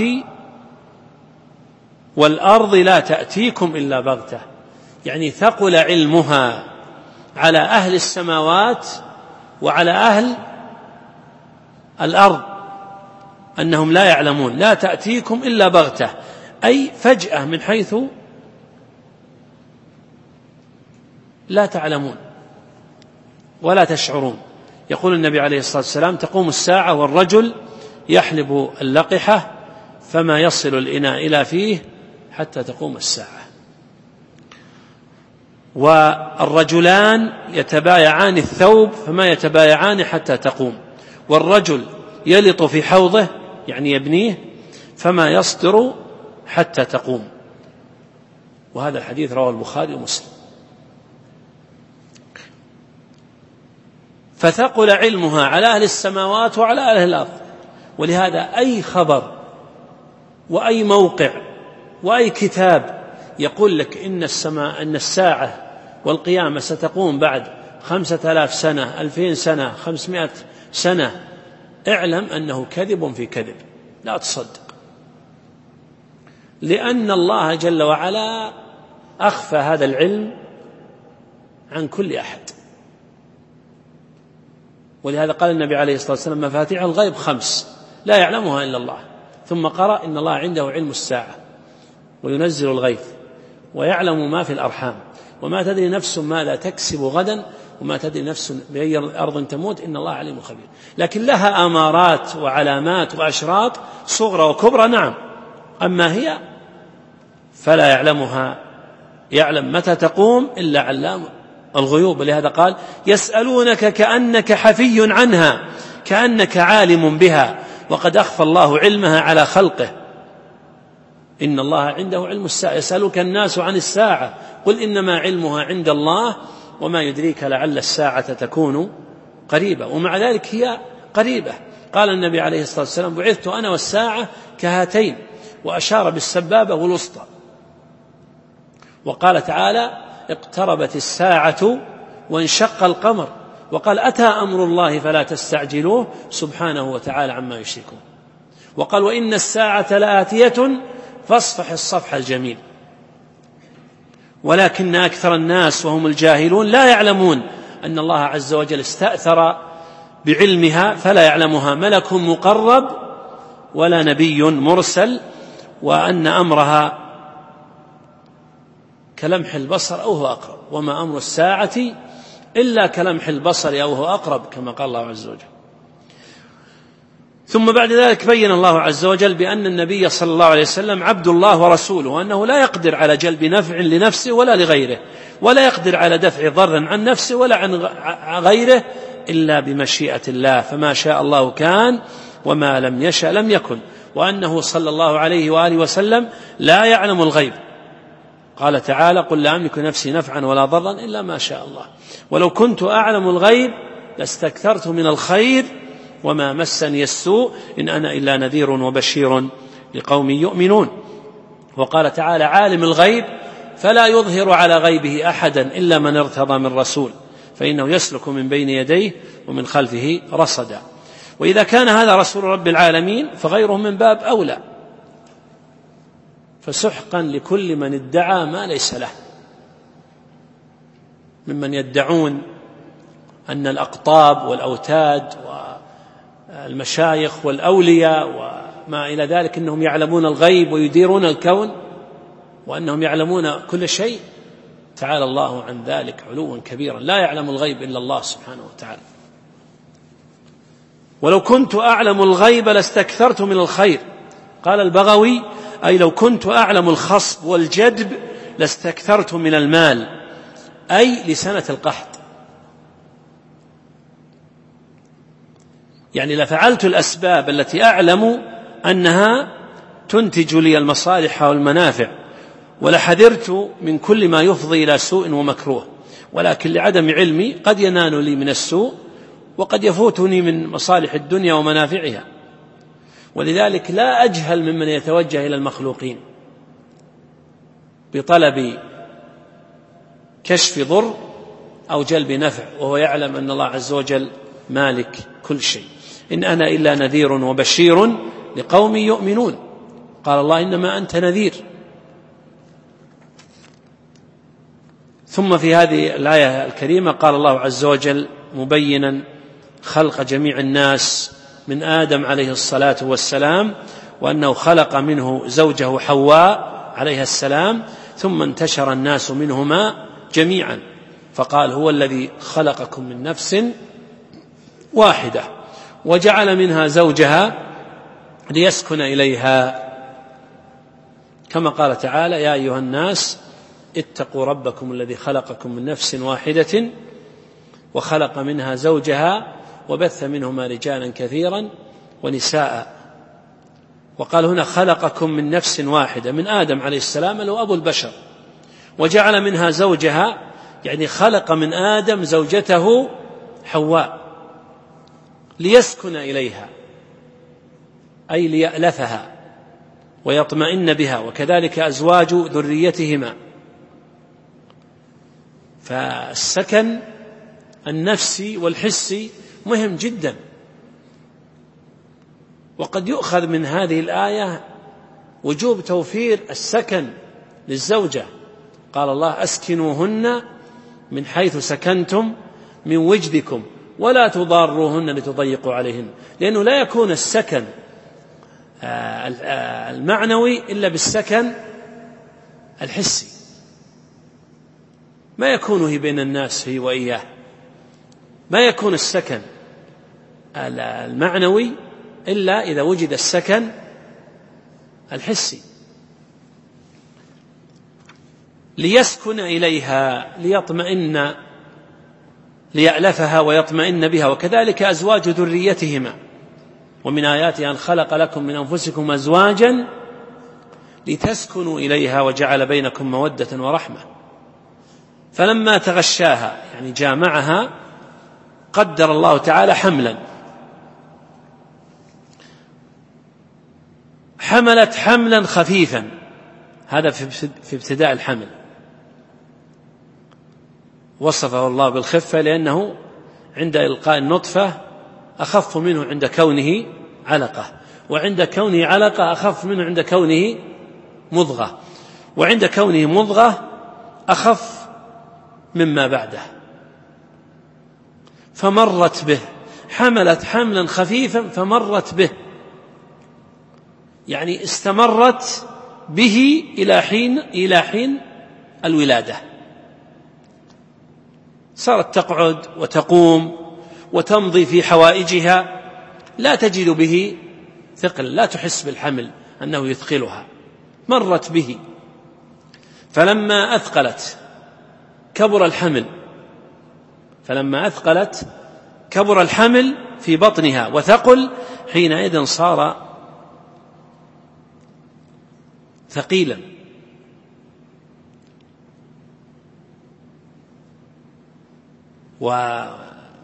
والأرض لا تأتيكم إلا بغتة، يعني ثقل علمها على أهل السماوات وعلى أهل الأرض أنهم لا يعلمون، لا تأتيكم إلا بغتة، أي فجأة من حيث لا تعلمون ولا تشعرون. يقول النبي عليه الصلاة والسلام تقوم الساعة والرجل يحلب اللقحة فما يصل الإناء إلى فيه حتى تقوم الساعة، والرجلان يتبايعان الثوب فما يتبايعان حتى تقوم، والرجل يلط في حوضه يعني يبنيه فما يصدر حتى تقوم. وهذا الحديث رواه البخاري ومسلم. فثقل علمها على أهل السماوات وعلى أهل الأرض. ولهذا أي خبر وأي موقع وأي كتاب يقول لك إن الساعة والقيامة ستقوم بعد 5000 سنة 2000 سنة 500 سنة، اعلم أنه كذب في كذب، لا تصدق، لأن الله جل وعلا أخفى هذا العلم عن كل أحد. ولهذا قال النبي عليه الصلاة والسلام مفاتيح الغيب 5 لا يعلمها إلا الله، ثم قرأ إن الله عنده علم الساعة وينزل الغيث ويعلم ما في الأرحام وما تدري نفس ماذا تكسب غدا وما تدري نفس بأي أرض تموت إن الله عليم خبير. لكن لها أمارات وعلامات وأشراط صغرى وكبرى، نعم، أما هي فلا يعلمها، يعلم متى تقوم إلا علام الغيوب. لهذا قال يسألونك كأنك حفي عنها كأنك عالم بها وقد أخفى الله علمها على خلقه، إن الله عنده علم الساعة. يسألك الناس عن الساعة قل إنما علمها عند الله وما يدريك لعل الساعة تكون قريبة، ومع ذلك هي قريبة. قال النبي عليه الصلاة والسلام بعثت أنا والساعة كهاتين، وأشار بالسبابة والوسطى. وقال تعالى اقتربت الساعة وانشق القمر، وقال أتى أمر الله فلا تستعجلوه سبحانه وتعالى عما يشركون. وقال وإن الساعة لآتية فاصفح الصفح الجميل. ولكن أكثر الناس وهم الجاهلون لا يعلمون أن الله عز وجل استأثر بعلمها فلا يعلمها ملك مقرب ولا نبي مرسل، وأن أمرها كلمح البصر أو هو أقرب، وما أمر الساعة إلا كلمح البصر أو هو أقرب، كما قال الله عز وجل. ثم بعد ذلك بين الله عز وجل بأن النبي صلى الله عليه وسلم عبد الله ورسوله، وأنه لا يقدر على جلب نفع لنفسه ولا لغيره، ولا يقدر على دفع ضر عن نفسه ولا عن غيره إلا بمشيئة الله، فما شاء الله كان وما لم يشأ لم يكن، وأنه صلى الله عليه وآله وسلم لا يعلم الغيب. قال تعالى: قل لا أملك نفسي نفعا ولا ضرا إلا ما شاء الله، ولو كنت أعلم الغيب لاستكثرت من الخير وما مسني السوء إن أنا إلا نذير وبشير لقوم يؤمنون. وقال تعالى: عالم الغيب فلا يظهر على غيبه أحدا إلا من ارتضى من رسول فإنه يسلك من بين يديه ومن خلفه رصدا. وإذا كان هذا رسول رب العالمين فغيره من باب أولى، فسحقا لكل من ادعى ما ليس له، ممن يدعون أن الأقطاب والأوتاد والمشايخ والأولياء وما إلى ذلك أنهم يعلمون الغيب ويديرون الكون وأنهم يعلمون كل شيء. تعالى الله عن ذلك علوا كبيرا، لا يعلم الغيب إلا الله سبحانه وتعالى. ولو كنت أعلم الغيب لاستكثرت من الخير. قال البغوي: أي لو كنت أعلم الخصب والجدب لاستكثرت من المال، أي لسنة القحط، يعني لفعلت الأسباب التي أعلم أنها تنتج لي المصالح والمنافع، ولحذرت من كل ما يفضي إلى سوء ومكروه، ولكن لعدم علمي قد ينال لي من السوء وقد يفوتني من مصالح الدنيا ومنافعها. ولذلك لا أجهل ممن يتوجه إلى المخلوقين بطلب كشف ضر أو جلب نفع وهو يعلم أن الله عز وجل مالك كل شيء. إن أنا إلا نذير وبشير لقوم يؤمنون. قال الله: إنما أنت نذير. ثم في هذه الآية الكريمة قال الله عز وجل مبينا خلق جميع الناس من آدم عليه الصلاة والسلام، وأنه خلق منه زوجه حواء عليها السلام، ثم انتشر الناس منهما جميعا، فقال: هو الذي خلقكم من نفس واحدة وجعل منها زوجها ليسكن إليها، كما قال تعالى: يا أيها الناس اتقوا ربكم الذي خلقكم من نفس واحدة وخلق منها زوجها وبث منهما رجالا كثيرا ونساء. وقال هنا: خلقكم من نفس واحدة، من آدم عليه السلام اللي هو أبو البشر، وجعل منها زوجها، يعني خلق من آدم زوجته حواء ليسكن إليها، أي ليألفها ويطمئن بها، وكذلك أزواج ذريتهما. فالسكن النفسي والحسي مهم جدا. وقد يؤخذ من هذه الآية وجوب توفير السكن للزوجة. قال الله: أسكنوهن من حيث سكنتم من وجدكم ولا تضاروهن لتضيقوا عليهن، لأنه لا يكون السكن المعنوي إلا بالسكن الحسي، ما يكون هي بين الناس هي وإياه، ما يكون السكن المعنوي إلا إذا وجد السكن الحسي. ليسكن إليها، ليطمئن، ليألفها ويطمئن بها، وكذلك أزواج ذريتهما. ومن آياته أن خلق لكم من أنفسكم أزواجا لتسكنوا إليها وجعل بينكم مودة ورحمة. فلما تغشاها، يعني جامعها، قدر الله تعالى حملا، حملت حملا خفيفا، هذا في ابتداء الحمل، وصفه الله بالخفة لأنه عند إلقاء النطفة أخف منه عند كونه علقة، وعند كونه علقة أخف منه عند كونه مضغة، وعند كونه مضغة أخف مما بعده. فمرت به، حملت حملا خفيفا فمرت به، يعني استمرت به إلى حين الولادة، صارت تقعد وتقوم وتمضي في حوائجها لا تجد به ثقل، لا تحس بالحمل أنه يثقلها، مرت به. فلما أثقلت كبر الحمل في بطنها وثقل، حينئذ صار ثقيلا. وعلى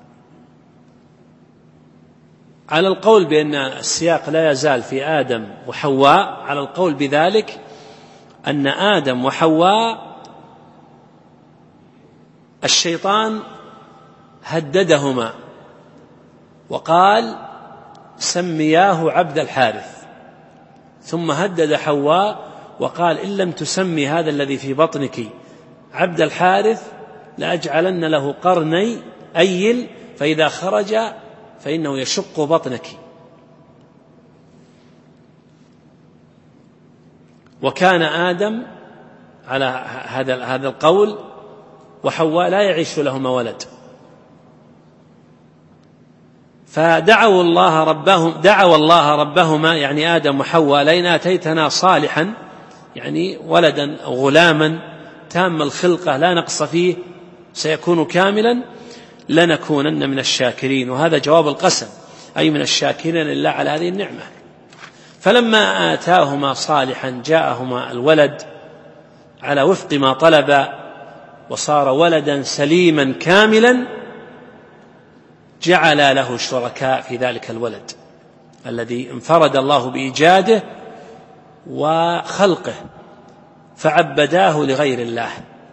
القول بأن السياق لا يزال في آدم وحواء، على القول بذلك أن آدم وحواء الشيطان هددهما وقال سمياه عبد الحارث، ثم هدد حواء وقال إن لم تسمي هذا الذي في بطنك عبد الحارث لأجعلن له قرني أيل، فإذا خرج فإنه يشق بطنك. وكان آدم على هذا القول، وحواء لا يعيش لهما ولد، فدعوا الله ربهما يعني آدم وحواء لئن آتيتنا صالحا يعني ولدا أو غلاما تام الخلقة لا نقص فيه سيكون كاملا لنكونن من الشاكرين. وهذا جواب القسم، أي من الشاكرين لله على هذه النعمة. فلما آتاهما صالحا جاءهما الولد على وفق ما طلب، وصار ولدا سليما كاملا، جعل له شركاء في ذلك الولد الذي انفرد الله بإيجاده وخلقه، فعبداه لغير الله،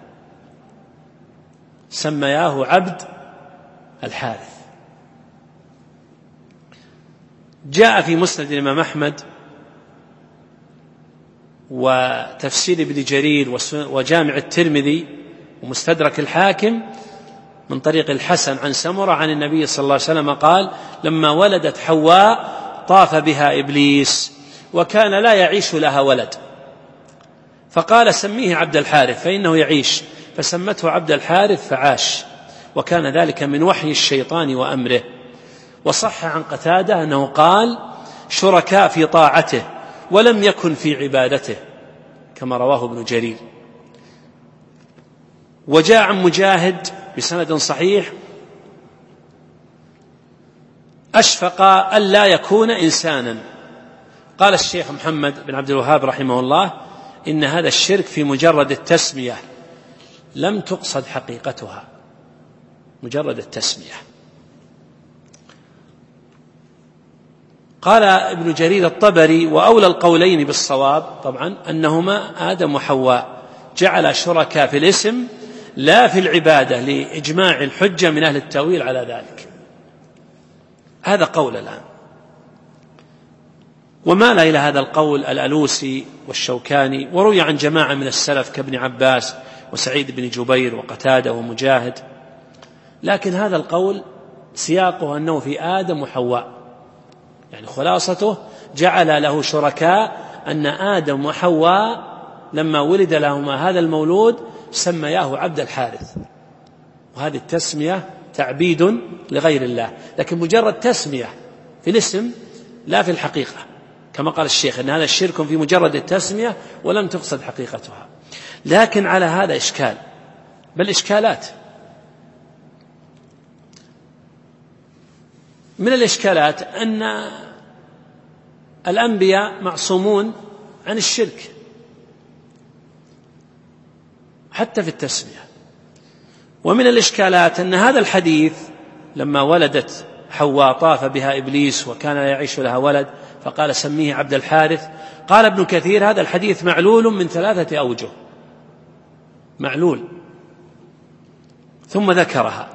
سمياه عبد الحارث. جاء في مسند الإمام أحمد وتفسير ابن جرير وجامع الترمذي ومستدرك الحاكم من طريق الحسن عن سمرة عن النبي صلى الله عليه وسلم قال لما ولدت حواء طاف بها إبليس وكان لا يعيش لها ولد، فقال سميه عبد الحارث فإنه يعيش، فسمته عبد الحارث فعاش، وكان ذلك من وحي الشيطان وأمره. وصح عن قتادة أنه قال شركاء في طاعته ولم يكن في عبادته، كما رواه ابن جرير. وجاء عن مجاهد بسند صحيح أشفق ألا يكون إنسانا. قال الشيخ محمد بن عبد الوهاب رحمه الله إن هذا الشرك في مجرد التسمية لم تقصد حقيقتها، مجرد التسمية. قال ابن جرير الطبري وأولى القولين بالصواب طبعا أنهما آدم وحواء جعل شركاء في الاسم لا في العبادة، لإجماع الحجة من أهل التأويل على ذلك. هذا قول الآن. ومال إلى هذا القول الألوسي والشوكاني، وروي عن جماعة من السلف كابن عباس وسعيد بن جبير وقتادة ومجاهد، لكن هذا القول سياقه أنه في آدم وحواء، يعني خلاصته جعل له شركاء أن آدم وحواء لما ولد لهما هذا المولود سمياه عبد الحارث، وهذه التسمية تعبيد لغير الله، لكن مجرد تسمية في الاسم لا في الحقيقة، كما قال الشيخ أن هذا الشرك في مجرد التسمية ولم تقصد حقيقتها. لكن على هذا إشكال، بل إشكالات. من الإشكالات أن الأنبياء معصومون عن الشرك حتى في التسمية. ومن الإشكالات أن هذا الحديث لما ولدت حواء طاف بها إبليس وكان لا يعيش لها ولد فقال سميه عبد الحارث. قال ابن كثير هذا الحديث معلول من 3 أوجه، معلول، ثم ذكرها.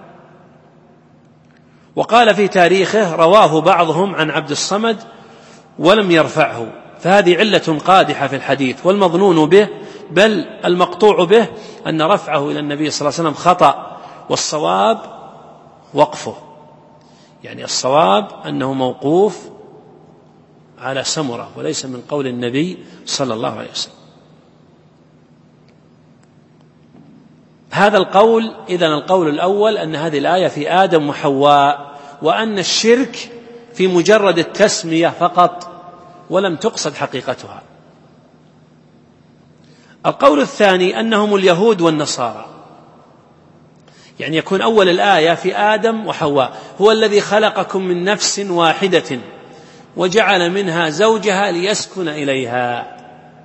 وقال في تاريخه رواه بعضهم عن عبد الصمد ولم يرفعه، فهذه علة قادحة في الحديث، والمظنون به بل المقطوع به أن رفعه إلى النبي صلى الله عليه وسلم خطأ، والصواب وقفه، يعني الصواب أنه موقوف على سمرة وليس من قول النبي صلى الله عليه وسلم. هذا القول إذن القول الأول أن هذه الآية في آدم وحواء، وأن الشرك في مجرد التسمية فقط ولم تقصد حقيقتها. القول الثاني أنهم اليهود والنصارى، يعني يكون أول الآية في آدم وحواء، هو الذي خلقكم من نفس واحدة وجعل منها زوجها ليسكن إليها،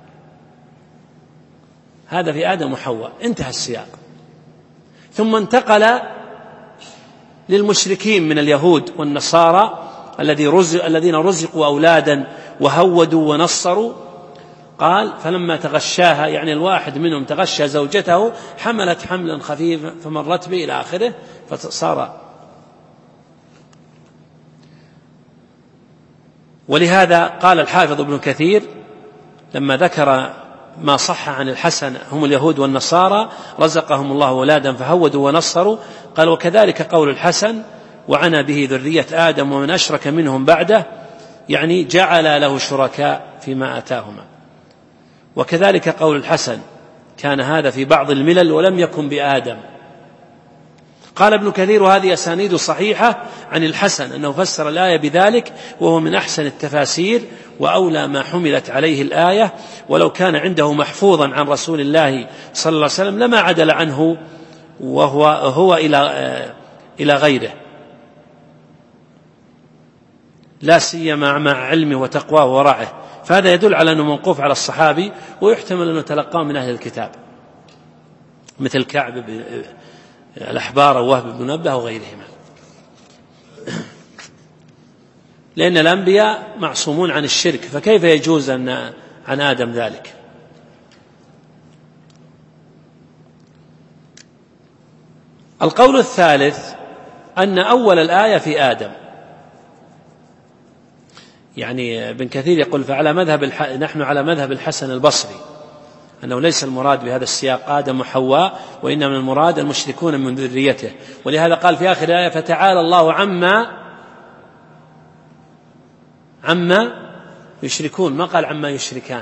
هذا في آدم وحواء، انتهى السياق. ثم انتقل للمشركين من اليهود والنصارى الذين رزقوا أولادا وهودوا ونصروا، قال فلما تغشاها، يعني الواحد منهم تغشى زوجته حملت حملا خفيفا فمرت به إلى آخره، فصار. ولهذا قال الحافظ ابن كثير لما ذكر ما صح عن الحسن هم اليهود والنصارى رزقهم الله أولادا فهودوا ونصروا، قال وكذلك قول الحسن وعنى به ذرية آدم ومن أشرك منهم بعده، يعني جعل له شركاء فيما آتاهما. وكذلك قول الحسن كان هذا في بعض الملل ولم يكن بآدم. قال ابن كثير وهذه أسانيد صحيحة عن الحسن أنه فسر الآية بذلك، وهو من أحسن التفاسير وأولى ما حملت عليه الآية، ولو كان عنده محفوظا عن رسول الله صلى الله عليه وسلم لما عدل عنه وهو إلى غيره، لا سيما مع علمه وتقواه وورعه. فهذا يدل على أنه موقوف على الصحابي، ويحتمل أنه تلقاه من أهل الكتاب مثل كعب الأحبار ووهب بن منبه وغيرهما، لأن الأنبياء معصومون عن الشرك، فكيف يجوز عن آدم ذلك؟ القول الثالث أن أول الآية في آدم، يعني ابن كثير يقول نحن على مذهب الحسن البصري أنه ليس المراد بهذا السياق آدم وحواء، وإنما المراد المشركون من ذريته. ولهذا قال في آخر الآية فتعالى الله عما يشركون، ما قال عما يشركان.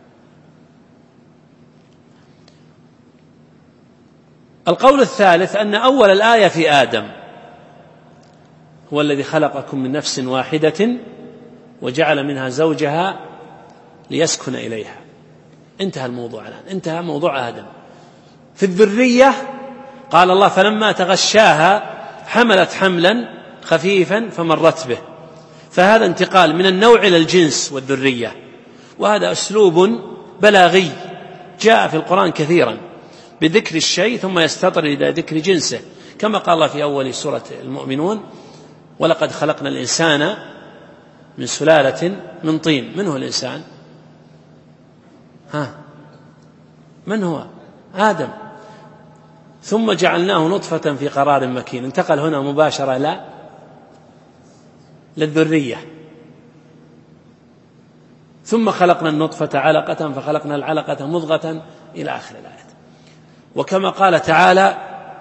القول الثالث أن أول الآية في آدم هو الذي خلقكم من نفس واحدة وجعل منها زوجها ليسكن إليها، انتهى الموضوع الآن، انتهى موضوع آدم. في الذرية قال الله فلما تغشاها حملت حملا خفيفا فمرت به، فهذا انتقال من النوع إلى الجنس والذرية، وهذا أسلوب بلاغي جاء في القرآن كثيرا بذكر الشيء ثم يستطر إلى ذكر جنسه، كما قال الله في أول سورة المؤمنون ولقد خلقنا الإنسان من سلالة من طين. من هو الإنسان؟ من هو؟ آدم. ثم جعلناه نطفة في قرار مكين، انتقل هنا مباشرة للذرية. ثم خلقنا النطفة علقة فخلقنا العلقة مضغة إلى آخر الآية. وكما قال تعالى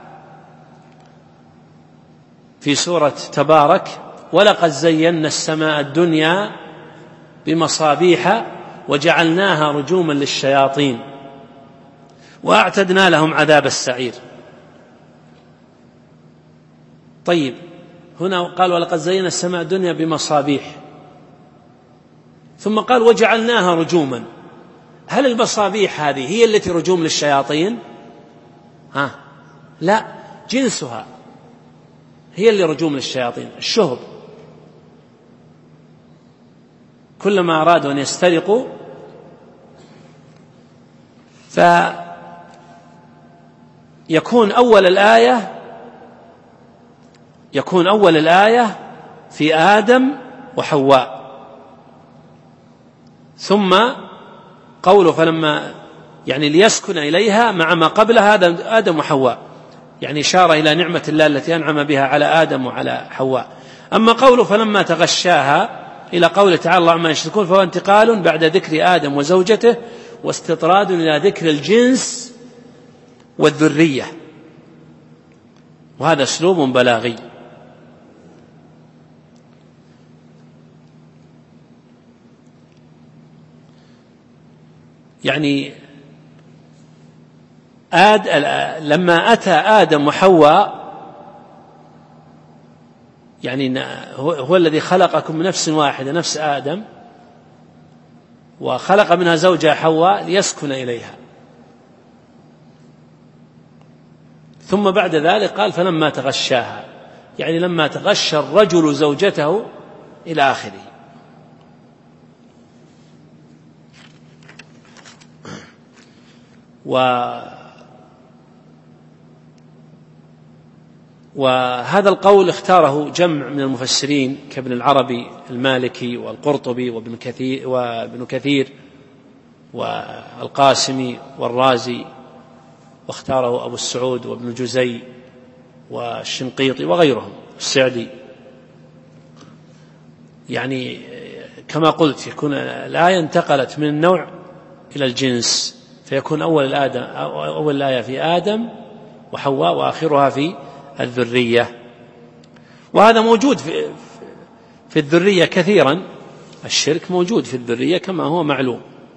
في سورة تبارك ولقد زينا السماء الدنيا بمصابيح وجعلناها رجوما للشياطين وأعتدنا لهم عذاب السعير. طيب هنا قال ولقد زينا السماء الدنيا بمصابيح، ثم قال وجعلناها رجوما. هل المصابيح هذه هي التي رجوم للشياطين؟ لا، جنسها هي اللي رجوم للشياطين، الشهب. كلما أرادوا أن يسترقوا فيكون أول الآية في آدم وحواء، ثم قوله فلما يعني ليسكن إليها مع ما قبلها آدم وحواء، يعني إشارة إلى نعمة الله التي أنعم بها على آدم وعلى حواء. أما قوله فلما تغشاها إلى قوله تعالى الله عما يشركون فهو انتقال بعد ذكر آدم وزوجته واستطراد إلى ذكر الجنس والذرية، وهذا أسلوب بلاغي. يعني لما أتى آدم وحواء يعني هو الذي خلقكم من نفس واحدة، نفس آدم، وخلق منها زوجها حواء ليسكن إليها. ثم بعد ذلك قال فلما تغشاها، يعني لما تغشى الرجل زوجته إلى آخره. وهذا القول اختاره جمع من المفسرين كابن العربي المالكي والقرطبي وابن كثير والقاسمي والرازي، واختاره أبو السعود وابن الجزي والشنقيطي وغيرهم السعدي. يعني كما قلت يكون الآية انتقلت من النوع إلى الجنس، فيكون أول الآية في آدم وحواء وآخرها في الذرية. وهذا موجود في الذرية كثيرا، الشرك موجود في الذرية كما هو معلوم.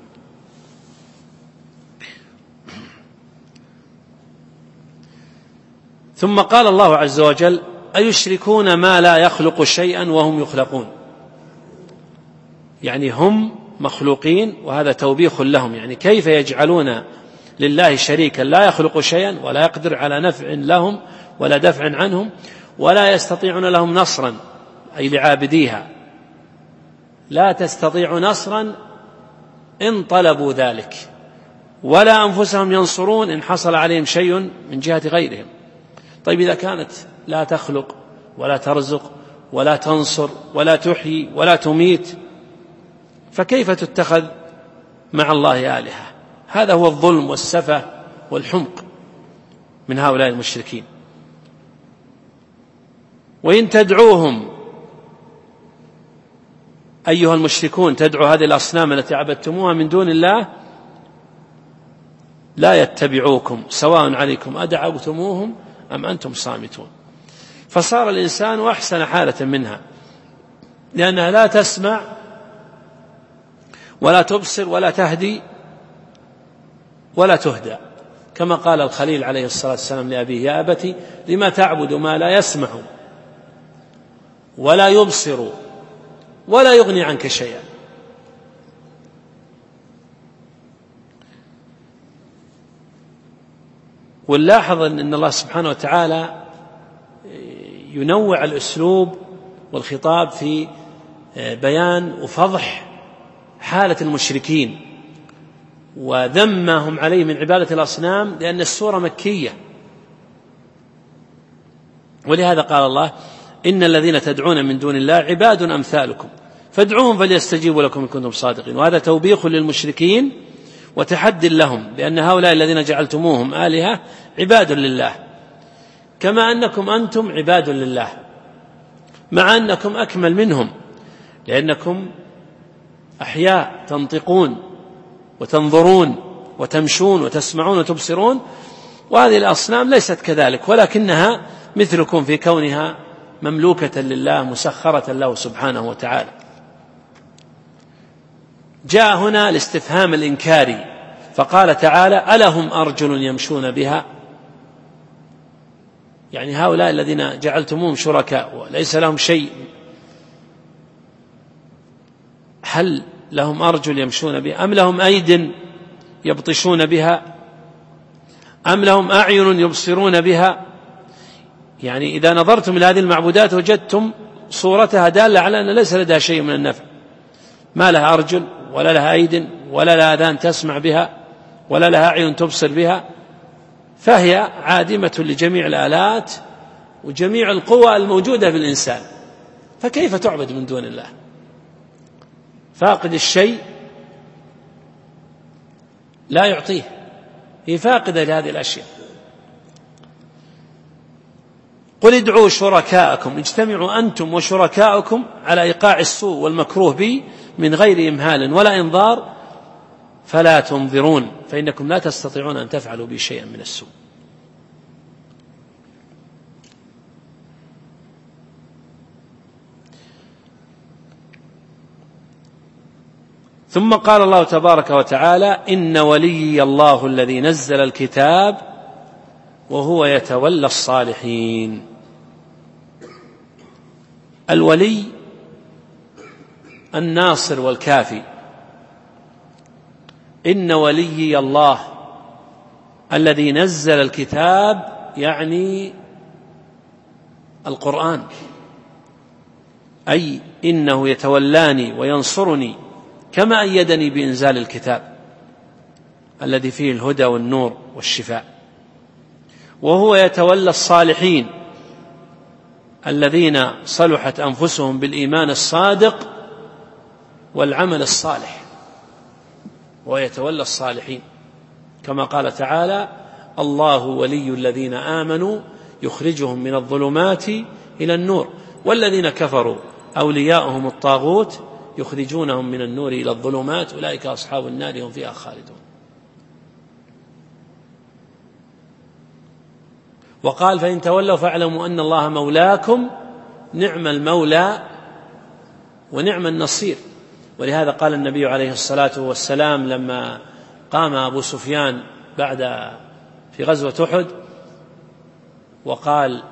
ثم قال الله عز وجل أيشركون ما لا يخلق شيئا وهم يخلقون، يعني هم مخلوقين وهذا توبيخ لهم، يعني كيف يجعلون لله شريكا لا يخلق شيئا ولا يقدر على نفع لهم ولا دفع عنهم ولا يستطيعون لهم نصرا، أي لعابديها لا تستطيع نصرا إن طلبوا ذلك، ولا أنفسهم ينصرون إن حصل عليهم شيء من جهة غيرهم. طيب إذا كانت لا تخلق ولا ترزق ولا تنصر ولا تحيي ولا تميت، فكيف تتخذ مع الله آلهة؟ هذا هو الظلم والسفة والحمق من هؤلاء المشركين. وإن تدعوهم أيها المشركون، تدعو هذه الأصنام التي عبدتموها من دون الله، لا يتبعوكم سواء عليكم أدعوتموهم أم أنتم صامتون. فصار الإنسان أحسن حالة منها، لأنها لا تسمع ولا تبصر ولا تهدي ولا تهدى، كما قال الخليل عليه الصلاة والسلام لأبيه يا أبت لما تعبد ما لا يسمع ولا يبصر ولا يغني عنك شيئا. ونلاحظ أن الله سبحانه وتعالى ينوع الأسلوب والخطاب في بيان وفضح حالة المشركين وذمهم عليه من عبادة الأصنام، لأن السورة مكية. ولهذا قال الله إن الذين تدعون من دون الله عباد أمثالكم فادعوهم فليستجيبوا لكم إن كنتم صادقين. وهذا توبيخ للمشركين وتحد لهم، لأن هؤلاء الذين جعلتموهم آلهة عباد لله، كما أنكم أنتم عباد لله، مع أنكم أكمل منهم، لأنكم أحياء تنطقون وتنظرون وتمشون وتسمعون وتبصرون، وهذه الأصنام ليست كذلك، ولكنها مثلكم في كونها مملوكة لله مسخرة له سبحانه وتعالى. جاء هنا الاستفهام الإنكاري، فقال تعالى ألهم أرجل يمشون بها، يعني هؤلاء الذين جعلتموهم شركاء وليس لهم شيء، هل لهم أرجل يمشون بها أم لهم أيد يبطشون بها أم لهم أعين يبصرون بها؟ يعني إذا نظرتم إلى هذه المعبودات وجدتم صورتها دالة على أن ليس لديها شيء من النفع، ما لها أرجل ولا لها أيد ولا لها آذان تسمع بها ولا لها أعين تبصر بها، فهي عادمة لجميع الآلات وجميع القوى الموجودة في الإنسان، فكيف تعبد من دون الله؟ فاقد الشيء لا يعطيه، هي فاقدة لهذه الأشياء. قل ادعوا شركاءكم، اجتمعوا أنتم وشركاءكم على إيقاع السوء والمكروه به من غير إمهال ولا إنظار فلا تنظرون فإنكم لا تستطيعون أن تفعلوا به شيئا من السوء. ثم قال الله تبارك وتعالى إن ولي الله الذي نزل الكتاب وهو يتولى الصالحين. الولي الناصر والكافي. إن وليي الله الذي نزل الكتاب، يعني القرآن، أي إنه يتولاني وينصرني كما أيدني بإنزال الكتاب الذي فيه الهدى والنور والشفاء. وهو يتولى الصالحين الذين صلحت أنفسهم بالإيمان الصادق والعمل الصالح، ويتولى الصالحين كما قال تعالى: الله ولي الذين آمنوا يخرجهم من الظلمات إلى النور والذين كفروا أولياؤهم الطاغوت يخرجونهم من النور إلى الظلمات أولئك أصحاب النار هم فيها خالدون. وقال: فإن تولوا فاعلموا أن الله مولاكم نعم المولى ونعم النصير. ولهذا قال النبي عليه الصلاة والسلام لما قام أبو سفيان في غزوة أحد وقال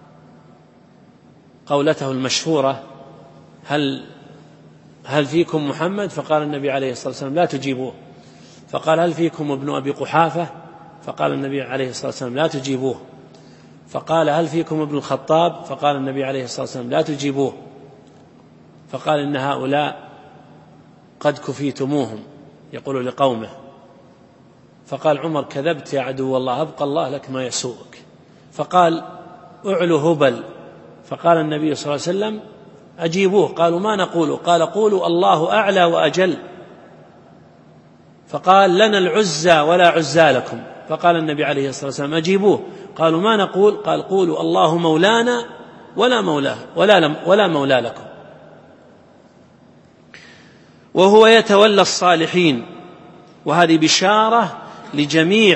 قولته المشهورة: هل فيكم محمد؟ فقال النبي عليه الصلاة والسلام: لا تجيبوه. فقال: هل فيكم ابن أبي قحافة؟ فقال النبي عليه الصلاة والسلام: لا تجيبوه. فقال: هل فيكم ابن الخطاب؟ فقال النبي عليه الصلاة والسلام: لا تجيبوه. فقال: إن هؤلاء قد كفيتموهم، يقول لقومه. فقال عمر: كذبت يا عدو الله، أبقى الله لك ما يسوءك. فقال: أعلو هبل. فقال النبي صلى الله عليه وسلم: أجيبوه. قالوا: ما نقول؟ قال: قولوا الله أعلى وأجل. فقال: لنا العزى ولا عزى لكم. فقال النبي عليه الصلاة والسلام: أجيبوه. قالوا: ما نقول؟ قال: قولوا الله مولانا ولا مولى لكم. وهو يتولى الصالحين، وهذه بشارة لجميع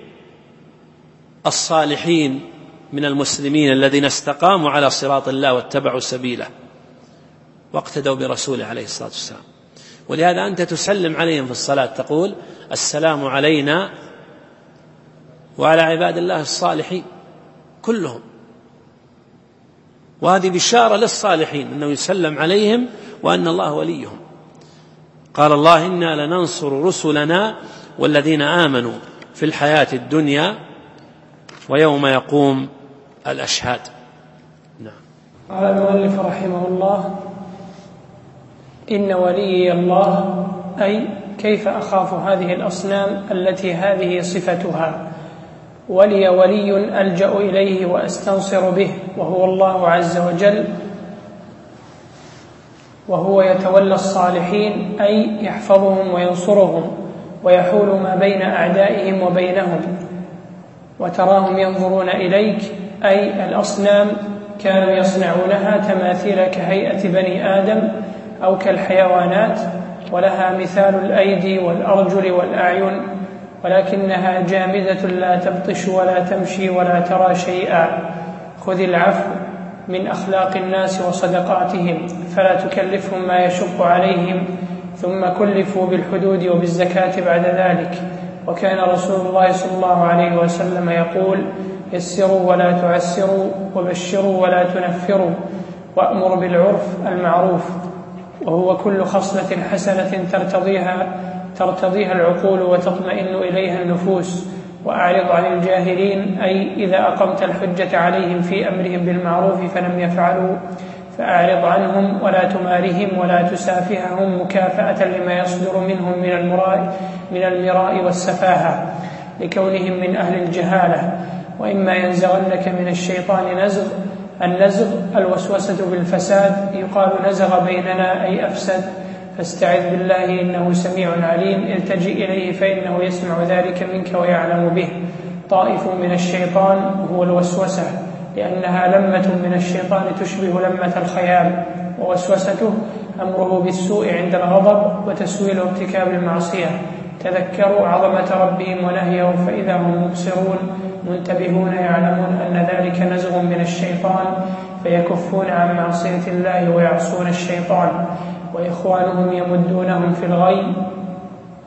الصالحين من المسلمين الذين استقاموا على صراط الله واتبعوا سبيله واقتدوا برسوله عليه الصلاة والسلام. ولهذا أنت تسلم عليهم في الصلاة، تقول: السلام علينا وعلى عباد الله الصالحين كلهم. وهذه بشارة للصالحين أنه يسلم عليهم وأن الله وليهم. قال الله: إنا لننصر رسلنا والذين آمنوا في الحياة الدنيا ويوم يقوم الأشهاد. نعم. قال المؤلف رحمه الله: إن وليي الله، أي كيف أخاف هذه الأصنام التي هذه صفتها. ولي ولي ألجأ إليه وأستنصر به، وهو الله عز وجل. وهو يتولى الصالحين، أي يحفظهم وينصرهم ويحول ما بين أعدائهم وبينهم. وتراهم ينظرون إليك، أي الأصنام كانوا يصنعونها تماثيل كهيئة بني آدم أو كالحيوانات، ولها مثال الأيدي والأرجل والأعين، ولكنها جامدة لا تبطش ولا تمشي ولا ترى شيئا. خذ العفو من أخلاق الناس وصدقاتهم، فلا تكلفهم ما يشق عليهم، ثم كلفوا بالحدود وبالزكاة بعد ذلك. وكان رسول الله صلى الله عليه وسلم يقول: يسروا ولا تعسروا، وبشروا ولا تنفروا، وأمر بالعرف المعروف. وهو كل خصلة حسنة ترتضيها العقول وتطمئن إليها النفوس. وأعرض عن الجاهلين، أي إذا أقمت الحجة عليهم في أمرهم بالمعروف فلم يفعلوا فأعرض عنهم ولا تمارهم ولا تسافههم مكافأة لما يصدر منهم من المراء والسفاهة لكونهم من أهل الجهالة. وإما ينزغنك من الشيطان نزغ. النزغ الوسوسة بالفساد، يقال نزغ بيننا أي أفسد، فاستعذ بالله إنه سميع عليم. التجئ إليه فإنه يسمع ذلك منك ويعلم به. طائف من الشيطان هو الوسوسة، لأنها لمة من الشيطان تشبه لمة الخيال. ووسوسته أمره بالسوء عند الغضب وتسويل ارتكاب المعصية. تذكروا عظمة ربهم ونهيه فإذا هم مبصرون منتبهون يعلمون أن ذلك نزغ من الشيطان، فيكفون عن معصية الله ويعصون الشيطان. وإخوانهم يمدونهم في الغي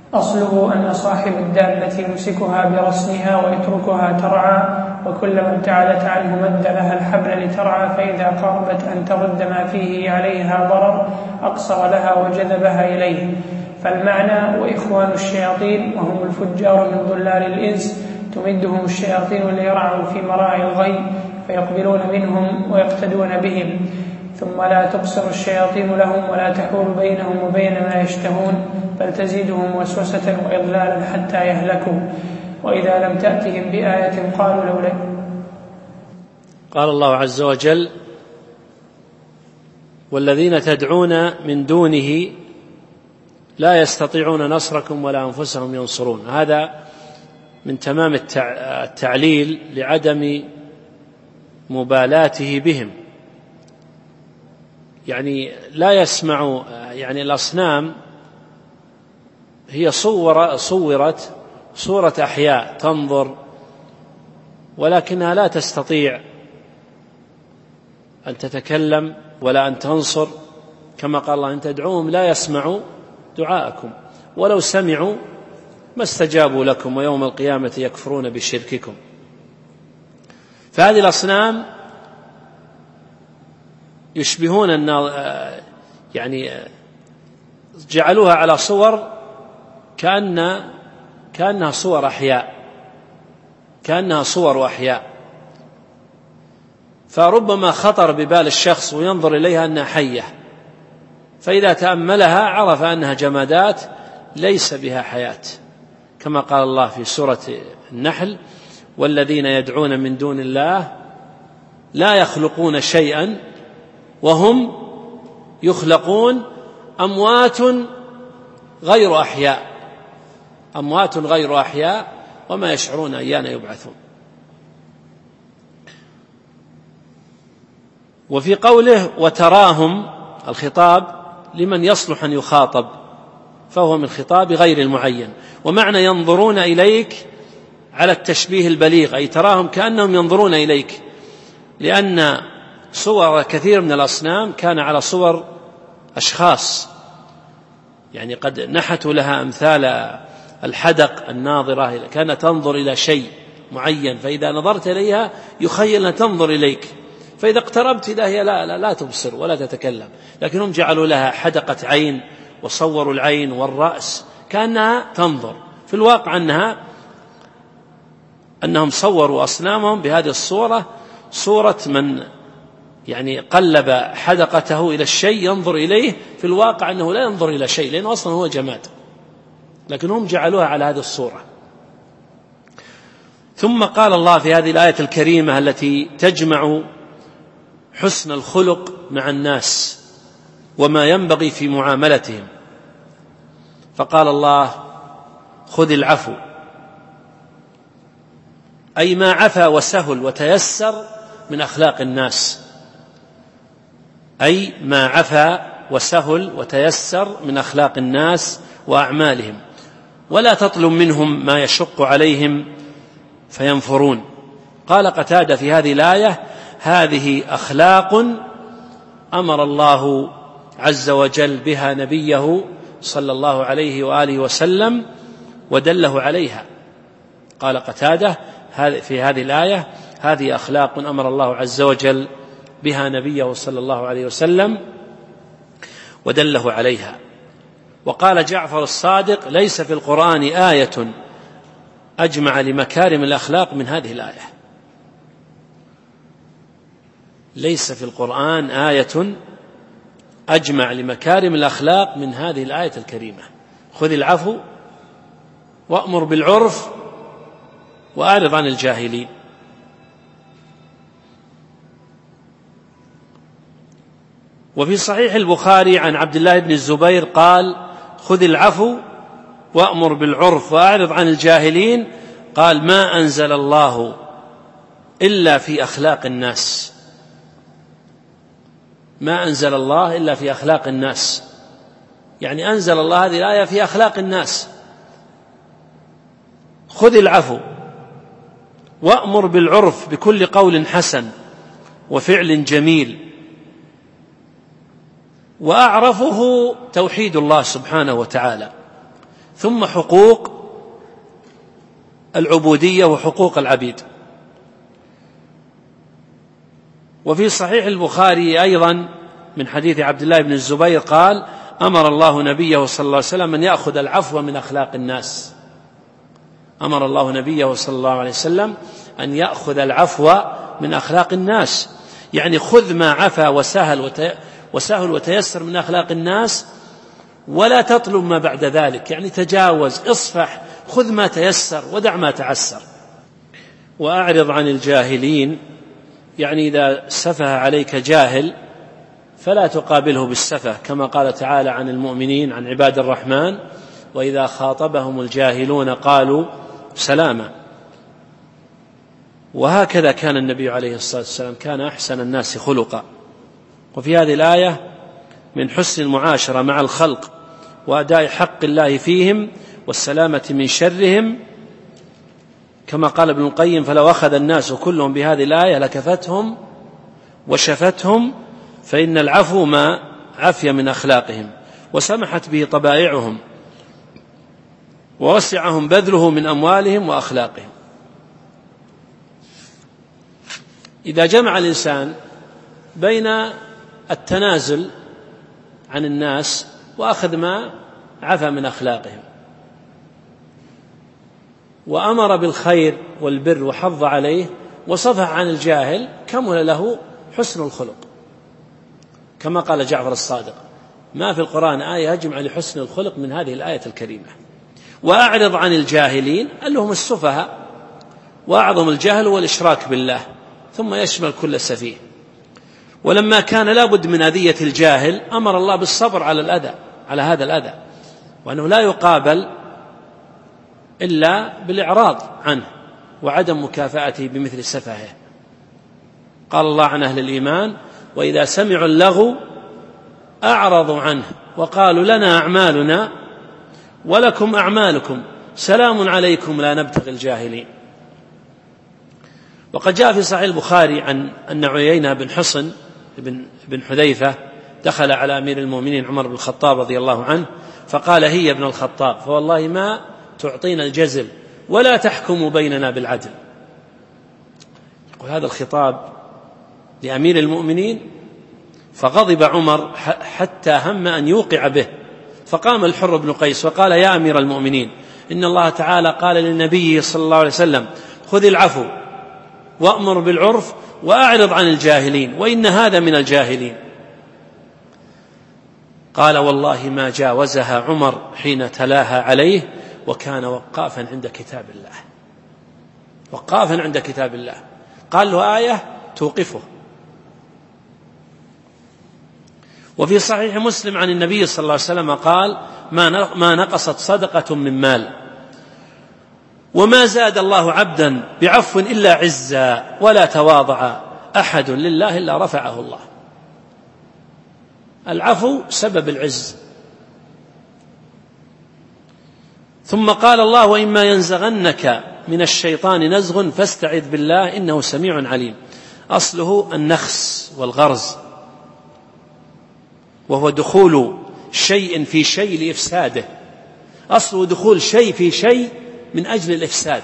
أصله أن صاحب الدابة يمسكها برسمها ويتركها ترعى، وكلما ابتعدت عنه مد لها الحبل لترعى، فإذا قربت أن ترد ما فيه عليها ضرر أقصر لها وجذبها إليه. فالمعنى: وإخوان الشياطين وهم الفجار من ضلال الإنس تمدهم الشياطين ليرعوا في مراعي الغي فيقبلون منهم ويقتدون بهم، ثم لا تقصر الشياطين لهم ولا تحول بينهم وبين ما يشتهون، بل تزيدهم وسوسة وإضلالا حتى يهلكوا، وإذا لم تأتهم بآية قالوا لولا. قال الله عز وجل: والذين تدعون من دونه لا يستطيعون نصركم ولا أنفسهم ينصرون. هذا من تمام التعليل لعدم مبالاته بهم، يعني لا يسمع، يعني الأصنام هي صورت صورة أحياء تنظر، ولكنها لا تستطيع أن تتكلم ولا أن تنصر، كما قال الله: إن تدعوهم لا يسمعوا دعاءكم ولو سمعوا ما استجابوا لكم ويوم القيامة يكفرون بشرككم. فهذه الأصنام يشبهون يعني جعلوها على صور كأنها صور أحياء، كأنها صور أحياء، فربما خطر ببال الشخص وينظر إليها أنها حية، فإذا تأملها عرف أنها جمادات ليس بها حياة، كما قال الله في سورة النحل: والذين يدعون من دون الله لا يخلقون شيئا وهم يخلقون أموات غير أحياء، أموات غير أحياء وما يشعرون أيان يبعثون. وفي قوله: وتراهم، الخطاب لمن يصلح أن يخاطب، فهو من خطاب غير المعين. ومعنى ينظرون إليك على التشبيه البليغ، أي تراهم كأنهم ينظرون إليك، لأن صور كثير من الأصنام كان على صور أشخاص، يعني قد نحتوا لها أمثال الحدق الناظرة، كانت تنظر إلى شيء معين، فإذا نظرت إليها يخيل أن تنظر إليك، فإذا اقتربت إليها هي لا تبصر ولا تتكلم، لكنهم جعلوا لها حدقة عين وصوروا العين والرأس كأنها تنظر. في الواقع أنهم صوروا أصنامهم بهذه الصورة، صورة من يعني قلب حدقته إلى الشيء ينظر إليه، في الواقع أنه لا ينظر إلى شيء لأنه أصلا هو جماد، لكنهم جعلوها على هذه الصورة. ثم قال الله في هذه الآية الكريمة التي تجمع حسن الخلق مع الناس وما ينبغي في معاملتهم، فقال الله: خذ العفو، أي ما عفى وسهل وتيسر من أخلاق الناس، أي ما عفى وسهل وتيسر من أخلاق الناس وأعمالهم، ولا تطلب منهم ما يشق عليهم فينفرون. قال قتادة في هذه الآية: هذه أخلاق أمر الله عز وجل بها نبيه صلى الله عليه وآله وسلم ودله عليها. قال قتادة في هذه الآية: هذه أخلاق أمر الله عز وجل بها نبيه صلى الله عليه وسلم ودله عليها. وقال جعفر الصادق: ليس في القرآن آية أجمع لمكارم الأخلاق من هذه الآية. ليس في القرآن آية أجمع لمكارم الأخلاق من هذه الآية الكريمة: خذ العفو وأمر بالعرف وأعرض عن الجاهلين. وفي صحيح البخاري عن عبد الله بن الزبير قال: خذ العفو وأمر بالعرف وأعرض عن الجاهلين. قال: ما أنزل الله إلا في أخلاق الناس، ما أنزل الله إلا في أخلاق الناس، يعني أنزل الله هذه الآية في أخلاق الناس. خذ العفو وأمر بالعرف بكل قول حسن وفعل جميل، وأعرفه توحيد الله سبحانه وتعالى، ثم حقوق العبودية وحقوق العبيد. وفي صحيح البخاري أيضا من حديث عبد الله بن الزبير قال: أمر الله نبيه صلى الله عليه وسلم أن يأخذ العفو من أخلاق الناس. أمر الله نبيه صلى الله عليه وسلم أن يأخذ العفو من أخلاق الناس، يعني خذ ما عفا وسهل وتيسر من أخلاق الناس، ولا تطلب ما بعد ذلك، يعني تجاوز، اصفح، خذ ما تيسر ودع ما تعسر. وأعرض عن الجاهلين، يعني إذا سفه عليك جاهل فلا تقابله بالسفه، كما قال تعالى عن المؤمنين عن عباد الرحمن: وإذا خاطبهم الجاهلون قالوا سلاما. وهكذا كان النبي عليه الصلاة والسلام، كان أحسن الناس خلقا. وفي هذه الآية من حسن المعاشرة مع الخلق وأداء حق الله فيهم والسلامة من شرهم، كما قال ابن القيم: فلو أخذ الناس كلهم بهذه الآية لكفتهم وشفتهم، فإن العفو ما عفي من أخلاقهم وسمحت به طبائعهم ووسعهم بذله من أموالهم وأخلاقهم. إذا جمع الإنسان بين التنازل عن الناس وأخذ ما عفى من أخلاقهم، وأمر بالخير والبر وحض عليه وصفح عن الجاهل، كمل له حسن الخلق، كما قال جعفر الصادق: ما في القرآن آية يجمع لحسن الخلق من هذه الآية الكريمة. وأعرض عن الجاهلين اللهم السفهاء، وأعظم الجهل والإشراك بالله، ثم يشمل كل سفيه. ولما كان لابد من أذية الجاهل أمر الله بالصبر على هذا الأذى، وأنه لا يقابل إلا بالإعراض عنه وعدم مكافأته بمثل سفهه. قال الله عن أهل الإيمان: وإذا سمعوا اللغو أعرضوا عنه وقالوا لنا أعمالنا ولكم أعمالكم سلام عليكم لا نبتغي الجاهلين. وقد جاء في صحيح البخاري عن أن عيينة بن حصن بن حذيفة دخل على أمير المؤمنين عمر بن الخطاب رضي الله عنه فقال: هي ابن الخطاب، فوالله ما تعطينا الجزل ولا تحكم بيننا بالعدل. يقول هذا الخطاب لأمير المؤمنين، فغضب عمر حتى هم أن يوقع به، فقام الحر بن قيس وقال: يا أمير المؤمنين، إن الله تعالى قال للنبي صلى الله عليه وسلم: خذ العفو وأمر بالعرف وأعرض عن الجاهلين، وإن هذا من الجاهلين. قال: والله ما جاوزها عمر حين تلاها عليه، وكان وقافا عند كتاب الله، وقافا عند كتاب الله. قال له آية توقفه. وفي صحيح مسلم عن النبي صلى الله عليه وسلم قال: ما نقصت صدقة من مال، وما زاد الله عبدا بعفو إلا عزا، ولا تواضع أحد لله إلا رفعه الله. العفو سبب العز. ثم قال الله: وإما ينزغنك من الشيطان نزغ فاستعذ بالله إنه سميع عليم. أصله النخس والغرز، وهو دخول شيء في شيء لإفساده. أصله دخول شيء في شيء من أجل الإفساد.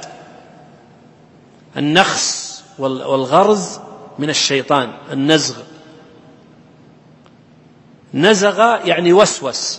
النخس والغرز من الشيطان، النزغ، نزغ يعني وسوس.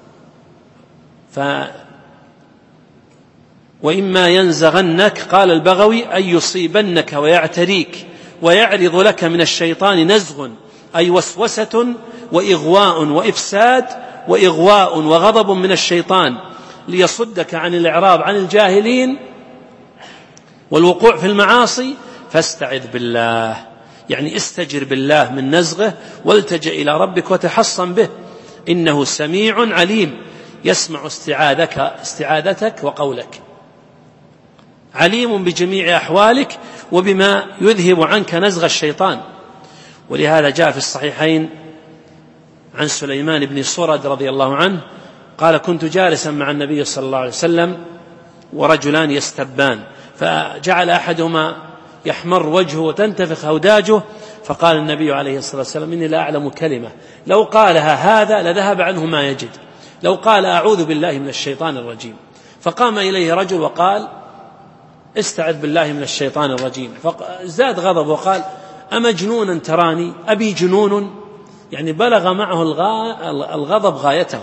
وإما ينزغنك، قال البغوي، أن يصيبنك ويعتريك ويعرض لك من الشيطان نزغ، أي وسوسة وإغواء وإفساد وإغواء وغضب من الشيطان ليصدك عن الإعراض عن الجاهلين والوقوع في المعاصي. فاستعذ بالله، يعني استجر بالله من نزغه، والتجأ إلى ربك وتحصن به، إنه سميع عليم، يسمع استعاذتك وقولك، عليم بجميع أحوالك وبما يذهب عنك نزغ الشيطان. ولهذا جاء في الصحيحين عن سليمان بن سرد رضي الله عنه قال: كنت جالسا مع النبي صلى الله عليه وسلم ورجلان يستبان، فجعل أحدهما يحمر وجهه وتنتفخ أوداجه، فقال النبي عليه الصلاة والسلام: إني لا أعلم كلمة لو قالها هذا لذهب عنه ما يجد، لو قال أعوذ بالله من الشيطان الرجيم فقام إليه رجل وقال استعذ بالله من الشيطان الرجيم، فزاد غضب وقال أمجنونا تراني أبي جنون، يعني بلغ معه الغضب غايته.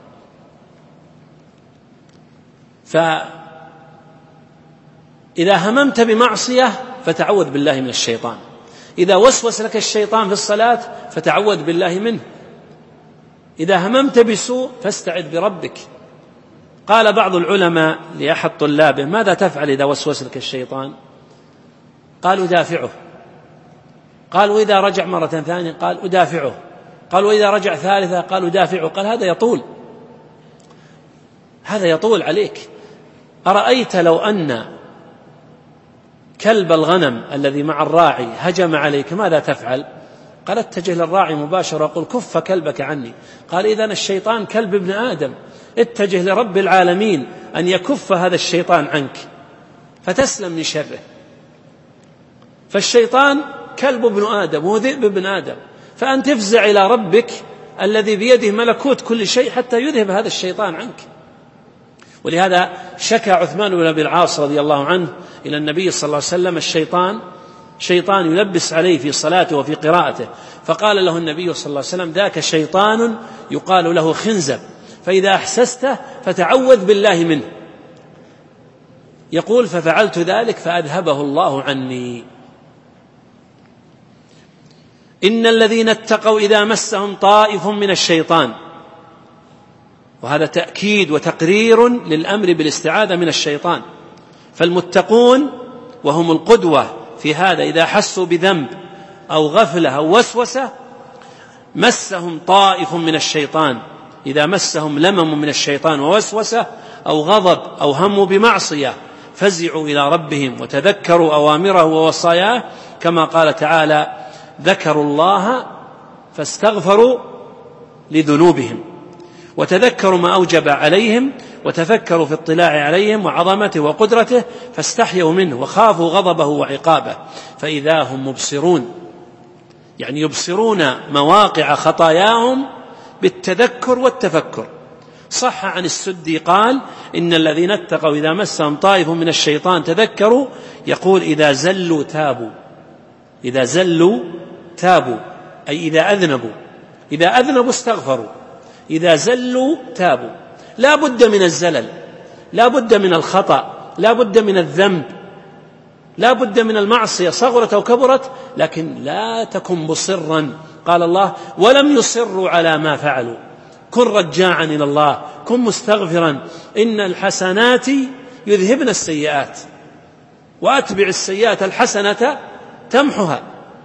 فإذا هممت بمعصية فتعوذ بالله من الشيطان، إذا وسوس لك الشيطان في الصلاة فتعوذ بالله منه، إذا هممت بسوء فاستعذ بربك. قال بعض العلماء لأحد طلابه ماذا تفعل إذا وسوس لك الشيطان؟ قال أدافعه. قال وإذا رجع مرة ثانية؟ قال أدافعه. قال وإذا رجع ثالثة؟ قال أدافعه. قال هذا يطول عليك. أرأيت لو أن كلب الغنم الذي مع الراعي هجم عليك ماذا تفعل؟ قال اتجه للراعي مباشرة وقل كف كلبك عني. قال إذن الشيطان كلب ابن آدم، اتجه لرب العالمين أن يكف هذا الشيطان عنك فتسلم من شره. فالشيطان كلب ابن آدم وذئب ابن آدم، فأنت تفزع إلى ربك الذي بيده ملكوت كل شيء حتى يذهب هذا الشيطان عنك. ولهذا شكى عثمان بن أبي العاص رضي الله عنه إلى النبي صلى الله عليه وسلم شيطان يلبس عليه في صلاته وفي قراءته، فقال له النبي صلى الله عليه وسلم ذاك شيطان يقال له خنزب، فإذا أحسسته فتعوذ بالله منه. يقول ففعلت ذلك فأذهبه الله عني. إن الذين اتقوا إذا مسهم طائف من الشيطان، وهذا تأكيد وتقرير للأمر بالاستعاذة من الشيطان. فالمتقون وهم القدوة في هذا إذا حسوا بذنب أو غفلة أو وسوسة مسهم طائف من الشيطان، إذا مسهم لمم من الشيطان ووسوسة أو غضب أو هم بمعصية فزعوا إلى ربهم وتذكروا أوامره ووصاياه، كما قال تعالى ذكروا الله فاستغفروا لذنوبهم، وتذكروا ما أوجب عليهم وتفكروا في اطلاع عليهم وعظمته وقدرته فاستحيوا منه وخافوا غضبه وعقابه، فإذا هم مبصرون، يعني يبصرون مواقع خطاياهم بالتذكر والتفكر. صح عن السدي قال إن الذين اتقوا إذا مسهم طائف من الشيطان تذكروا، يقول إذا زلوا تابوا، أي إذا أذنبوا استغفروا، إذا زلوا تابوا. لا بد من الزلل، لا بد من الخطأ، لا بد من الذنب، لا بد من المعصية صغرت أو كبرت، لكن لا تكن مصرا. قال الله ولم يصروا على ما فعلوا. كن رجاعا إلى الله، كن مستغفرا، إن الحسنات يذهبن السيئات وأتبع السيئات الحسنة تمحها.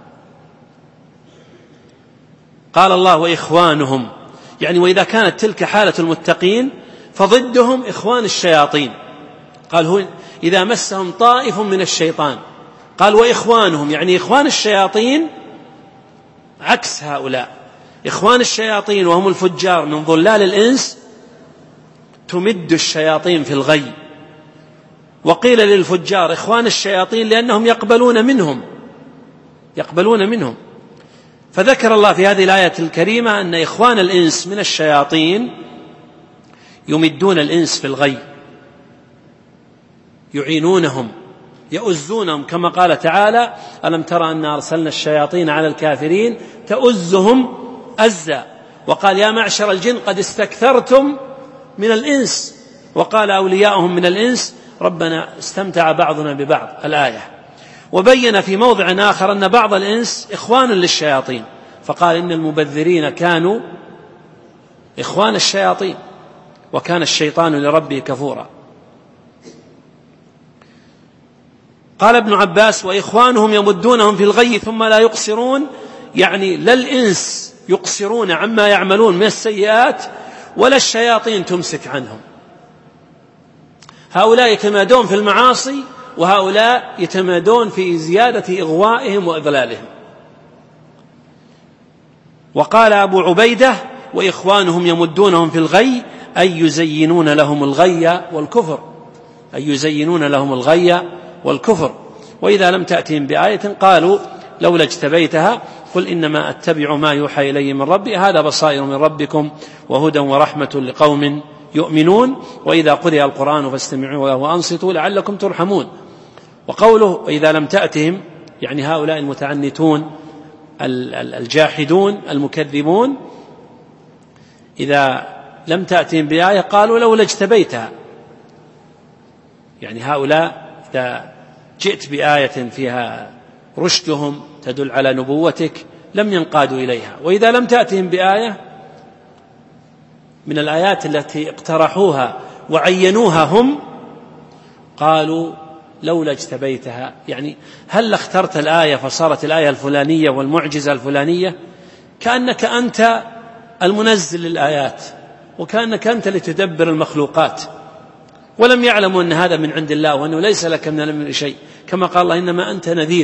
قال الله وإخوانهم، يعني وإذا كانت تلك حالة المتقين فضدهم إخوان الشياطين. قال هو إذا مسهم طائف من الشيطان، قال وإخوانهم، يعني إخوان الشياطين عكس هؤلاء. إخوان الشياطين وهم الفجار من ظلال الإنس تمد الشياطين في الغي، وقيل للفجار إخوان الشياطين لأنهم يقبلون منهم. فذكر الله في هذه الآية الكريمة أن إخوان الإنس من الشياطين يمدون الإنس في الغي، يعينونهم يؤزونهم، كما قال تعالى ألم ترى أن أرسلنا الشياطين على الكافرين تؤزهم أزا، وقال يا معشر الجن قد استكثرتم من الإنس، وقال أولياؤهم من الإنس ربنا استمتع بعضنا ببعض الآية. وبين في موضع آخر أن بعض الإنس إخوان للشياطين، فقال إن المبذرين كانوا إخوان الشياطين وكان الشيطان لربه كفورا. قال ابن عباس وإخوانهم يمدونهم في الغي ثم لا يقصرون، يعني لا الإنس يقصرون عما يعملون من السيئات ولا الشياطين تمسك عنهم. هؤلاء يتمادون في المعاصي وهؤلاء يتمادون في زيادة إغوائهم وإضلالهم. وقال أبو عبيدة وإخوانهم يمدونهم في الغي أي يزينون لهم الغي والكفر، وإذا لم تأتهم بآية قالوا لولا اجتبيتها قل إنما أتبع ما يوحى إلي من ربي هذا بصائر من ربكم وهدى ورحمة لقوم يؤمنون وإذا قرئ القرآن فاستمعوا له وأنصتوا لعلكم ترحمون. وقوله إذا لم تأتهم يعني هؤلاء المتعنتون الجاحدون المكذبون إذا لم تأتهم بآية قالوا لولا اجتبيتها، يعني هؤلاء إذا جئت بآية فيها رشدهم تدل على نبوتك لم ينقادوا إليها، وإذا لم تأتهم بآية من الآيات التي اقترحوها وعينوها هم قالوا لولا اجتبيتها، يعني هل اخترت الآية فصارت الآية الفلانية والمعجزة الفلانية، كأنك أنت المنزل للآيات وكأنك أنت لتدبر المخلوقات، ولم يعلموا أن هذا من عند الله وأنه ليس لك من الأمر شيء، كما قال الله إنما أنت نذير.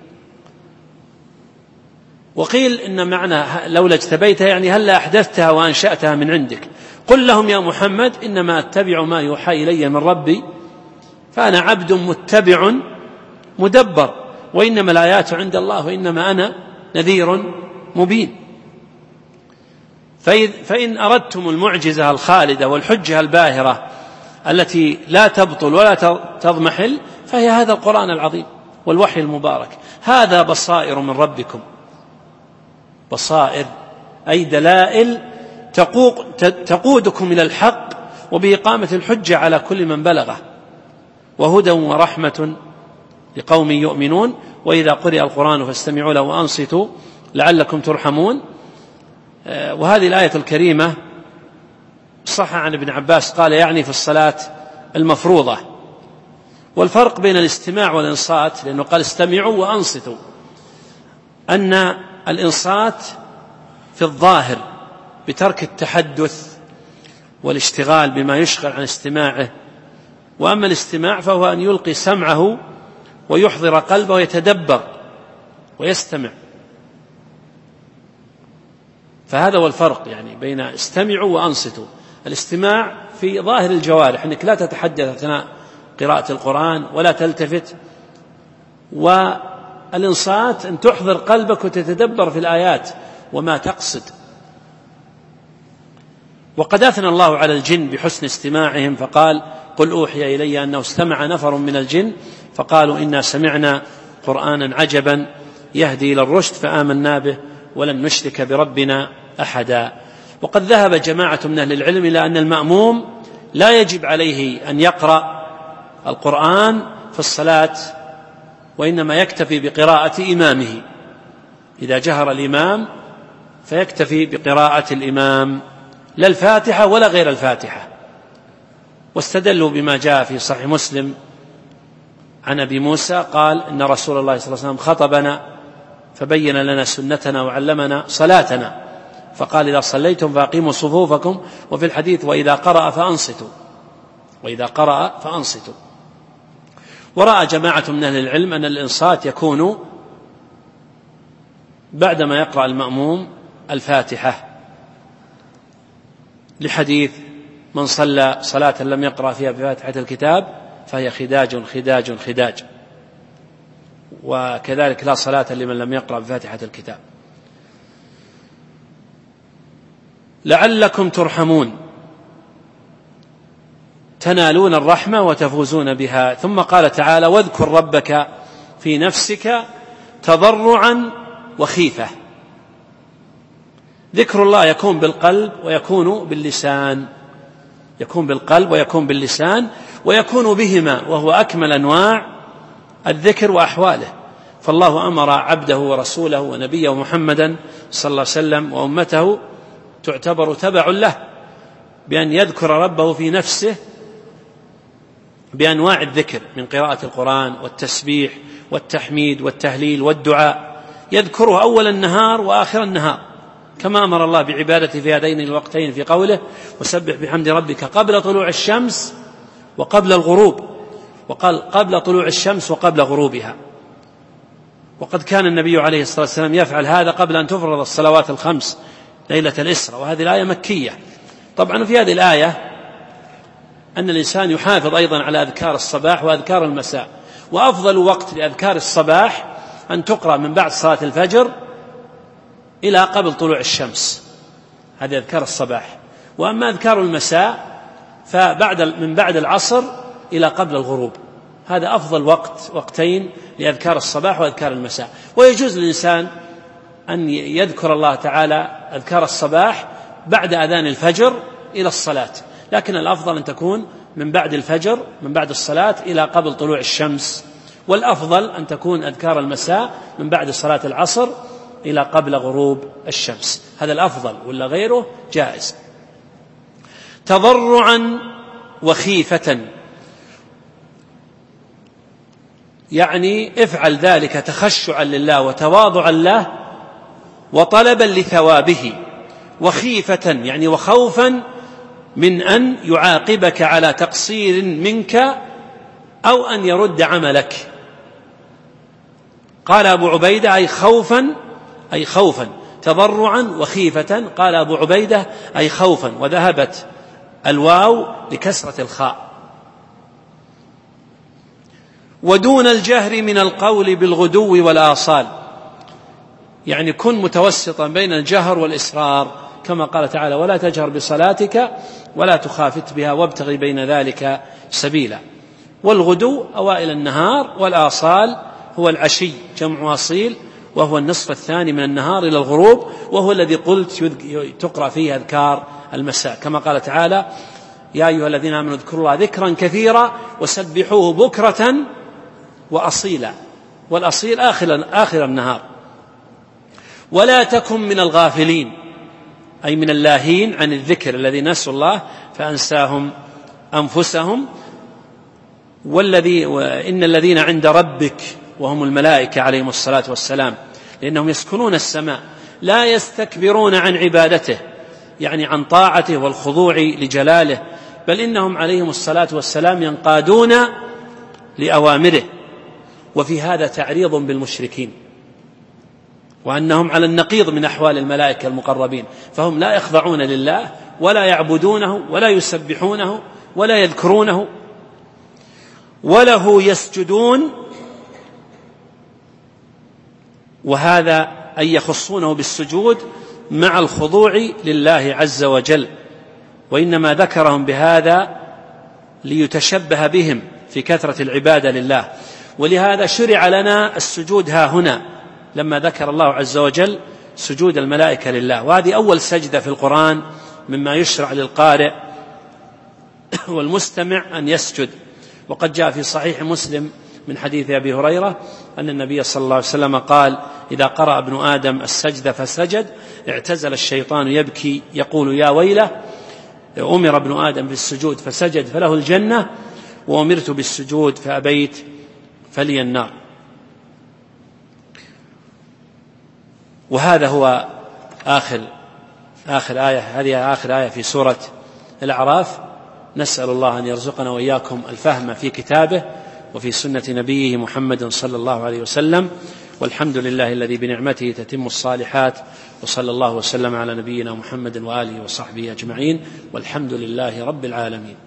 وقيل إن معنى لولا اجتبيتها يعني هل أحدثتها وأنشأتها من عندك. قل لهم يا محمد إنما أتبع ما يوحى إلي من ربي فأنا عبد متبع مدبر وإنما الآيات عند الله وإنما أنا نذير مبين. فإن أردتم المعجزة الخالدة والحجة الباهرة التي لا تبطل ولا تضمحل فهي هذا القرآن العظيم والوحي المبارك، هذا بصائر من ربكم. بصائر أي دلائل تقودكم إلى الحق وبإقامة الحجة على كل من بلغه، وهدى ورحمة لقوم يؤمنون وإذا قرئ القرآن فاستمعوا له وأنصتوا لعلكم ترحمون. وهذه الآية الكريمة صح عن ابن عباس قال يعني في الصلاة المفروضة. والفرق بين الاستماع والإنصات لأنه قال استمعوا وأنصتوا أن الإنصات في الظاهر بترك التحدث والاشتغال بما يشغل عن استماعه، وأما الاستماع فهو أن يلقي سمعه ويحضر قلبه ويتدبر ويستمع. فهذا هو الفرق يعني بين استمعوا وأنصتوا. الاستماع في ظاهر الجوارح أنك لا تتحدث أثناء قراءة القرآن ولا تلتفت، والإنصات أن تحضر قلبك وتتدبر في الآيات وما تقصد. وقد أثنى الله على الجن بحسن استماعهم فقال قل أوحي إلي أنه استمع نفر من الجن فقالوا إنا سمعنا قرآنا عجبا يهدي إلى الرشد فآمنا به ولن نشرك بربنا أحدا. وقد ذهب جماعة من أهل العلم إلى أن المأموم لا يجب عليه أن يقرأ القرآن في الصلاة، وإنما يكتفي بقراءة إمامه. إذا جهر الإمام فيكتفي بقراءة الإمام لا الفاتحة ولا غير الفاتحة. واستدلوا بما جاء في صحيح مسلم عن أبي موسى قال إن رسول الله صلى الله عليه وسلم خطبنا فبين لنا سنتنا وعلمنا صلاتنا فقال إذا صليتم فأقيموا صفوفكم، وفي الحديث وإذا قرأ فأنصتوا، وإذا قرأ فأنصتوا. ورأى جماعة من أهل العلم أن الإنصات يكون بعدما يقرأ المأموم الفاتحة، لحديث من صلى صلاة لم يقرأ فيها بفاتحة الكتاب فهي خداج خداج خداج، وكذلك لا صلاة لمن لم يقرأ بفاتحة الكتاب. لعلكم ترحمون تنالون الرحمة وتفوزون بها. ثم قال تعالى واذكر ربك في نفسك تضرعا وخيفة. ذكر الله يكون بالقلب ويكون باللسان، يكون بالقلب ويكون باللسان ويكون بهما، وهو أكمل أنواع الذكر وأحواله. فالله أمر عبده ورسوله ونبيه محمدا صلى الله عليه وسلم وأمته تعتبر تبع له بأن يذكر ربه في نفسه بأنواع الذكر من قراءة القرآن والتسبيح والتحميد والتهليل والدعاء، يذكره أول النهار وآخر النهار، كما أمر الله بعبادته في هذين الوقتين في قوله وسبح بحمد ربك قبل طلوع الشمس وقبل الغروب، وقال قبل طلوع الشمس وقبل غروبها. وقد كان النبي عليه الصلاة والسلام يفعل هذا قبل أن تفرض الصلوات الخمس ليلة الإسراء، وهذه الآية مكية. طبعا في هذه الآية أن الإنسان يحافظ أيضا على أذكار الصباح وأذكار المساء، وأفضل وقت لأذكار الصباح أن تقرأ من بعد صلاة الفجر إلى قبل طلوع الشمس، هذه أذكار الصباح. وأما أذكار المساء من بعد العصر إلى قبل الغروب، هذا أفضل وقتين لأذكار الصباح وأذكار المساء. ويجوز للإنسان أن يذكر الله تعالى أذكار الصباح بعد أذان الفجر إلى الصلاة، لكن الأفضل أن تكون من بعد الفجر، من بعد الصلاة إلى قبل طلوع الشمس، والأفضل أن تكون أذكار المساء من بعد صلاة العصر إلى قبل غروب الشمس، هذا الأفضل، ولا غيره جائز. تضرعا وخيفة، يعني افعل ذلك تخشعا لله وتواضعا له وطلبا لثوابه، وخيفة يعني وخوفا من أن يعاقبك على تقصير منك أو أن يرد عملك. قال أبو عبيدة أي خوفا تضرعا وخيفة، قال أبو عبيدة أي خوفا، وذهبت الواو لكسرة الخاء. ودون الجهر من القول بالغدو والآصال، يعني كن متوسطا بين الجهر والإسرار، كما قال تعالى ولا تجهر بصلاتك ولا تخافت بها وابتغي بين ذلك سبيلا. والغدو أوائل النهار، والآصال هو العشي جمع أصيل، وهو النصف الثاني من النهار إلى الغروب، وهو الذي قلت تقرأ فيه أذكار المساء، كما قال تعالى يا أيها الذين آمنوا اذكروا الله ذكرا كثيرا وسبحوه بكرة وأصيلا، والأصيل آخر النهار. ولا تكن من الغافلين، أي من اللاهين عن الذكر الذي نسوا الله فأنساهم أنفسهم. وإن الذين عند ربك وهم الملائكة عليهم الصلاة والسلام، لأنهم يسكنون السماء، لا يستكبرون عن عبادته، يعني عن طاعته والخضوع لجلاله، بل إنهم عليهم الصلاة والسلام ينقادون لأوامره. وفي هذا تعريض بالمشركين، وأنهم على النقيض من أحوال الملائكة المقربين، فهم لا يخضعون لله ولا يعبدونه ولا يسبحونه ولا يذكرونه، وله يسجدون، وهذا أن يخصونه بالسجود مع الخضوع لله عز وجل، وإنما ذكرهم بهذا ليتشبه بهم في كثرة العبادة لله. ولهذا شرع لنا السجود ها هنا لما ذكر الله عز وجل سجود الملائكة لله، وهذه أول سجدة في القرآن مما يشرع للقارئ والمستمع أن يسجد. وقد جاء في صحيح مسلم من حديث أبي هريرة أن النبي صلى الله عليه وسلم قال إذا قرأ ابن آدم السجد فسجد اعتزل الشيطان يبكي يقول يا ويله، أمر ابن آدم بالسجود فسجد فله الجنة، وأمرت بالسجود فأبيت فلي النار. وهذا هو آخر آية، هذه آخر آية في سورة الأعراف. نسأل الله أن يرزقنا وإياكم الفهم في كتابه وفي سنة نبيه محمد صلى الله عليه وسلم، والحمد لله الذي بنعمته تتم الصالحات، وصلى الله وسلم على نبينا محمد وآله وصحبه أجمعين، والحمد لله رب العالمين.